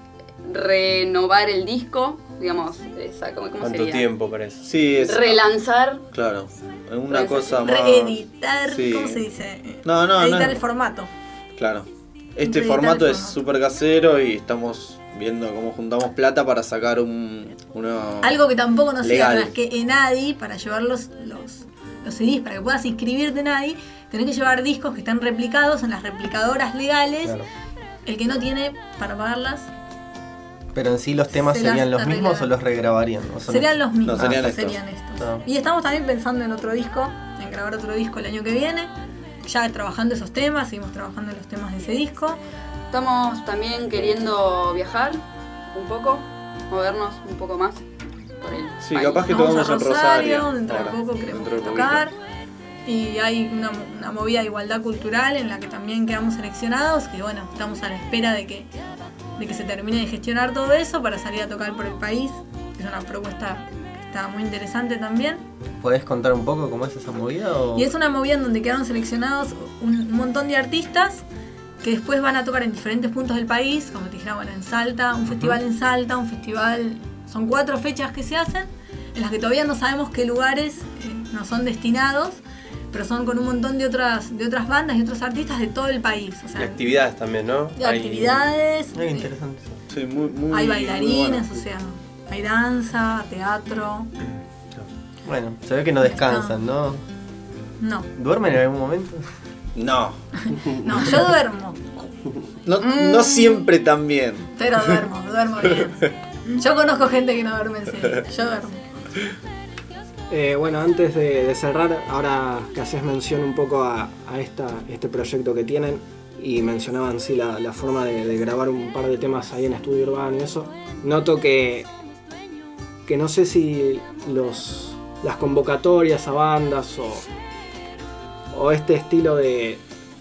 [SPEAKER 3] renovar el disco, digamos, eh, ¿cómo, cómo
[SPEAKER 7] ¿Cuánto
[SPEAKER 3] sería?
[SPEAKER 7] tiempo para eso?
[SPEAKER 11] Sí, es.
[SPEAKER 3] Relanzar.
[SPEAKER 11] Claro. Es una
[SPEAKER 3] Relanzar.
[SPEAKER 11] cosa más.
[SPEAKER 9] Reeditar,
[SPEAKER 11] Sí.
[SPEAKER 9] ¿cómo se dice?
[SPEAKER 11] No, no,
[SPEAKER 9] Editar
[SPEAKER 11] no.
[SPEAKER 9] el formato.
[SPEAKER 11] Claro. Este
[SPEAKER 9] Reeditar
[SPEAKER 11] formato
[SPEAKER 9] el
[SPEAKER 11] es
[SPEAKER 9] formato.
[SPEAKER 11] súper casero y estamos viendo cómo juntamos plata para sacar un. Uno
[SPEAKER 9] Algo que tampoco nos
[SPEAKER 11] legal.
[SPEAKER 9] sirve es que en A D I, para llevar los, los, los C Ds, para que puedas inscribirte en A D I, tenés que llevar discos que están replicados en las replicadoras legales.
[SPEAKER 10] Claro.
[SPEAKER 9] El que no tiene para pagarlas
[SPEAKER 10] Pero en sí los temas
[SPEAKER 9] Se las
[SPEAKER 10] serían los
[SPEAKER 9] arreglan.
[SPEAKER 10] mismos o los regrabarían. ¿O son
[SPEAKER 9] serían los mismos.
[SPEAKER 11] No, serían
[SPEAKER 10] Ah,
[SPEAKER 11] estos.
[SPEAKER 9] Serían estos.
[SPEAKER 10] Ah.
[SPEAKER 9] Y estamos también pensando en otro disco, en grabar otro disco el año que viene. Ya trabajando esos temas, seguimos trabajando en los temas de ese disco.
[SPEAKER 3] Estamos también queriendo viajar un poco, movernos un poco más por el
[SPEAKER 11] Sí,
[SPEAKER 3] país.
[SPEAKER 11] capaz que
[SPEAKER 9] Vamos
[SPEAKER 11] tocamos
[SPEAKER 9] a
[SPEAKER 11] en Rosario.
[SPEAKER 9] dentro
[SPEAKER 11] ahora,
[SPEAKER 9] de poco queremos
[SPEAKER 11] dentro de
[SPEAKER 9] tocar.
[SPEAKER 11] poquito.
[SPEAKER 9] Y hay una, una movida de igualdad cultural en la que también quedamos seleccionados, que bueno, estamos a la espera de que, de que se termine de gestionar todo eso para salir a tocar por el país. Es una propuesta que está muy interesante también.
[SPEAKER 10] ¿Podés contar un poco cómo es esa movida? O...
[SPEAKER 9] Y es una movida en donde quedaron seleccionados un, un montón de artistas que después van a tocar en diferentes puntos del país, como te dijera, bueno, en Salta, un festival en Salta, un festival... Son cuatro fechas que se hacen, en las que todavía no sabemos qué lugares eh, nos son destinados, pero son con un montón de otras, de otras bandas y otros artistas de todo el país. O sea,
[SPEAKER 7] Y actividades también, ¿no?
[SPEAKER 9] de
[SPEAKER 7] Hay-
[SPEAKER 9] actividades,
[SPEAKER 10] Muy
[SPEAKER 9] eh,
[SPEAKER 10] interesante.
[SPEAKER 11] Sí, muy, muy,
[SPEAKER 9] hay
[SPEAKER 11] muy
[SPEAKER 9] bailarines,
[SPEAKER 11] bueno.
[SPEAKER 9] o sea, hay danza, teatro.
[SPEAKER 10] Bueno, se ve que no descansan, ¿no?
[SPEAKER 9] No,
[SPEAKER 10] ¿Duermen en algún momento?
[SPEAKER 11] No.
[SPEAKER 9] no, yo duermo,
[SPEAKER 11] No,
[SPEAKER 9] Mm.
[SPEAKER 11] no siempre tan bien.
[SPEAKER 9] pero duermo, duermo bien. Yo conozco gente que no duerme en serio, yo duermo.
[SPEAKER 4] Eh, bueno, antes de, de cerrar, ahora que haces mención un poco a, a esta, este proyecto que tienen y mencionaban sí la, la forma de, de grabar un par de temas ahí en Estudio Urbano y eso, noto que, que no sé si los, las convocatorias a bandas o, o este estilo de,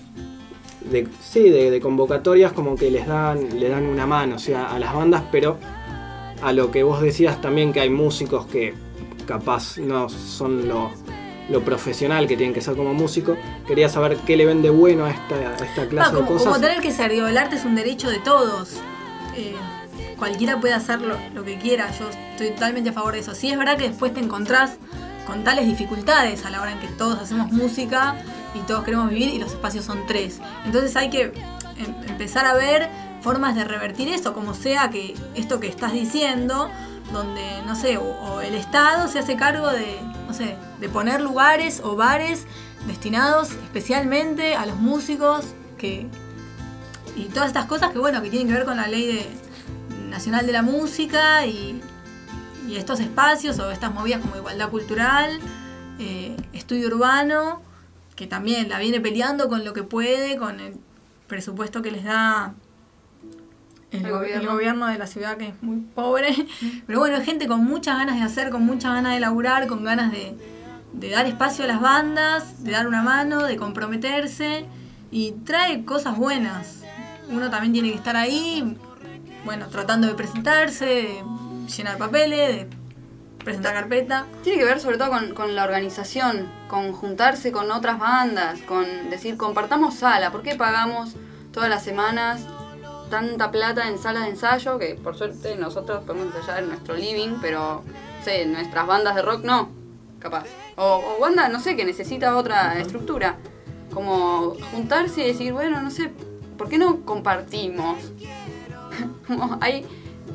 [SPEAKER 4] de sí, de, de convocatorias como que les dan, le dan una mano, o sea, a las bandas, pero a lo que vos decías también, que hay músicos que capaz no son lo, lo profesional que tienen que ser como músico. Quería saber qué le ven de bueno a esta, a esta clase
[SPEAKER 9] No, como,
[SPEAKER 4] de cosas.
[SPEAKER 9] como tener que ser, digo, el arte es un derecho de todos. Eh, cualquiera puede hacer lo, lo que quiera, yo estoy totalmente a favor de eso. Sí es verdad que después te encontrás con tales dificultades a la hora en que todos hacemos música y todos queremos vivir y los espacios son tres. Entonces hay que em- empezar a ver formas de revertir eso, como sea que esto que estás diciendo, donde, no sé, o, o el Estado se hace cargo de, no sé, de poner lugares o bares destinados especialmente a los músicos, que y todas estas cosas que, bueno, que tienen que ver con la ley de, nacional de la música y, y estos espacios o estas movidas como igualdad cultural, eh, estudio urbano, que también la viene peleando con lo que puede, con el presupuesto que les da el,
[SPEAKER 3] El
[SPEAKER 9] go-
[SPEAKER 3] gobierno.
[SPEAKER 9] el gobierno de la ciudad, que es muy pobre. Pero bueno, hay gente con muchas ganas de hacer, con muchas ganas de laburar, con ganas de, de dar espacio a las bandas, de dar una mano, de comprometerse, y trae cosas buenas. Uno también tiene que estar ahí, bueno, tratando de presentarse, de llenar papeles, de presentar carpeta.
[SPEAKER 3] Tiene que ver sobre todo con, con la organización, con juntarse con otras bandas, con decir, compartamos sala. ¿Por qué pagamos todas las semanas tanta plata en salas de ensayo? Que por suerte nosotros podemos ensayar en nuestro living, pero no sé, nuestras bandas de rock no, capaz. O, o banda, no sé, que necesita otra estructura. Como juntarse y decir, bueno, no sé, ¿por qué no compartimos? Como hay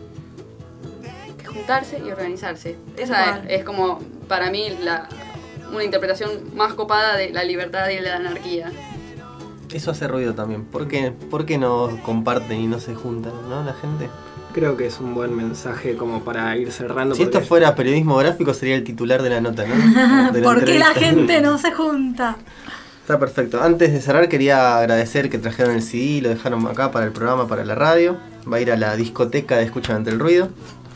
[SPEAKER 3] que juntarse y organizarse. Esa
[SPEAKER 9] Igual.
[SPEAKER 3] es, es como, para mí, la, una interpretación más copada de la libertad y de la anarquía.
[SPEAKER 10] Eso hace ruido también. ¿Por qué, por qué no comparten y no se juntan, no, la gente?
[SPEAKER 4] Creo que es un buen mensaje como para ir cerrando.
[SPEAKER 10] Si esto
[SPEAKER 4] porque-
[SPEAKER 10] fuera periodismo gráfico sería el titular de la nota, ¿no? De la
[SPEAKER 9] ¿Por qué la
[SPEAKER 10] entrevista.
[SPEAKER 9] gente no se junta?
[SPEAKER 10] Está perfecto. Antes de cerrar quería agradecer que trajeron el C D y lo dejaron acá para el programa, para la radio. Va a ir a la discoteca de Escúchame Entre el Ruido.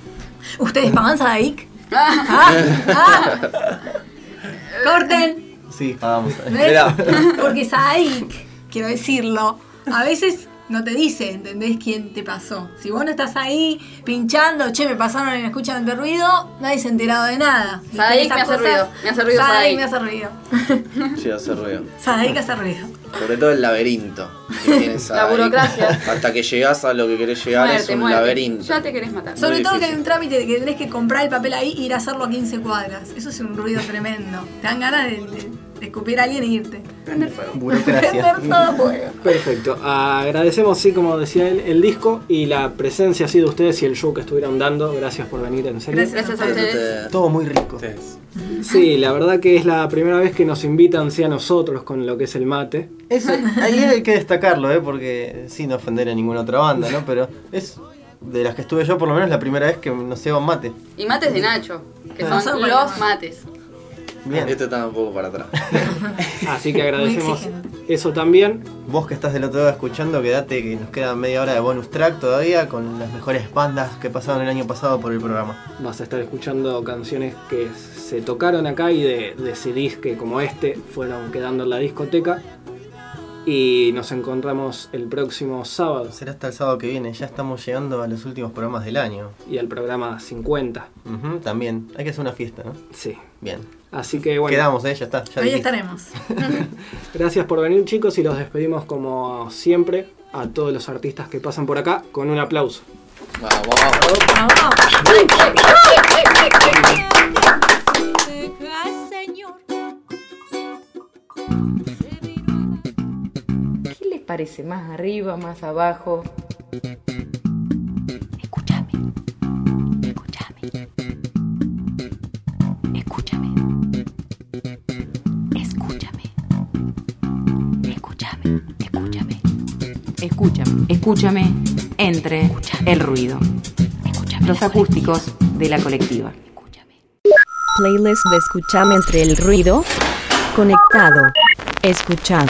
[SPEAKER 9] ¿Ustedes pagan Sadaik? ¿Ah? ¿Ah? Corten.
[SPEAKER 10] Sí, pagamos.
[SPEAKER 9] ¿Ves? Porque Sadaik, quiero decirlo, a veces no te dice, ¿entendés quién te pasó? Si vos no estás ahí pinchando, che, me pasaron en Escuchan de Ruido, nadie se ha enterado de nada.
[SPEAKER 3] Sadaik me hace ruido, me hace ruido
[SPEAKER 9] Sadaik
[SPEAKER 3] Sadaik.
[SPEAKER 9] me hace ruido.
[SPEAKER 11] Sí, hace ruido.
[SPEAKER 9] Sadaik hace ruido.
[SPEAKER 11] Sobre todo el laberinto que tiene Sadaik.
[SPEAKER 3] La burocracia.
[SPEAKER 11] Hasta que llegás a lo que querés llegar
[SPEAKER 3] Muerte,
[SPEAKER 11] es un
[SPEAKER 3] muerte.
[SPEAKER 11] laberinto.
[SPEAKER 3] Ya te querés matar.
[SPEAKER 9] Sobre
[SPEAKER 11] Muy
[SPEAKER 9] todo que
[SPEAKER 11] difícil.
[SPEAKER 9] hay un trámite que tenés que comprar el papel ahí e ir a hacerlo a quince cuadras. Eso es un ruido tremendo. Te dan ganas de, de, de escupir a alguien e irte.
[SPEAKER 3] Prender fuego.
[SPEAKER 10] Burocracia.
[SPEAKER 9] Prender todo fuego.
[SPEAKER 4] Perfecto. Agradecemos, sí, como decía él, el disco y la presencia así de ustedes y el show que estuvieron dando. Gracias por venir, en serio.
[SPEAKER 3] Gracias, gracias a ustedes.
[SPEAKER 10] Todo muy rico.
[SPEAKER 4] Sí, la verdad que es la primera vez que nos invitan, sí, a nosotros con lo que es el mate.
[SPEAKER 10] Eso, ahí hay que destacarlo, ¿eh? Porque sin ofender a ninguna otra banda, ¿no? Pero es de las que estuve yo, por lo menos la primera vez que nos llevan mate.
[SPEAKER 3] Y mates de Nacho, que
[SPEAKER 10] Ah.
[SPEAKER 3] son los mates.
[SPEAKER 10] Bien.
[SPEAKER 11] Este está un poco para atrás.
[SPEAKER 4] Así que agradecemos
[SPEAKER 9] Muy exigente.
[SPEAKER 4] eso también.
[SPEAKER 10] Vos que estás del otro lado escuchando, quedate que nos queda media hora de bonus track todavía con las mejores bandas que pasaron el año pasado por el programa.
[SPEAKER 4] Vas a estar escuchando canciones que se tocaron acá y de, de C Ds que como este fueron quedando en la discoteca. Y nos encontramos el próximo sábado.
[SPEAKER 10] Será hasta el sábado que viene, ya estamos llegando a los últimos programas del año.
[SPEAKER 4] Y al programa cincuenta.
[SPEAKER 10] Ujú, también, hay que hacer una fiesta, ¿no?
[SPEAKER 4] Sí.
[SPEAKER 10] Bien.
[SPEAKER 4] Así que bueno.
[SPEAKER 10] Quedamos, ¿eh? Ya está. Ya
[SPEAKER 9] Ahí
[SPEAKER 10] dijiste.
[SPEAKER 9] estaremos.
[SPEAKER 4] Gracias por venir, chicos, y los despedimos como siempre a todos los artistas que pasan por acá con un aplauso.
[SPEAKER 11] Vamos.
[SPEAKER 18] ¿Qué les parece? ¿Más arriba, más abajo? Escúchame. Escúchame. Escúchame. Escúchame. Escúchame. Escúchame. Escúchame. Escúchame. Entre el ruido. Los acústicos de la colectiva.
[SPEAKER 1] Playlist de Escuchame entre el ruido. Conectado. Escuchad.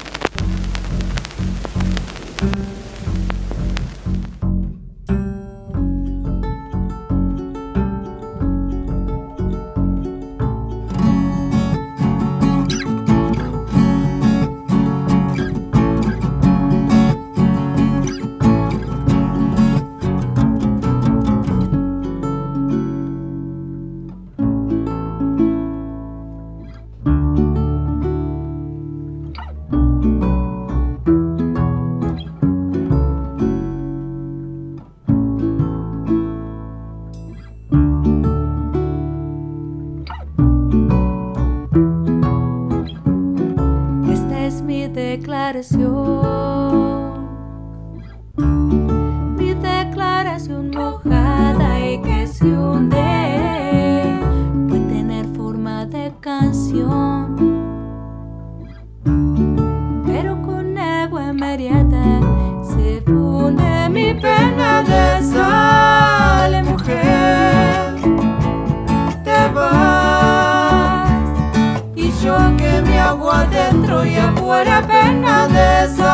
[SPEAKER 8] Esta es mi declaración, mi declaración mojada y que se hunde, puede tener forma de canción, pero con agua inmediata se funde mi pena de sal, mujer, te vas. Y yo que me hago adentro y afuera pena de sal.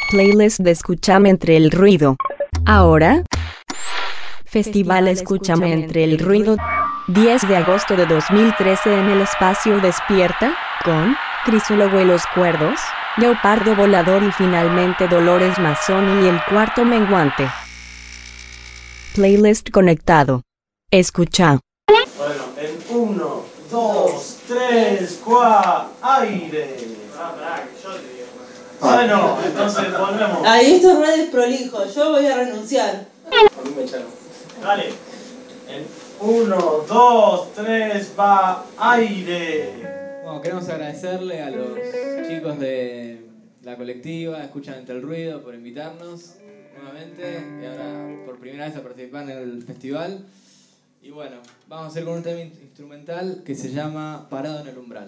[SPEAKER 1] Playlist de Escúchame entre el ruido. Ahora, Festival Escúchame entre el ruido. diez de agosto de dos mil trece en el espacio Despierta, con Crisólogo y los Cuerdos, Leopardo Volador y finalmente Dolores Mazzoni y el Cuarto Menguante. Playlist conectado. Escucha.
[SPEAKER 12] Bueno, en uno, dos, tres, cuatro, aire. Bueno, entonces volvemos.
[SPEAKER 13] Ahí esto es re desprolijo, yo voy a renunciar.
[SPEAKER 12] A mí me echaron. Dale. En uno, dos, tres, va, aire.
[SPEAKER 14] Bueno, queremos agradecerle a los chicos de la colectiva Escuchan entre el ruido por invitarnos nuevamente y ahora por primera vez a participar en el festival. Y bueno, vamos a hacer con un tema instrumental que se llama Parado en el Umbral.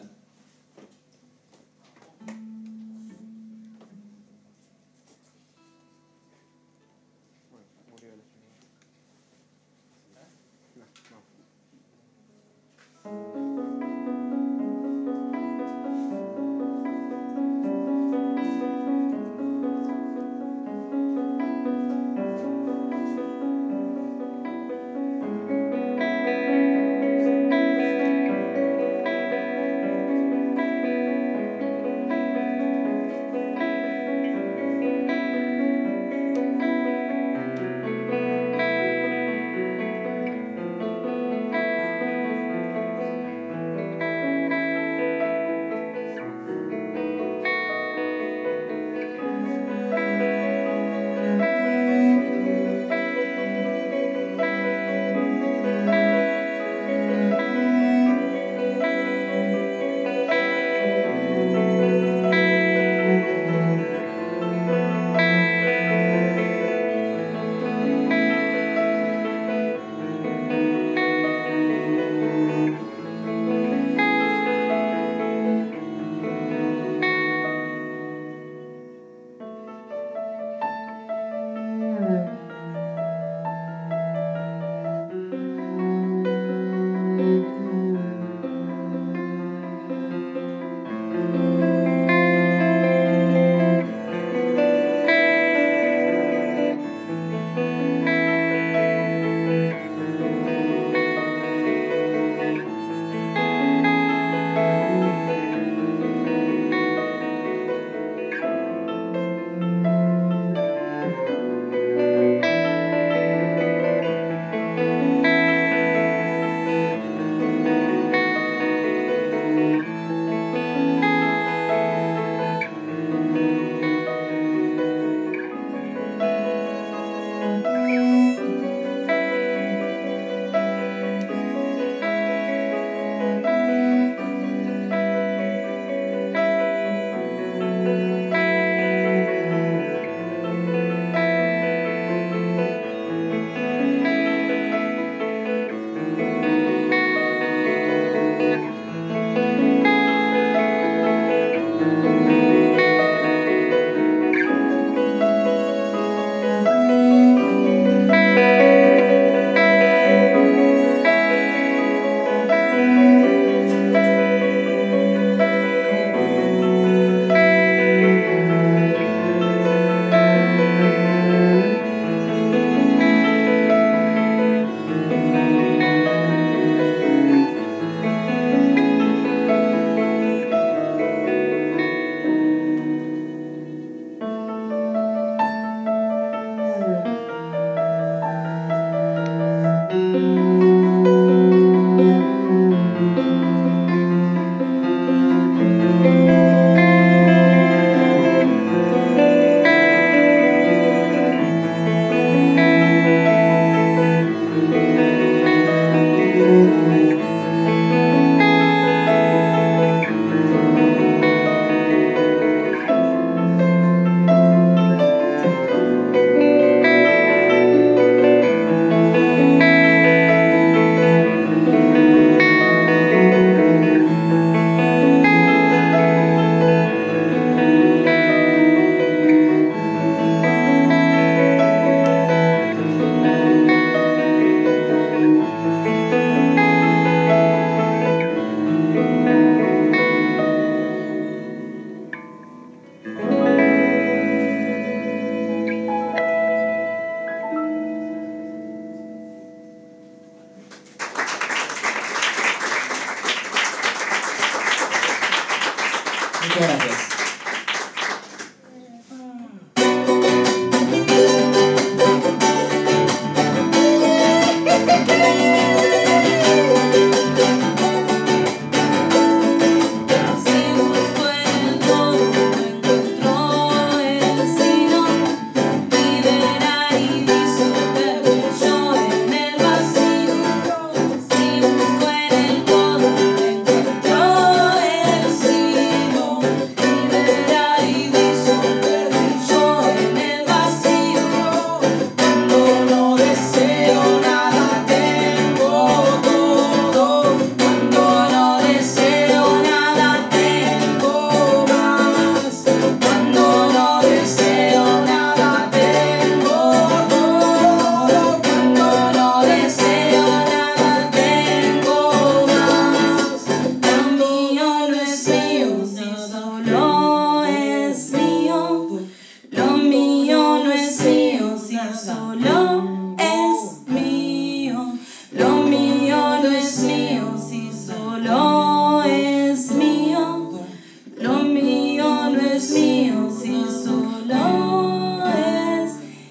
[SPEAKER 8] solo es mío. Lo mío no es mío, si solo es mío. Lo mío no es mío, si solo es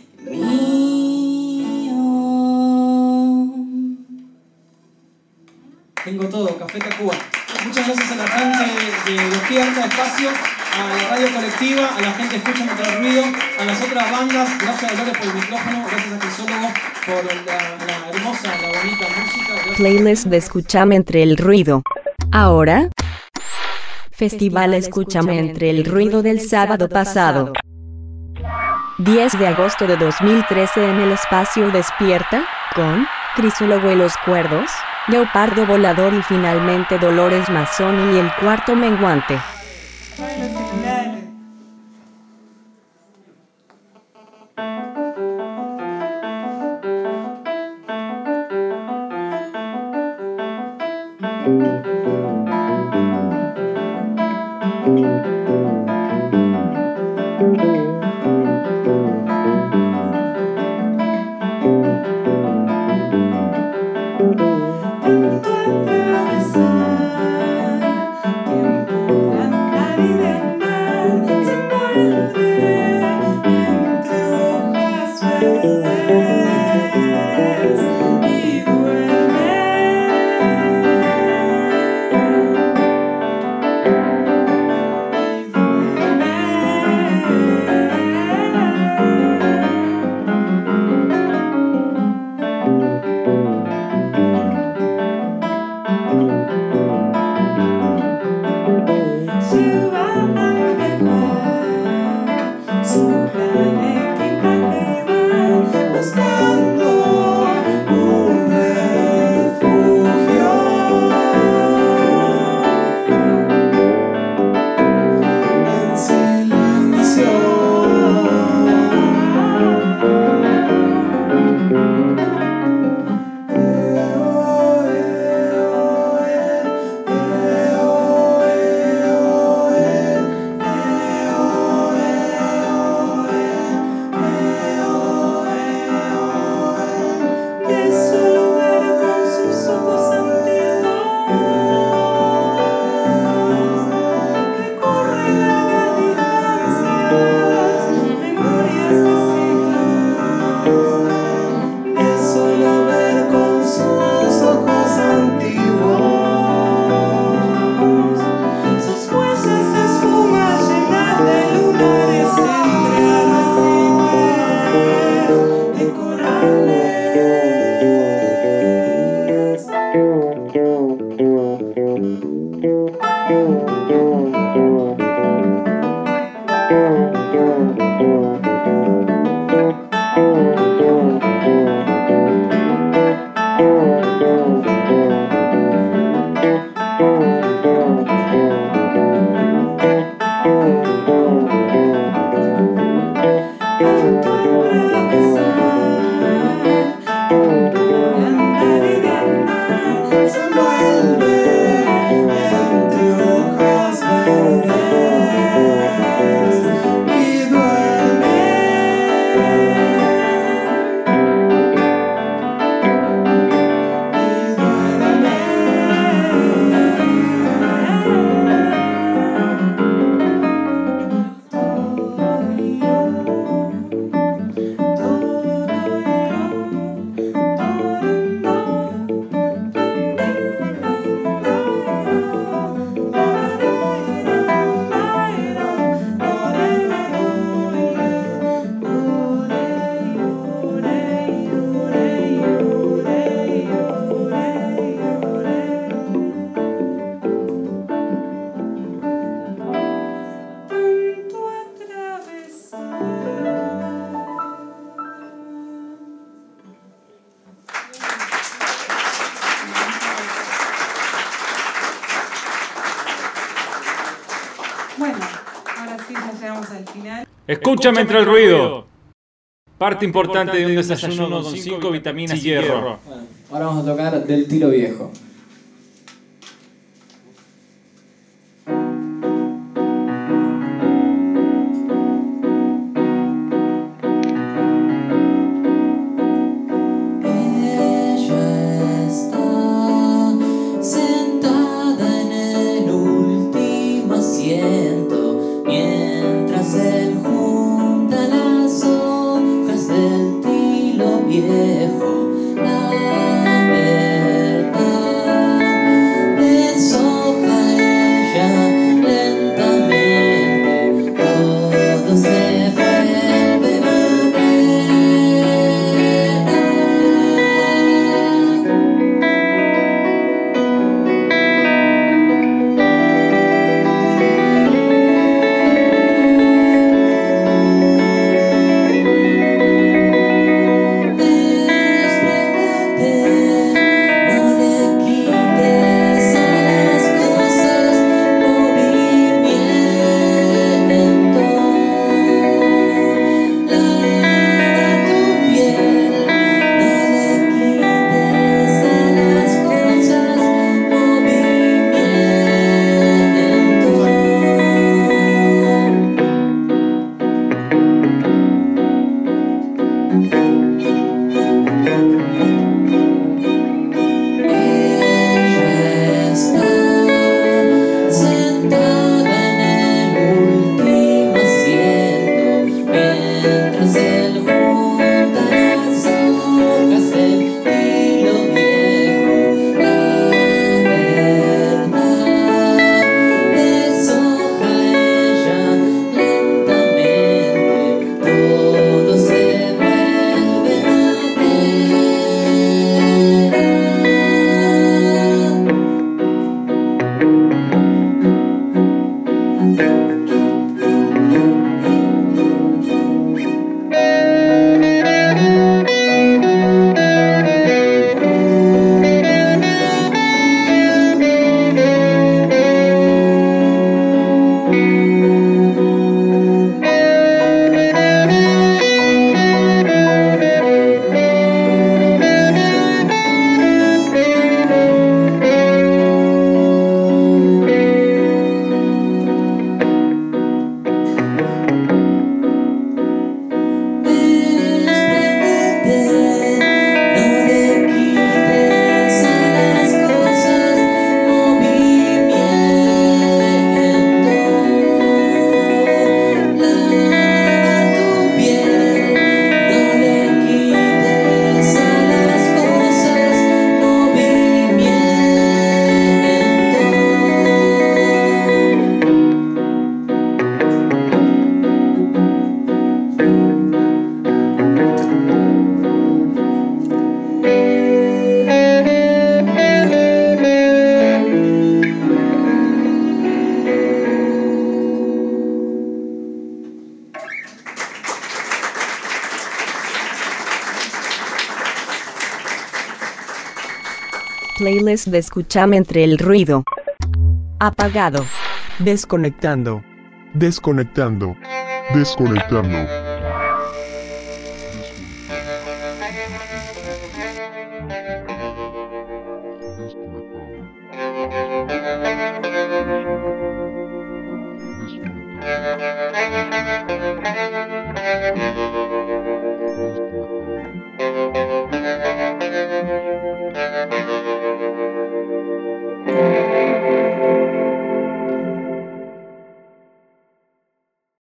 [SPEAKER 8] mío.
[SPEAKER 6] Tengo todo, Café Tacuba. Muchas gracias a la gente de Despierta Espacio, a la radio colectiva, a la gente Escucha Mientras el Ruido, a las otras bandas. Gracias a Dolores por el micrófono, gracias a Crisólogo por la, la hermosa, la bonita música. Gracias.
[SPEAKER 1] Playlist de Escúchame Entre el Ruido. Ahora, Festival Escúchame Entre el Ruido del sábado pasado. diez de agosto de dos mil trece en el espacio Despierta, con Crisólogo y los Cuerdos, Leopardo Volador y finalmente Dolores Mazzoni y el Cuarto Menguante.
[SPEAKER 15] Escúchame entre el ruido. Parte importante de un desayuno con cinco vitaminas y hierro.
[SPEAKER 14] Bueno, ahora vamos a tocar Del Tiro Viejo.
[SPEAKER 1] Playlist de Escúchame entre el ruido. Apagado.
[SPEAKER 17] Desconectando. Desconectando. Desconectando.
[SPEAKER 16] Desconectando.